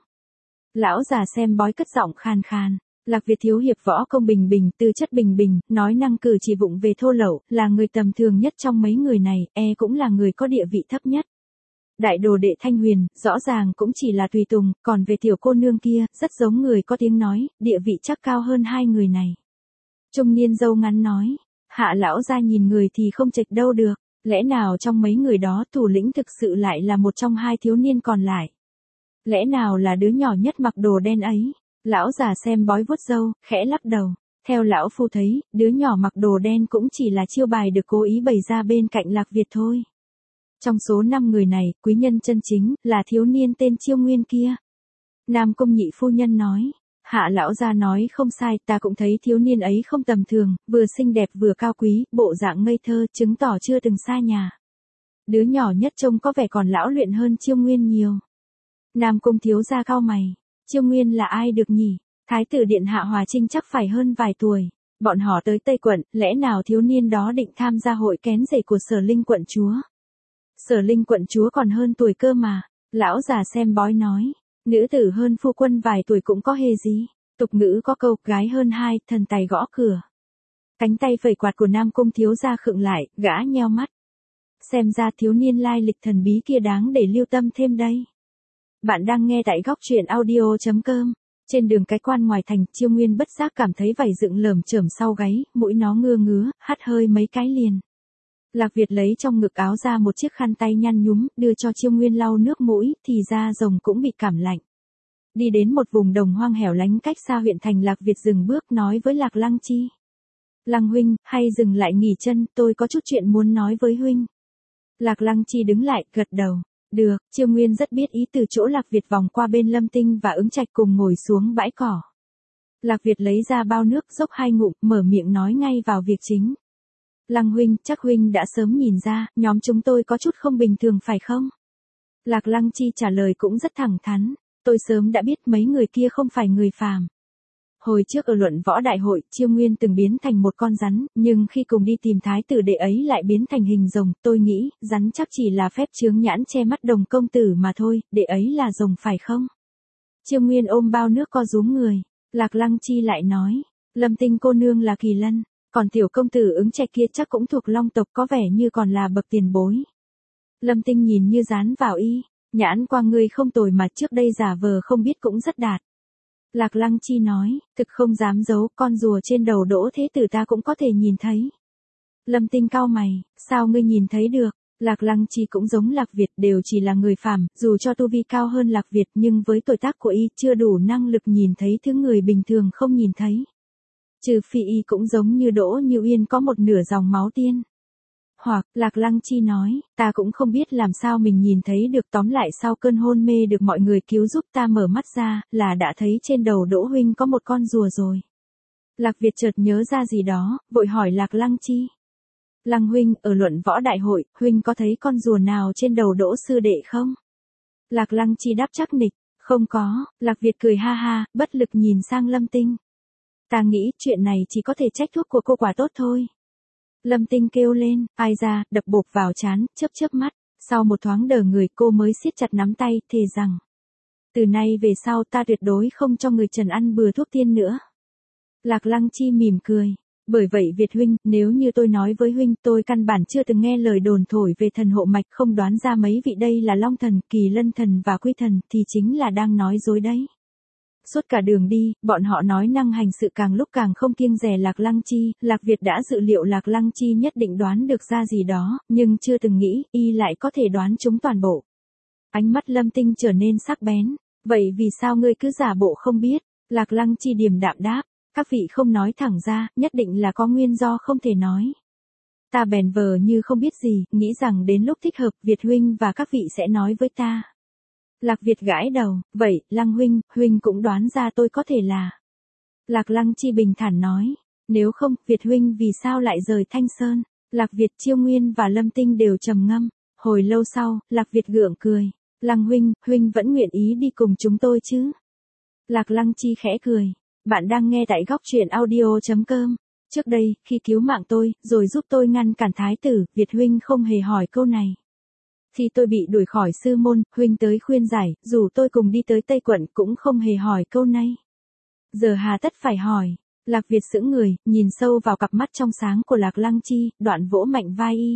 A: Lão già xem bói cất giọng khàn khàn. Lạc Việt thiếu hiệp võ công bình bình, tư chất bình bình, nói năng cử chỉ vụng về thô lậu, là người tầm thường nhất trong mấy người này, e cũng là người có địa vị thấp nhất. Đại đồ đệ Thanh Huyền, rõ ràng cũng chỉ là tùy tùng, còn về tiểu cô nương kia, rất giống người có tiếng nói, địa vị chắc cao hơn hai người này. Trung niên dâu ngắn nói, hạ lão ra nhìn người thì không chệch đâu được, lẽ nào trong mấy người đó thủ lĩnh thực sự lại là một trong hai thiếu niên còn lại? Lẽ nào là đứa nhỏ nhất mặc đồ đen ấy? Lão già xem bói vuốt râu, khẽ lắc đầu. Theo lão phu thấy, đứa nhỏ mặc đồ đen cũng chỉ là chiêu bài được cố ý bày ra bên cạnh Lạc Việt thôi. Trong số năm người này, quý nhân chân chính, là thiếu niên tên Chiêu Nguyên kia. Nam Cung nhị phu nhân nói. Hạ lão gia nói không sai, ta cũng thấy thiếu niên ấy không tầm thường, vừa xinh đẹp vừa cao quý, bộ dạng ngây thơ, chứng tỏ chưa từng xa nhà. Đứa nhỏ nhất trông có vẻ còn lão luyện hơn Chiêu Nguyên nhiều. Nam Cung thiếu gia cau mày. Chiêu Nguyên là ai được nhỉ? Thái tử điện hạ Hòa Trinh chắc phải hơn vài tuổi. Bọn họ tới Tây quận, lẽ nào thiếu niên đó định tham gia hội kén rể của Sở Linh quận chúa? Sở Linh quận chúa còn hơn tuổi cơ mà. Lão già xem bói nói. Nữ tử hơn phu quân vài tuổi cũng có hề gì. Tục ngữ có câu gái hơn hai, thần tài gõ cửa. Cánh tay phẩy quạt của Nam Cung thiếu gia khựng lại, gã nheo mắt. Xem ra thiếu niên lai lịch thần bí kia đáng để lưu tâm thêm đây. Bạn đang nghe tại góc truyện audio chấm com. Trên đường cái quan ngoài thành, Chiêu Nguyên bất giác cảm thấy vảy dựng lởm chởm sau gáy, mũi nó ngưa ngứa, hắt hơi mấy cái liền. Lạc Việt lấy trong ngực áo ra một chiếc khăn tay nhăn nhúm, đưa cho Chiêu Nguyên lau nước mũi, thì ra rồng cũng bị cảm lạnh. Đi đến một vùng đồng hoang hẻo lánh cách xa huyện thành, Lạc Việt dừng bước nói với Lạc Lăng Chi. Lăng huynh, hay dừng lại nghỉ chân, tôi có chút chuyện muốn nói với huynh. Lạc Lăng Chi đứng lại, gật đầu. Được, Chiêu Nguyên rất biết ý, từ chỗ Lạc Việt vòng qua bên Lâm Tinh và Ứng Trạch cùng ngồi xuống bãi cỏ. Lạc Việt lấy ra bao nước, dốc hai ngụm, mở miệng nói ngay vào việc chính. Lăng huynh, chắc huynh đã sớm nhìn ra, nhóm chúng tôi có chút không bình thường phải không? Lạc Lăng Chi trả lời cũng rất thẳng thắn. Tôi sớm đã biết mấy người kia không phải người phàm. Hồi trước ở luận võ đại hội, Chiêu Nguyên từng biến thành một con rắn, nhưng khi cùng đi tìm thái tử đệ ấy lại biến thành hình rồng, tôi nghĩ, rắn chắc chỉ là phép chướng nhãn che mắt Đồng công tử mà thôi, đệ ấy là rồng phải không? Chiêu Nguyên ôm bao nước co rúm người. Lạc Lăng Chi lại nói, Lâm Tinh cô nương là kỳ lân, còn tiểu công tử Ứng Trạch kia chắc cũng thuộc long tộc, có vẻ như còn là bậc tiền bối. Lâm Tinh nhìn như dán vào y, nhãn qua ngươi không tồi mà trước đây giả vờ không biết cũng rất đạt. Lạc Lăng Chi nói, thực không dám giấu, con rùa trên đầu Đỗ Thế Tử ta cũng có thể nhìn thấy. Lâm Tinh cau mày, sao ngươi nhìn thấy được? Lạc Lăng Chi cũng giống Lạc Việt, đều chỉ là người phàm, dù cho tu vi cao hơn Lạc Việt nhưng với tuổi tác của y chưa đủ năng lực nhìn thấy thứ người bình thường không nhìn thấy. Trừ phi y cũng giống như Đỗ Như Uyên có một nửa dòng máu tiên. Hoặc, Lạc Lăng Chi nói, ta cũng không biết làm sao mình nhìn thấy được, tóm lại sau cơn hôn mê được mọi người cứu giúp ta mở mắt ra, là đã thấy trên đầu Đỗ huynh có một con rùa rồi. Lạc Việt chợt nhớ ra gì đó, vội hỏi Lạc Lăng Chi. Lăng huynh, ở luận võ đại hội, huynh có thấy con rùa nào trên đầu Đỗ sư đệ không? Lạc Lăng Chi đáp chắc nịch, không có. Lạc Việt cười ha ha, bất lực nhìn sang Lâm Tinh. Ta nghĩ chuyện này chỉ có thể trách thuốc của cô quả tốt thôi. Lâm Tinh kêu lên, ai ra, đập bộp vào trán, chớp chớp mắt, sau một thoáng đờ người cô mới siết chặt nắm tay, thề rằng. Từ nay về sau ta tuyệt đối không cho người Trần ăn bừa thuốc tiên nữa. Lạc Lăng Chi mỉm cười, bởi vậy Việt huynh, nếu như tôi nói với huynh, tôi căn bản chưa từng nghe lời đồn thổi về thần hộ mạch, không đoán ra mấy vị đây là Long Thần, Kỳ Lân Thần và Quy Thần, thì chính là đang nói dối đấy. Suốt cả đường đi, bọn họ nói năng hành sự càng lúc càng không kiêng dè Lạc Lăng Chi, Lạc Việt đã dự liệu Lạc Lăng Chi nhất định đoán được ra gì đó, nhưng chưa từng nghĩ, y lại có thể đoán chúng toàn bộ. Ánh mắt Lâm Tinh trở nên sắc bén, vậy vì sao ngươi cứ giả bộ không biết? Lạc Lăng Chi điềm đạm đáp, các vị không nói thẳng ra, nhất định là có nguyên do không thể nói. Ta bèn vờ như không biết gì, nghĩ rằng đến lúc thích hợp, Việt huynh và các vị sẽ nói với ta. Lạc Việt gãi đầu, vậy, Lăng huynh, huynh cũng đoán ra tôi có thể là. Lạc Lăng Chi bình thản nói, nếu không, Việt huynh vì sao lại rời Thanh Sơn? Lạc Việt, Chiêu Nguyên và Lâm Tinh đều trầm ngâm, hồi lâu sau, Lạc Việt gượng cười, Lăng huynh, huynh vẫn nguyện ý đi cùng chúng tôi chứ? Lạc Lăng Chi khẽ cười, bạn đang nghe tại góc truyện audio chấm com. Trước đây, khi cứu mạng tôi, rồi giúp tôi ngăn cản thái tử, Việt huynh không hề hỏi câu này. Khi tôi bị đuổi khỏi sư môn, huynh tới khuyên giải, dù tôi cùng đi tới Tây quận cũng không hề hỏi câu này. Giờ hà tất phải hỏi. Lạc Việt sững người, nhìn sâu vào cặp mắt trong sáng của Lạc Lăng Chi, đoạn vỗ mạnh vai y.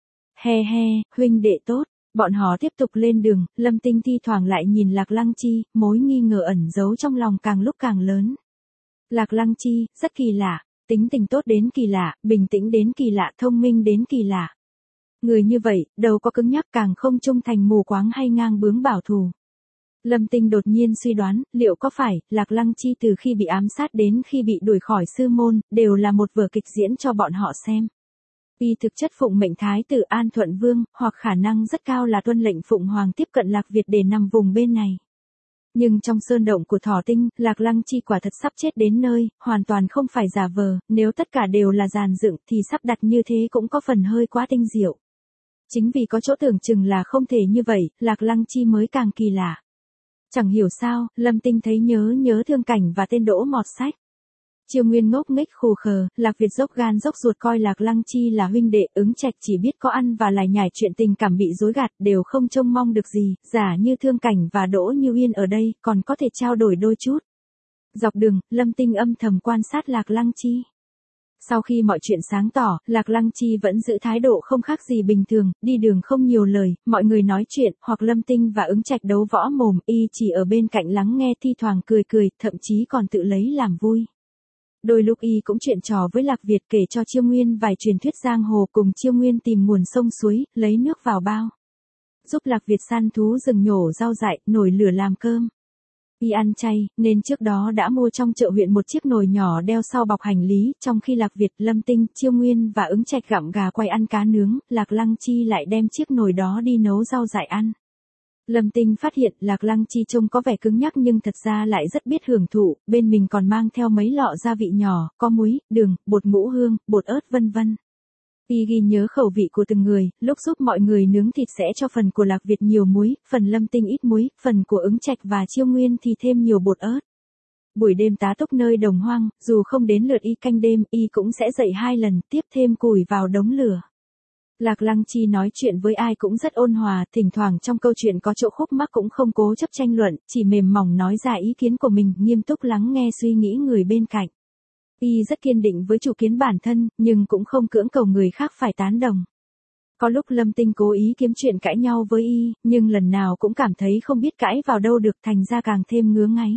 A: He he, huynh đệ tốt. Bọn họ tiếp tục lên đường, Lâm Tinh thi thoảng lại nhìn Lạc Lăng Chi, mối nghi ngờ ẩn giấu trong lòng càng lúc càng lớn. Lạc Lăng Chi, rất kỳ lạ, tính tình tốt đến kỳ lạ, bình tĩnh đến kỳ lạ, thông minh đến kỳ lạ. Người như vậy, đầu có cứng nhắc càng không trung thành, mù quáng hay ngang bướng bảo thủ. Lâm Tinh đột nhiên suy đoán, liệu có phải, Lạc Lăng Chi từ khi bị ám sát đến khi bị đuổi khỏi sư môn, đều là một vở kịch diễn cho bọn họ xem. Y thực chất phụng mệnh Thái tử An Thuận Vương, hoặc khả năng rất cao là tuân lệnh Phụng Hoàng tiếp cận Lạc Việt để nằm vùng bên này. Nhưng trong sơn động của Thỏ Tinh, Lạc Lăng Chi quả thật sắp chết đến nơi, hoàn toàn không phải giả vờ, nếu tất cả đều là dàn dựng thì sắp đặt như thế cũng có phần hơi quá tinh diệu. Chính vì có chỗ tưởng chừng là không thể như vậy, Lạc Lăng Chi mới càng kỳ lạ. Chẳng hiểu sao, Lâm Tinh thấy nhớ nhớ Thương Cảnh và tên Đỗ Mọt Sách. Chiêu Nguyên ngốc nghếch khù khờ, Lạc Việt dốc gan dốc ruột coi Lạc Lăng Chi là huynh đệ, Ứng Trạch chỉ biết có ăn và lải nhải chuyện tình cảm bị dối gạt, đều không trông mong được gì, giả như Thương Cảnh và Đỗ Như Yên ở đây, còn có thể trao đổi đôi chút. Dọc đường, Lâm Tinh âm thầm quan sát Lạc Lăng Chi. Sau khi mọi chuyện sáng tỏ, Lạc Lăng Chi vẫn giữ thái độ không khác gì bình thường, đi đường không nhiều lời, mọi người nói chuyện, hoặc Lâm Tinh và Ứng Trạch đấu võ mồm, y chỉ ở bên cạnh lắng nghe thi thoảng cười cười, thậm chí còn tự lấy làm vui. Đôi lúc y cũng chuyện trò với Lạc Việt kể cho Chiêu Nguyên vài truyền thuyết giang hồ cùng Chiêu Nguyên tìm nguồn sông suối, lấy nước vào bao. Giúp Lạc Việt săn thú rừng nhổ rau dại, nồi lửa làm cơm. Y ăn chay, nên trước đó đã mua trong chợ huyện một chiếc nồi nhỏ đeo sau bọc hành lý, trong khi Lạc Việt, Lâm Tinh, Chiêu Nguyên và Ứng Trạch gặm gà quay ăn cá nướng, Lạc Lăng Chi lại đem chiếc nồi đó đi nấu rau dại ăn. Lâm Tinh phát hiện Lạc Lăng Chi trông có vẻ cứng nhắc nhưng thật ra lại rất biết hưởng thụ, bên mình còn mang theo mấy lọ gia vị nhỏ, có muối, đường, bột ngũ hương, bột ớt vân vân. Y ghi nhớ khẩu vị của từng người, lúc giúp mọi người nướng thịt sẽ cho phần của Lạc Việt nhiều muối, phần Lâm Tinh ít muối, phần của Ứng Trạch và Chiêu Nguyên thì thêm nhiều bột ớt. Buổi đêm tá túc nơi đồng hoang, dù không đến lượt y canh đêm, y cũng sẽ dậy hai lần, tiếp thêm củi vào đống lửa. Lạc Lăng Chi nói chuyện với ai cũng rất ôn hòa, thỉnh thoảng trong câu chuyện có chỗ khúc mắc cũng không cố chấp tranh luận, chỉ mềm mỏng nói ra ý kiến của mình, nghiêm túc lắng nghe suy nghĩ người bên cạnh. Y rất kiên định với chủ kiến bản thân, nhưng cũng không cưỡng cầu người khác phải tán đồng. Có lúc Lâm Tinh cố ý kiếm chuyện cãi nhau với y, nhưng lần nào cũng cảm thấy không biết cãi vào đâu được, thành ra càng thêm ngứa ngáy.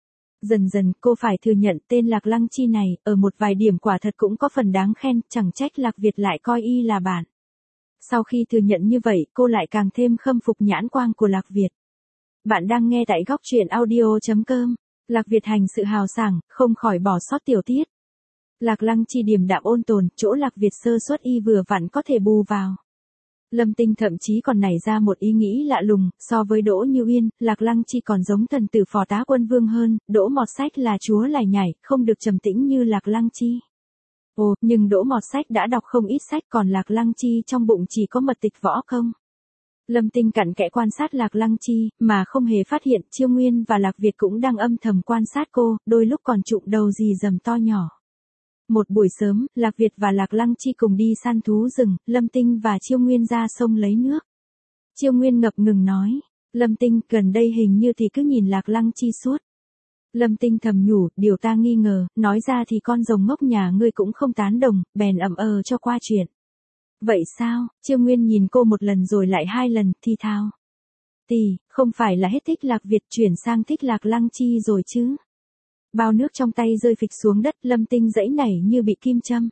A: Dần dần cô phải thừa nhận tên Lạc Lăng Chi này, ở một vài điểm quả thật cũng có phần đáng khen, chẳng trách Lạc Việt lại coi y là bạn. Sau khi thừa nhận như vậy, cô lại càng thêm khâm phục nhãn quang của Lạc Việt. Bạn đang nghe tại góc truyện audio chấm com. Lạc Việt hành sự hào sảng, không khỏi bỏ sót tiểu tiết. Lạc Lăng Chi điềm đạm ôn tồn, chỗ Lạc Việt sơ suất y vừa vặn có thể bù vào. Lâm Tinh thậm chí còn nảy ra một ý nghĩ lạ lùng, so với Đỗ Như Yên, Lạc Lăng Chi còn giống thần tử phò tá quân vương hơn, Đỗ Mọt Sách là chúa lải nhải, không được trầm tĩnh như Lạc Lăng Chi. Ồ, nhưng Đỗ Mọt Sách đã đọc không ít sách, còn Lạc Lăng Chi trong bụng chỉ có mật tịch võ công. Lâm Tinh cặn kẽ quan sát Lạc Lăng Chi, mà không hề phát hiện Chiêu Nguyên và Lạc Việt cũng đang âm thầm quan sát cô, đôi lúc còn trụng đầu rì rầm to nhỏ. Một buổi sớm, Lạc Việt và Lạc Lăng Chi cùng đi săn thú rừng, Lâm Tinh và Chiêu Nguyên ra sông lấy nước. Chiêu Nguyên ngập ngừng nói, Lâm Tinh, gần đây hình như thì cứ nhìn Lạc Lăng Chi suốt. Lâm Tinh thầm nhủ, điều ta nghi ngờ, nói ra thì con rồng ngốc nhà ngươi cũng không tán đồng, bèn ậm ờ cho qua chuyện. Vậy sao? Chiêu Nguyên nhìn cô một lần rồi lại hai lần, thi thao. Tì, không phải là hết thích Lạc Việt chuyển sang thích Lạc Lăng Chi rồi chứ? Bao nước trong tay rơi phịch xuống đất, Lâm Tinh dãy nảy như bị kim châm.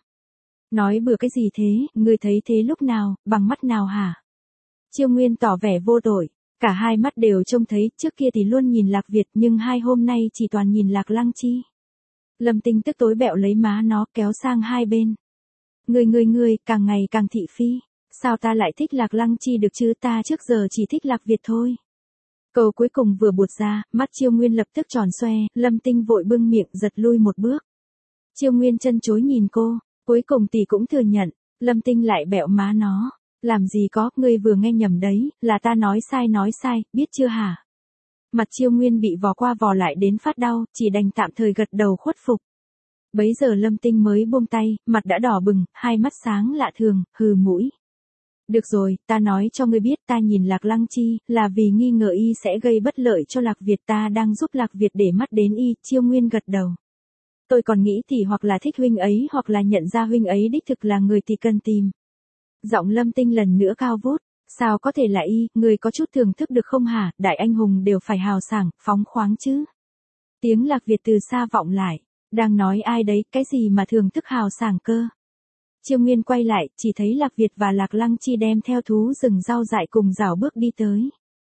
A: Nói bừa cái gì thế, ngươi thấy thế lúc nào, bằng mắt nào hả? Chiêu Nguyên tỏ vẻ vô tội, cả hai mắt đều trông thấy, trước kia thì luôn nhìn Lạc Việt nhưng hai hôm nay chỉ toàn nhìn Lạc Lăng Chi. Lâm Tinh tức tối bẹo lấy má nó kéo sang hai bên. Ngươi ngươi ngươi, càng ngày càng thị phi, sao ta lại thích Lạc Lăng Chi được chứ, ta trước giờ chỉ thích Lạc Việt thôi. Câu cuối cùng vừa buột ra, mắt Chiêu Nguyên lập tức tròn xoe, Lâm Tinh vội bưng miệng giật lui một bước. Chiêu Nguyên chân chối nhìn cô, cuối cùng tỷ cũng thừa nhận, Lâm Tinh lại bẹo má nó. Làm gì có, ngươi vừa nghe nhầm đấy, là ta nói sai nói sai, biết chưa hả? Mặt Chiêu Nguyên bị vò qua vò lại đến phát đau, chỉ đành tạm thời gật đầu khuất phục. Bấy giờ Lâm Tinh mới buông tay, mặt đã đỏ bừng, hai mắt sáng lạ thường, hừ mũi. Được rồi, ta nói cho ngươi biết, ta nhìn Lạc Lăng Chi, là vì nghi ngờ y sẽ gây bất lợi cho Lạc Việt, ta đang giúp Lạc Việt để mắt đến y. Chiêu Nguyên gật đầu. Tôi còn nghĩ thì hoặc là thích huynh ấy hoặc là nhận ra huynh ấy đích thực là người thì cần tìm. Giọng Lâm Tinh lần nữa cao vút, sao có thể là y, người có chút thưởng thức được không hả, đại anh hùng đều phải hào sảng, phóng khoáng chứ. Tiếng Lạc Việt từ xa vọng lại, đang nói ai đấy, cái gì mà thưởng thức hào sảng cơ. Chiêu Nguyên quay lại, chỉ thấy Lạc Việt và Lạc Lăng Chi đem theo thú rừng rau dại cùng rảo bước đi tới.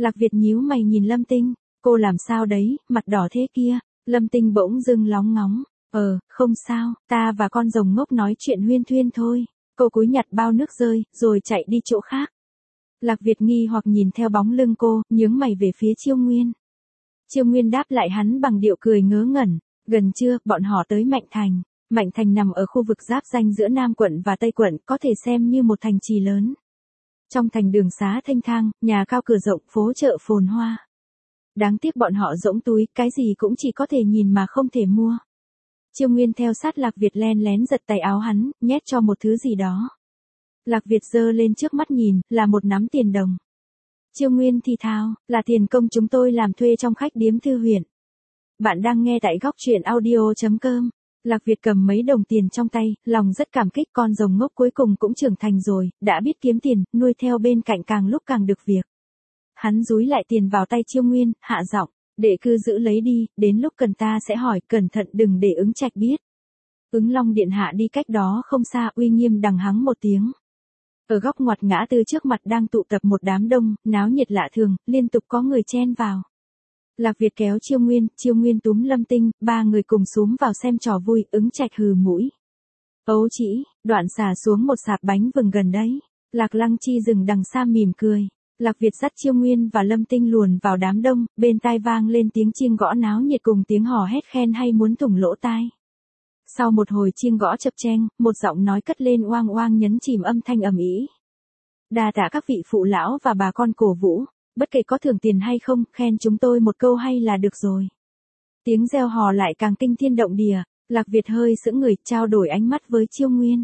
A: Lạc Việt nhíu mày nhìn Lâm Tinh, cô làm sao đấy, mặt đỏ thế kia. Lâm Tinh bỗng dưng lóng ngóng, ờ, không sao, ta và con rồng ngốc nói chuyện huyên thuyên thôi. Cô cúi nhặt bao nước rơi, rồi chạy đi chỗ khác. Lạc Việt nghi hoặc nhìn theo bóng lưng cô, nhướng mày về phía Chiêu Nguyên. Chiêu Nguyên đáp lại hắn bằng điệu cười ngớ ngẩn, gần trưa, bọn họ tới Mạnh Thành. Mạnh Thành nằm ở khu vực giáp ranh giữa Nam quận và Tây quận, có thể xem như một thành trì lớn. Trong thành đường xá thanh thang, nhà cao cửa rộng, phố chợ phồn hoa. Đáng tiếc bọn họ rỗng túi, cái gì cũng chỉ có thể nhìn mà không thể mua. Chiêu Nguyên theo sát Lạc Việt len lén giật tay áo hắn, nhét cho một thứ gì đó. Lạc Việt giơ lên trước mắt nhìn, là một nắm tiền đồng. Chiêu Nguyên thì thào, là tiền công chúng tôi làm thuê trong khách điếm Thư huyện. Bạn đang nghe tại góc truyện audio chấm com. Lạc Việt cầm mấy đồng tiền trong tay, lòng rất cảm kích, con rồng ngốc cuối cùng cũng trưởng thành rồi, đã biết kiếm tiền, nuôi theo bên cạnh càng lúc càng được việc. Hắn dúi lại tiền vào tay Chiêu Nguyên, hạ giọng, đệ cứ giữ lấy đi, đến lúc cần ta sẽ hỏi, cẩn thận đừng để Ứng Trạch biết. Ứng Long điện hạ đi cách đó không xa, uy nghiêm đằng hắng một tiếng. Ở góc ngoặt ngã tư trước mặt đang tụ tập một đám đông, náo nhiệt lạ thường, liên tục có người chen vào. Lạc Việt kéo Chiêu Nguyên, Chiêu Nguyên túm Lâm Tinh, ba người cùng xúm vào xem trò vui, Ứng Trạch hừ mũi. Ấu chỉ, đoạn xả xuống một sạp bánh vừng gần đấy. Lạc Lăng Chi dừng đằng xa mỉm cười. Lạc Việt dắt Chiêu Nguyên và Lâm Tinh luồn vào đám đông, bên tai vang lên tiếng chiêng gõ náo nhiệt cùng tiếng hò hét khen hay muốn thủng lỗ tai. Sau một hồi chiêng gõ chập cheng, một giọng nói cất lên oang oang nhấn chìm âm thanh ầm ĩ. Đa tạ các vị phụ lão và bà con cổ vũ, bất kể có thưởng tiền hay không, khen chúng tôi một câu hay là được rồi. Tiếng reo hò lại càng kinh thiên động địa, Lạc Việt hơi sững người, trao đổi ánh mắt với Chiêu Nguyên.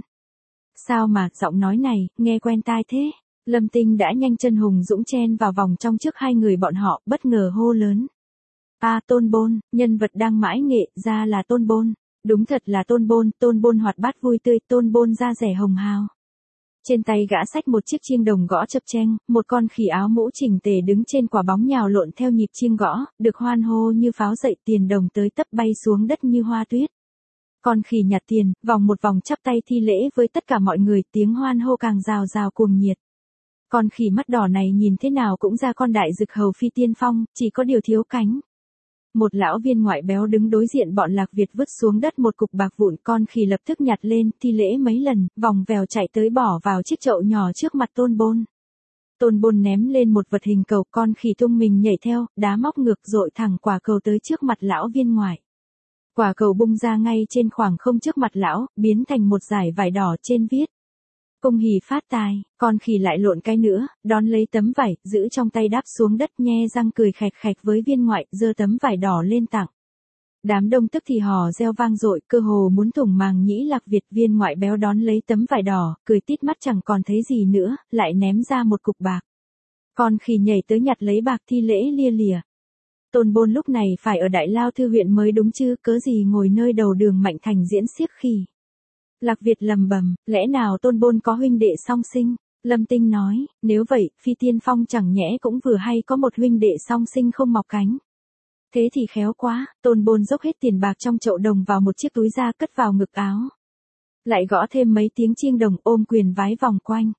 A: Sao mà, giọng nói này, nghe quen tai thế? Lâm Tinh đã nhanh chân hùng dũng chen vào vòng trong trước hai người bọn họ, bất ngờ hô lớn. À, Tôn Bôn, nhân vật đang mãi nghệ, ra là Tôn Bôn. Đúng thật là Tôn Bôn, Tôn Bôn hoạt bát vui tươi, Tôn Bôn da rẻ hồng hào. Trên tay gã xách một chiếc chiêng đồng gõ chập cheng, một con khỉ áo mũ chỉnh tề đứng trên quả bóng nhào lộn theo nhịp chiêng gõ, được hoan hô như pháo dậy, tiền đồng tới tấp bay xuống đất như hoa tuyết. Con khỉ nhặt tiền, vòng một vòng chắp tay thi lễ với tất cả mọi người, tiếng hoan hô càng rào rào cuồng nhiệt. Con khỉ mắt đỏ này nhìn thế nào cũng ra con đại dực hầu phi tiên phong, chỉ có điều thiếu cánh. Một lão viên ngoại béo đứng đối diện bọn Lạc Việt vứt xuống đất một cục bạc vụn, con khỉ lập tức nhặt lên, thi lễ mấy lần, vòng vèo chạy tới bỏ vào chiếc chậu nhỏ trước mặt Tôn Bôn. Tôn Bôn ném lên một vật hình cầu, con khỉ tung mình nhảy theo, đá móc ngược dội thẳng quả cầu tới trước mặt lão viên ngoại. Quả cầu bung ra ngay trên khoảng không trước mặt lão, biến thành một dải vải đỏ trên viết. Cung hỉ phát tài, con khỉ lại lộn cái nữa, đón lấy tấm vải, giữ trong tay đáp xuống đất, nhe răng cười khạch khạch với viên ngoại, giơ tấm vải đỏ lên tặng. Đám đông tức thì hò reo vang dội, cơ hồ muốn thủng màng nhĩ Lạc Việt. Viên ngoại béo đón lấy tấm vải đỏ, cười tít mắt chẳng còn thấy gì nữa, lại ném ra một cục bạc. Con khỉ nhảy tới nhặt lấy bạc thi lễ lia lịa. Tôn Bôn lúc này phải ở Đại Lao Thư huyện mới đúng chứ, cớ gì ngồi nơi đầu đường Mạnh Thành diễn xiếc khỉ. Lạc Việt lầm bầm, lẽ nào Tôn Bôn có huynh đệ song sinh? Lâm Tinh nói, nếu vậy, Phi Tiên Phong chẳng nhẽ cũng vừa hay có một huynh đệ song sinh không mọc cánh. Thế thì khéo quá, Tôn Bôn dốc hết tiền bạc trong chậu đồng vào một chiếc túi da cất vào ngực áo. Lại gõ thêm mấy tiếng chiêng đồng, ôm quyền vái vòng quanh.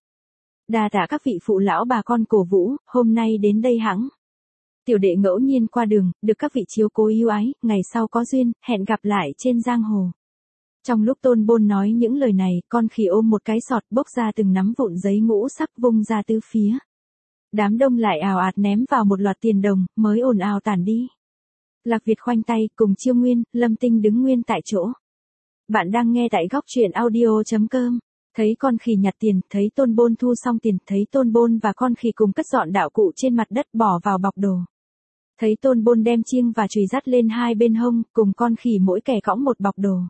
A: Đa tạ các vị phụ lão bà con cổ vũ, hôm nay đến đây hẵng. Tiểu đệ ngẫu nhiên qua đường, được các vị chiếu cố yêu ái, ngày sau có duyên, hẹn gặp lại trên giang hồ. Trong lúc Tôn Bôn nói những lời này, con khỉ ôm một cái sọt bốc ra từng nắm vụn giấy ngũ sắc vung ra tứ phía. Đám đông lại ào ạt ném vào một loạt tiền đồng, mới ồn ào tản đi. Lạc Việt khoanh tay, cùng Chiêu Nguyên, Lâm Tinh đứng nguyên tại chỗ. Bạn đang nghe tại góc truyện audio chấm com. Thấy con khỉ nhặt tiền, thấy Tôn Bôn thu xong tiền, thấy Tôn Bôn và con khỉ cùng cất dọn đạo cụ trên mặt đất bỏ vào bọc đồ. Thấy Tôn Bôn đem chiêng và chùy dắt lên hai bên hông, cùng con khỉ mỗi kẻ cõng một bọc đồ.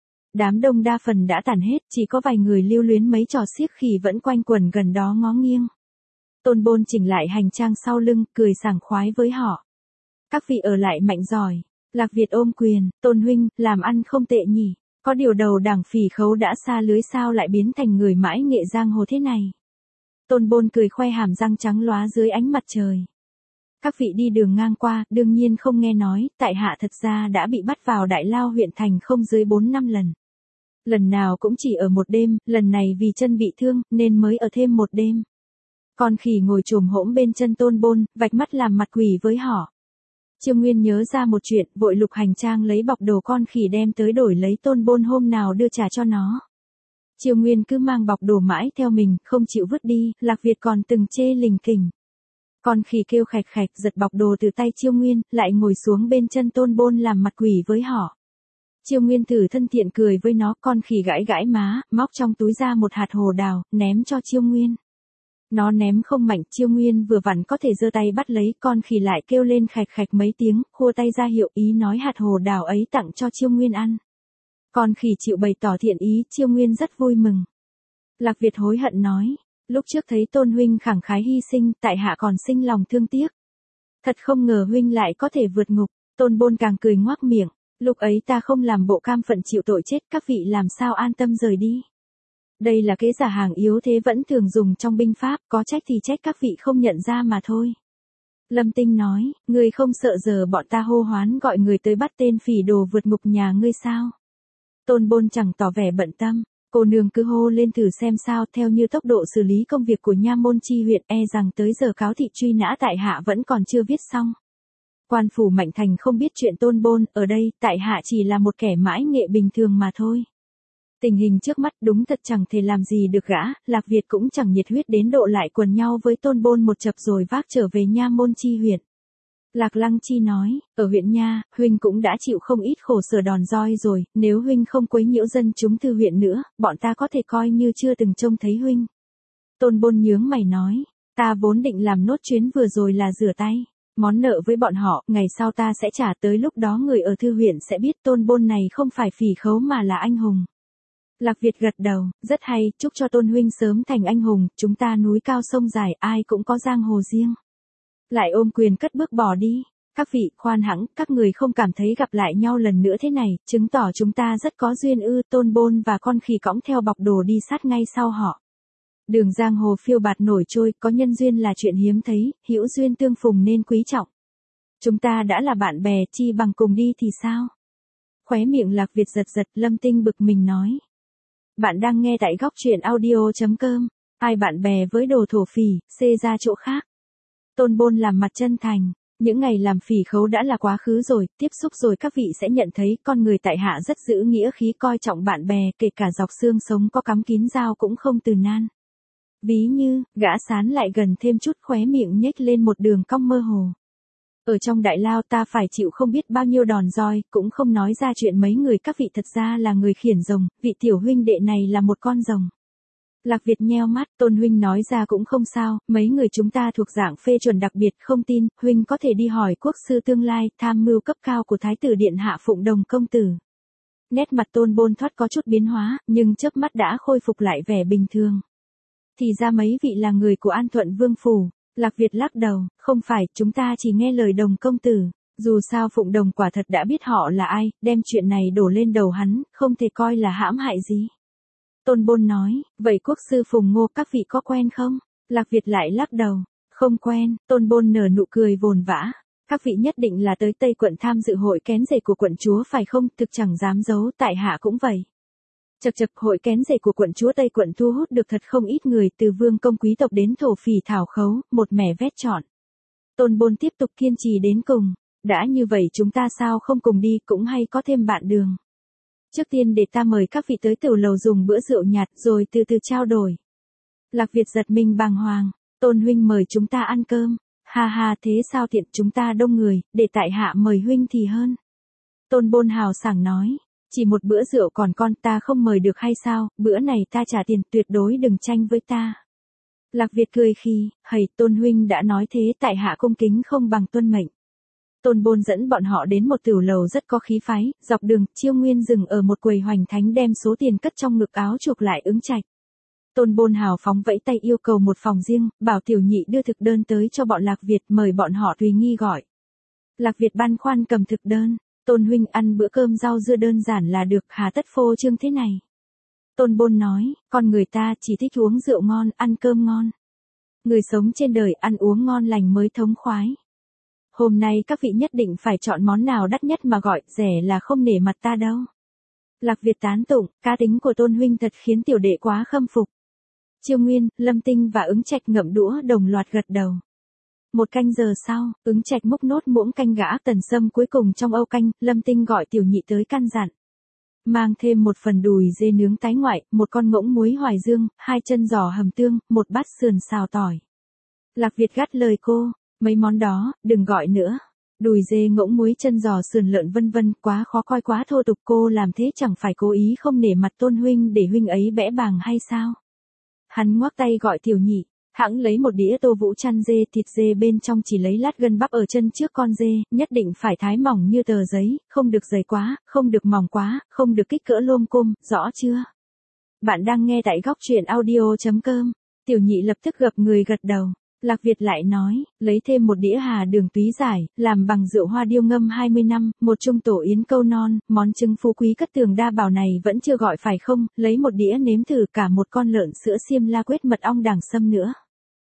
A: Đám đông đa phần đã tản hết, chỉ có vài người lưu luyến mấy trò xiếc khỉ vẫn quanh quẩn gần đó ngó nghiêng. Tôn Bôn chỉnh lại hành trang sau lưng, cười sảng khoái với họ. Các vị ở lại mạnh giỏi. Lạc Việt ôm quyền, Tôn huynh, làm ăn không tệ nhỉ. Có điều đầu đảng phỉ khấu đã xa lưới sao lại biến thành người mãi nghệ giang hồ thế này. Tôn Bôn cười khoe hàm răng trắng lóa dưới ánh mặt trời. Các vị đi đường ngang qua, đương nhiên không nghe nói, tại hạ thật ra đã bị bắt vào Đại Lao huyện thành không dưới bốn năm lần. Lần nào cũng chỉ ở một đêm, lần này vì chân bị thương, nên mới ở thêm một đêm. Con khỉ ngồi chồm hổm bên chân Tôn Bôn, vạch mắt làm mặt quỷ với họ. Chiêu Nguyên nhớ ra một chuyện, vội lục hành trang lấy bọc đồ con khỉ đem tới đổi lấy Tôn Bôn hôm nào đưa trả cho nó. Chiêu Nguyên cứ mang bọc đồ mãi theo mình, không chịu vứt đi, Lạc Việt còn từng chê lình kình. Con khỉ kêu khạch khạch giật bọc đồ từ tay Chiêu Nguyên, lại ngồi xuống bên chân Tôn Bôn làm mặt quỷ với họ. Chiêu Nguyên thử thân thiện cười với nó, con khỉ gãi gãi má, móc trong túi ra một hạt hồ đào, ném cho Chiêu Nguyên. Nó ném không mạnh, Chiêu Nguyên vừa vặn có thể giơ tay bắt lấy, con khỉ lại kêu lên khạch khạch mấy tiếng, khua tay ra hiệu ý nói hạt hồ đào ấy tặng cho Chiêu Nguyên ăn. Con khỉ chịu bày tỏ thiện ý, Chiêu Nguyên rất vui mừng. Lạc Việt hối hận nói, lúc trước thấy Tôn huynh khẳng khái hy sinh, tại hạ còn sinh lòng thương tiếc. Thật không ngờ huynh lại có thể vượt ngục. Tôn Bôn càng cười ngoác miệng, lúc ấy ta không làm bộ cam phận chịu tội chết, các vị làm sao an tâm rời đi. Đây là kế giả hàng yếu thế vẫn thường dùng trong binh pháp, có trách thì trách các vị không nhận ra mà thôi. Lâm Tinh nói, ngươi không sợ giờ bọn ta hô hoán gọi người tới bắt tên phỉ đồ vượt ngục nhà ngươi sao? Tôn Bôn chẳng tỏ vẻ bận tâm, cô nương cứ hô lên thử xem sao, theo như tốc độ xử lý công việc của nha môn chi huyện e rằng tới giờ cáo thị truy nã tại hạ vẫn còn chưa viết xong. Quan phủ Mạnh Thành không biết chuyện Tôn Bôn, ở đây, tại hạ chỉ là một kẻ mãi nghệ bình thường mà thôi. Tình hình trước mắt đúng thật chẳng thể làm gì được gã, Lạc Việt cũng chẳng nhiệt huyết đến độ lại quần nhau với Tôn Bôn một chập rồi vác trở về nha môn chi huyện. Lạc Lăng Chi nói, ở huyện nha, huynh cũng đã chịu không ít khổ sở đòn roi rồi, nếu huynh không quấy nhiễu dân chúng thư huyện nữa, bọn ta có thể coi như chưa từng trông thấy huynh. Tôn Bôn nhướng mày nói, ta vốn định làm nốt chuyến vừa rồi là rửa tay. Món nợ với bọn họ, ngày sau ta sẽ trả, tới lúc đó người ở thư huyện sẽ biết Tôn Bôn này không phải phỉ khấu mà là anh hùng. Lạc Việt gật đầu, rất hay, chúc cho Tôn huynh sớm thành anh hùng, chúng ta núi cao sông dài, ai cũng có giang hồ riêng. Lại ôm quyền cất bước bỏ đi. Các vị, khoan hãng, các người không cảm thấy gặp lại nhau lần nữa thế này, chứng tỏ chúng ta rất có duyên ư. Tôn Bôn và con khỉ cõng theo bọc đồ đi sát ngay sau họ. Đường giang hồ phiêu bạt nổi trôi, có nhân duyên là chuyện hiếm thấy, hữu duyên tương phùng nên quý trọng. Chúng ta đã là bạn bè, chi bằng cùng đi thì sao? Khóe miệng Lạc Việt giật giật, Lâm Tinh bực mình nói. Bạn đang nghe tại góc truyện audio chấm com, ai bạn bè với đồ thổ phỉ, xê ra chỗ khác. Tôn Bôn làm mặt chân thành, những ngày làm phỉ khấu đã là quá khứ rồi, tiếp xúc rồi các vị sẽ nhận thấy con người tại hạ rất giữ nghĩa khí, coi trọng bạn bè, kể cả dọc xương sống có cắm kín dao cũng không từ nan. Ví như, gã sán lại gần thêm chút, khóe miệng nhếch lên một đường cong mơ hồ. Ở trong đại lao ta phải chịu không biết bao nhiêu đòn roi, cũng không nói ra chuyện mấy người các vị thật ra là người khiển rồng, vị tiểu huynh đệ này là một con rồng. Lạc Việt nheo mắt, Tôn huynh nói ra cũng không sao, mấy người chúng ta thuộc dạng phê chuẩn đặc biệt, không tin, huynh có thể đi hỏi quốc sư tương lai, tham mưu cấp cao của Thái tử điện hạ Phụng Đồng công tử. Nét mặt Tôn Bôn thoát có chút biến hóa, nhưng chớp mắt đã khôi phục lại vẻ bình thường. Thì ra mấy vị là người của An Thuận Vương phủ. Lạc Việt lắc đầu, không phải, chúng ta chỉ nghe lời Đồng công tử. Dù sao Phụng Đồng quả thật đã biết họ là ai, đem chuyện này đổ lên đầu hắn, không thể coi là hãm hại gì. Tôn Bôn nói, vậy quốc sư Phùng Ngô các vị có quen không? Lạc Việt lại lắc đầu, không quen. Tôn Bôn nở nụ cười vồn vã. Các vị nhất định là tới Tây quận tham dự hội kén rể của quận chúa phải không? Thực chẳng dám giấu, tại hạ cũng vậy. Chật chật, hội kén rể của quận chúa Tây quận thu hút được thật không ít người, từ vương công quý tộc đến thổ phỉ thảo khấu, một mẻ vét trọn. Tôn Bôn tiếp tục kiên trì đến cùng. Đã như vậy chúng ta sao không cùng đi, cũng hay có thêm bạn đường. Trước tiên để ta mời các vị tới tiểu lầu dùng bữa rượu nhạt, rồi từ từ trao đổi. Lạc Việt giật mình bàng hoàng, Tôn huynh mời chúng ta ăn cơm. Ha ha, thế sao tiện, chúng ta đông người, để tại hạ mời huynh thì hơn. Tôn Bôn hào sảng nói, chỉ một bữa rượu còn con, ta không mời được hay sao, bữa này ta trả tiền, tuyệt đối đừng tranh với ta. Lạc Việt cười khi, hầy, Tôn huynh đã nói thế, tại hạ cung kính không bằng tuân mệnh. Tôn Bôn dẫn bọn họ đến một tiểu lầu rất có khí phái, dọc đường, Chiêu Nguyên dừng ở một quầy hoành thánh đem số tiền cất trong ngực áo chuộc lại ứng trạch. Tôn Bôn hào phóng vẫy tay yêu cầu một phòng riêng, bảo tiểu nhị đưa thực đơn tới cho bọn Lạc Việt, mời bọn họ tùy nghi gọi. Lạc Việt băn khoăn cầm thực đơn, Tôn huynh ăn bữa cơm rau dưa đơn giản là được, hà tất phô trương thế này. Tôn Bôn nói, con người ta chỉ thích uống rượu ngon, ăn cơm ngon. Người sống trên đời ăn uống ngon lành mới thống khoái. Hôm nay các vị nhất định phải chọn món nào đắt nhất mà gọi, rẻ là không nể mặt ta đâu. Lạc Việt tán tụng, cá tính của Tôn huynh thật khiến tiểu đệ quá khâm phục. Chiêu Nguyên, Lâm Tinh và Ứng Trạch ngậm đũa đồng loạt gật đầu. Một canh giờ sau, Ứng Trạch múc nốt muỗng canh gã tần sâm cuối cùng trong âu canh, Lâm Tinh gọi Tiểu Nhị tới căn dặn. Mang thêm một phần đùi dê nướng tái ngoại, một con ngỗng muối hoài dương, hai chân giò hầm tương, một bát sườn xào tỏi. Lạc Việt gắt lời cô, mấy món đó, đừng gọi nữa. Đùi dê ngỗng muối chân giò sườn lợn vân vân, quá khó coi quá thô tục, cô làm thế chẳng phải cố ý không nể mặt Tôn huynh để huynh ấy bẽ bàng hay sao? Hắn ngoắc tay gọi Tiểu Nhị, hãng lấy một đĩa tô vũ chăn dê, thịt dê bên trong chỉ lấy lát gân bắp ở chân trước con dê, nhất định phải thái mỏng như tờ giấy, không được dày quá, không được mỏng quá, không được kích cỡ lôm côm, rõ chưa? Bạn đang nghe tại góc truyện audio.com. Tiểu Nhị lập tức gập người gật đầu. Lạc Việt lại nói, lấy thêm một đĩa hà đường túy giải, làm bằng rượu hoa điêu ngâm hai mươi năm, một chung tổ yến câu non, món trứng phú quý cất tường đa bảo này vẫn chưa gọi phải không, lấy một đĩa nếm thử cả một con lợn sữa xiêm la quết mật ong đằng sâm nữa.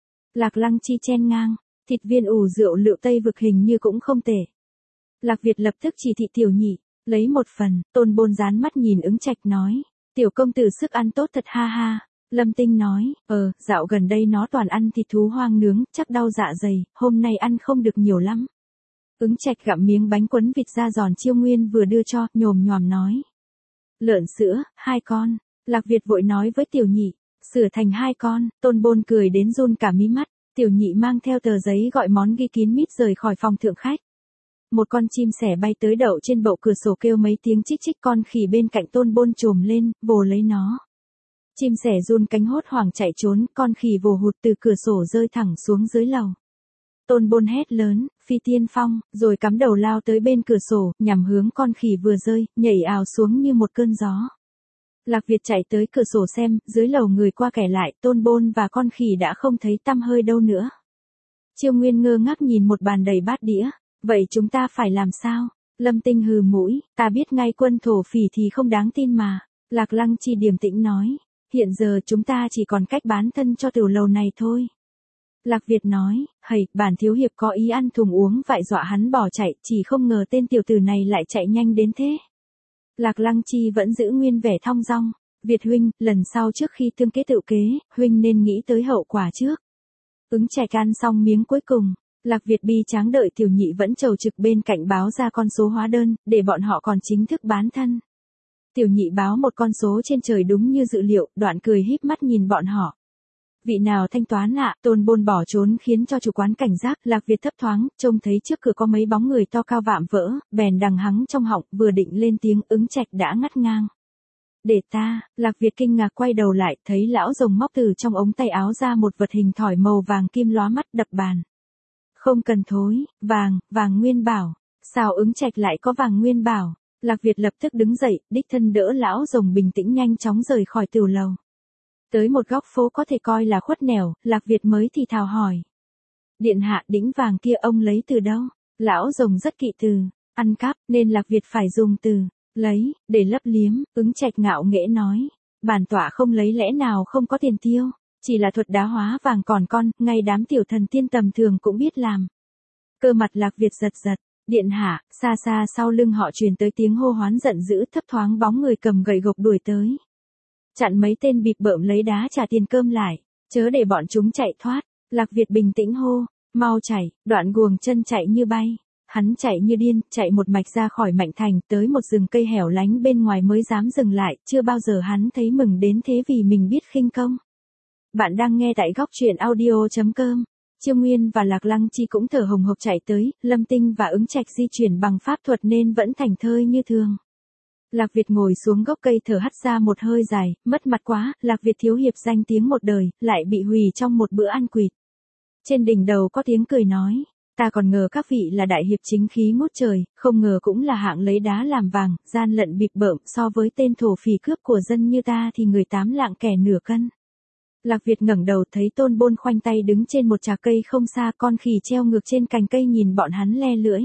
A: Lạc Lăng Chi chen ngang, thịt viên ủ rượu lựu Tây vực hình như cũng không tệ. Lạc Việt lập tức chỉ thị Tiểu Nhị, lấy một phần, Tôn Bôn dán mắt nhìn Ứng Trạch nói, tiểu công tử sức ăn tốt thật ha ha. Lâm Tinh nói, ờ, dạo gần đây nó toàn ăn thịt thú hoang nướng, chắc đau dạ dày, hôm nay ăn không được nhiều lắm. Ứng Trạch gặm miếng bánh quấn vịt da giòn Chiêu Nguyên vừa đưa cho, nhồm nhòm nói. Lợn sữa, hai con. Lạc Việt vội nói với Tiểu Nhị, sửa thành hai con. Tôn Bôn cười đến run cả mí mắt. Tiểu Nhị mang theo tờ giấy gọi món ghi kín mít rời khỏi phòng thượng khách. Một con chim sẻ bay tới đậu trên bậu cửa sổ kêu mấy tiếng chích chích, con khỉ bên cạnh Tôn Bôn trồm lên, vồ lấy nó. Chim sẻ run cánh hốt hoảng chạy trốn, con khỉ vồ hụt từ cửa sổ rơi thẳng xuống dưới lầu. Tôn Bôn hét lớn, phi tiên phong, rồi cắm đầu lao tới bên cửa sổ, nhằm hướng con khỉ vừa rơi, nhảy ào xuống như một cơn gió. Lạc Việt chạy tới cửa sổ xem, dưới lầu người qua kẻ lại, Tôn Bôn và con khỉ đã không thấy tăm hơi đâu nữa. Chiêu Nguyên ngơ ngác nhìn một bàn đầy bát đĩa, vậy chúng ta phải làm sao? Lâm Tinh hừ mũi, ta biết ngay quân thổ phỉ thì không đáng tin mà. Lạc Lăng Chi điềm tĩnh nói. Hiện giờ chúng ta chỉ còn cách bán thân cho tiểu lầu này thôi. Lạc Việt nói, hầy, bản thiếu hiệp có ý ăn thùng uống vại dọa hắn bỏ chạy, chỉ không ngờ tên tiểu tử này lại chạy nhanh đến thế. Lạc Lăng Chi vẫn giữ nguyên vẻ thong dong. Việt huynh, lần sau trước khi tương kế tự kế, huynh nên nghĩ tới hậu quả trước. Ứng Trạch ăn xong miếng cuối cùng. Lạc Việt bi tráng đợi Tiểu Nhị vẫn chầu trực bên cạnh báo ra con số hóa đơn, để bọn họ còn chính thức bán thân. Tiểu Nhị báo một con số trên trời đúng như dự liệu, đoạn cười híp mắt nhìn bọn họ. Vị nào thanh toán ạ? Tôn Bôn bỏ trốn khiến cho chủ quán cảnh giác. Lạc Việt thấp thoáng, trông thấy trước cửa có mấy bóng người to cao vạm vỡ, bèn đằng hắng trong họng, vừa định lên tiếng, Ứng Trạch đã ngắt ngang. Để ta. Lạc Việt kinh ngạc quay đầu lại, thấy lão rồng móc từ trong ống tay áo ra một vật hình thỏi màu vàng kim lóa mắt, đập bàn. Không cần thối, vàng, vàng nguyên bảo. Sao Ứng Trạch lại có vàng nguyên bảo? Lạc Việt lập tức đứng dậy, đích thân đỡ lão rồng bình tĩnh nhanh chóng rời khỏi tiểu lầu. Tới một góc phố có thể coi là khuất nẻo, Lạc Việt mới thì thào hỏi. Điện hạ, đĩnh vàng kia ông lấy từ đâu? Lão rồng rất kỵ từ, ăn cắp, nên Lạc Việt phải dùng từ, lấy, để lấp liếm. Ứng Trạch ngạo nghễ nói. Bản tọa không lấy, lẽ nào không có tiền tiêu, chỉ là thuật đá hóa vàng còn con, ngay đám tiểu thần tiên tầm thường cũng biết làm. Cơ mặt Lạc Việt giật giật. Điện hạ, xa xa sau lưng họ truyền tới tiếng hô hoán giận dữ, thấp thoáng bóng người cầm gậy gộc đuổi tới. Chặn mấy tên bịp bợm lấy đá trả tiền cơm lại, chớ để bọn chúng chạy thoát. Lạc Việt bình tĩnh hô, mau chạy, đoạn guồng chân chạy như bay. Hắn chạy như điên, chạy một mạch ra khỏi Mạnh Thành, tới một rừng cây hẻo lánh bên ngoài mới dám dừng lại, chưa bao giờ hắn thấy mừng đến thế vì mình biết khinh công. Bạn đang nghe tại góc truyện audio.com. Chiêu Nguyên và Lạc Lăng Chi cũng thở hồng hộc chạy tới, Lâm Tinh và Ứng Trạch di chuyển bằng pháp thuật nên vẫn thảnh thơi như thường. Lạc Việt ngồi xuống gốc cây thở hắt ra một hơi dài, mất mặt quá, Lạc Việt thiếu hiệp danh tiếng một đời, lại bị hủy trong một bữa ăn quỵt. Trên đỉnh đầu có tiếng cười nói, ta còn ngờ các vị là đại hiệp chính khí ngút trời, không ngờ cũng là hạng lấy đá làm vàng, gian lận bịp bợm, so với tên thổ phỉ cướp của dân như ta thì người tám lạng kẻ nửa cân. Lạc Việt ngẩng đầu thấy Tôn Bôn khoanh tay đứng trên một trà cây không xa, con khỉ treo ngược trên cành cây nhìn bọn hắn le lưỡi.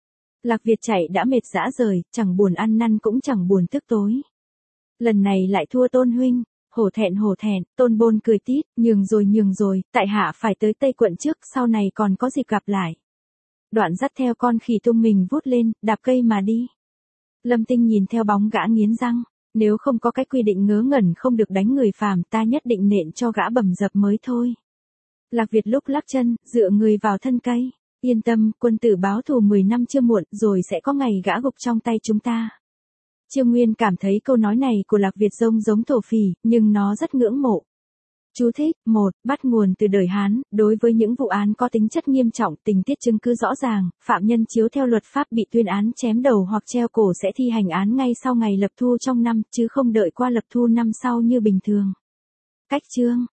A: Lạc Việt chạy đã mệt rã rời, chẳng buồn ăn năn cũng chẳng buồn tức tối. Lần này lại thua Tôn huynh, hổ thẹn hổ thẹn. Tôn Bôn cười tít, nhường rồi nhường rồi, tại hạ phải tới Tây Quận trước, sau này còn có dịp gặp lại. Đoạn dắt theo con khỉ tung mình vút lên, đạp cây mà đi. Lâm Tinh nhìn theo bóng gã nghiến răng. Nếu không có cái quy định ngớ ngẩn không được đánh người phàm, ta nhất định nện cho gã bầm dập mới thôi. Lạc Việt lúc lắc chân, dựa người vào thân cây. Yên tâm, quân tử báo thù mười năm chưa muộn, rồi sẽ có ngày gã gục trong tay chúng ta. Chiêu Nguyên cảm thấy câu nói này của Lạc Việt rông giống thổ phỉ, nhưng nó rất ngưỡng mộ. Chú thích, một, bắt nguồn từ đời Hán, đối với những vụ án có tính chất nghiêm trọng, tình tiết chứng cứ rõ ràng, phạm nhân chiếu theo luật pháp bị tuyên án chém đầu hoặc treo cổ sẽ thi hành án ngay sau ngày lập thu trong năm, chứ không đợi qua lập thu năm sau như bình thường. Cách chương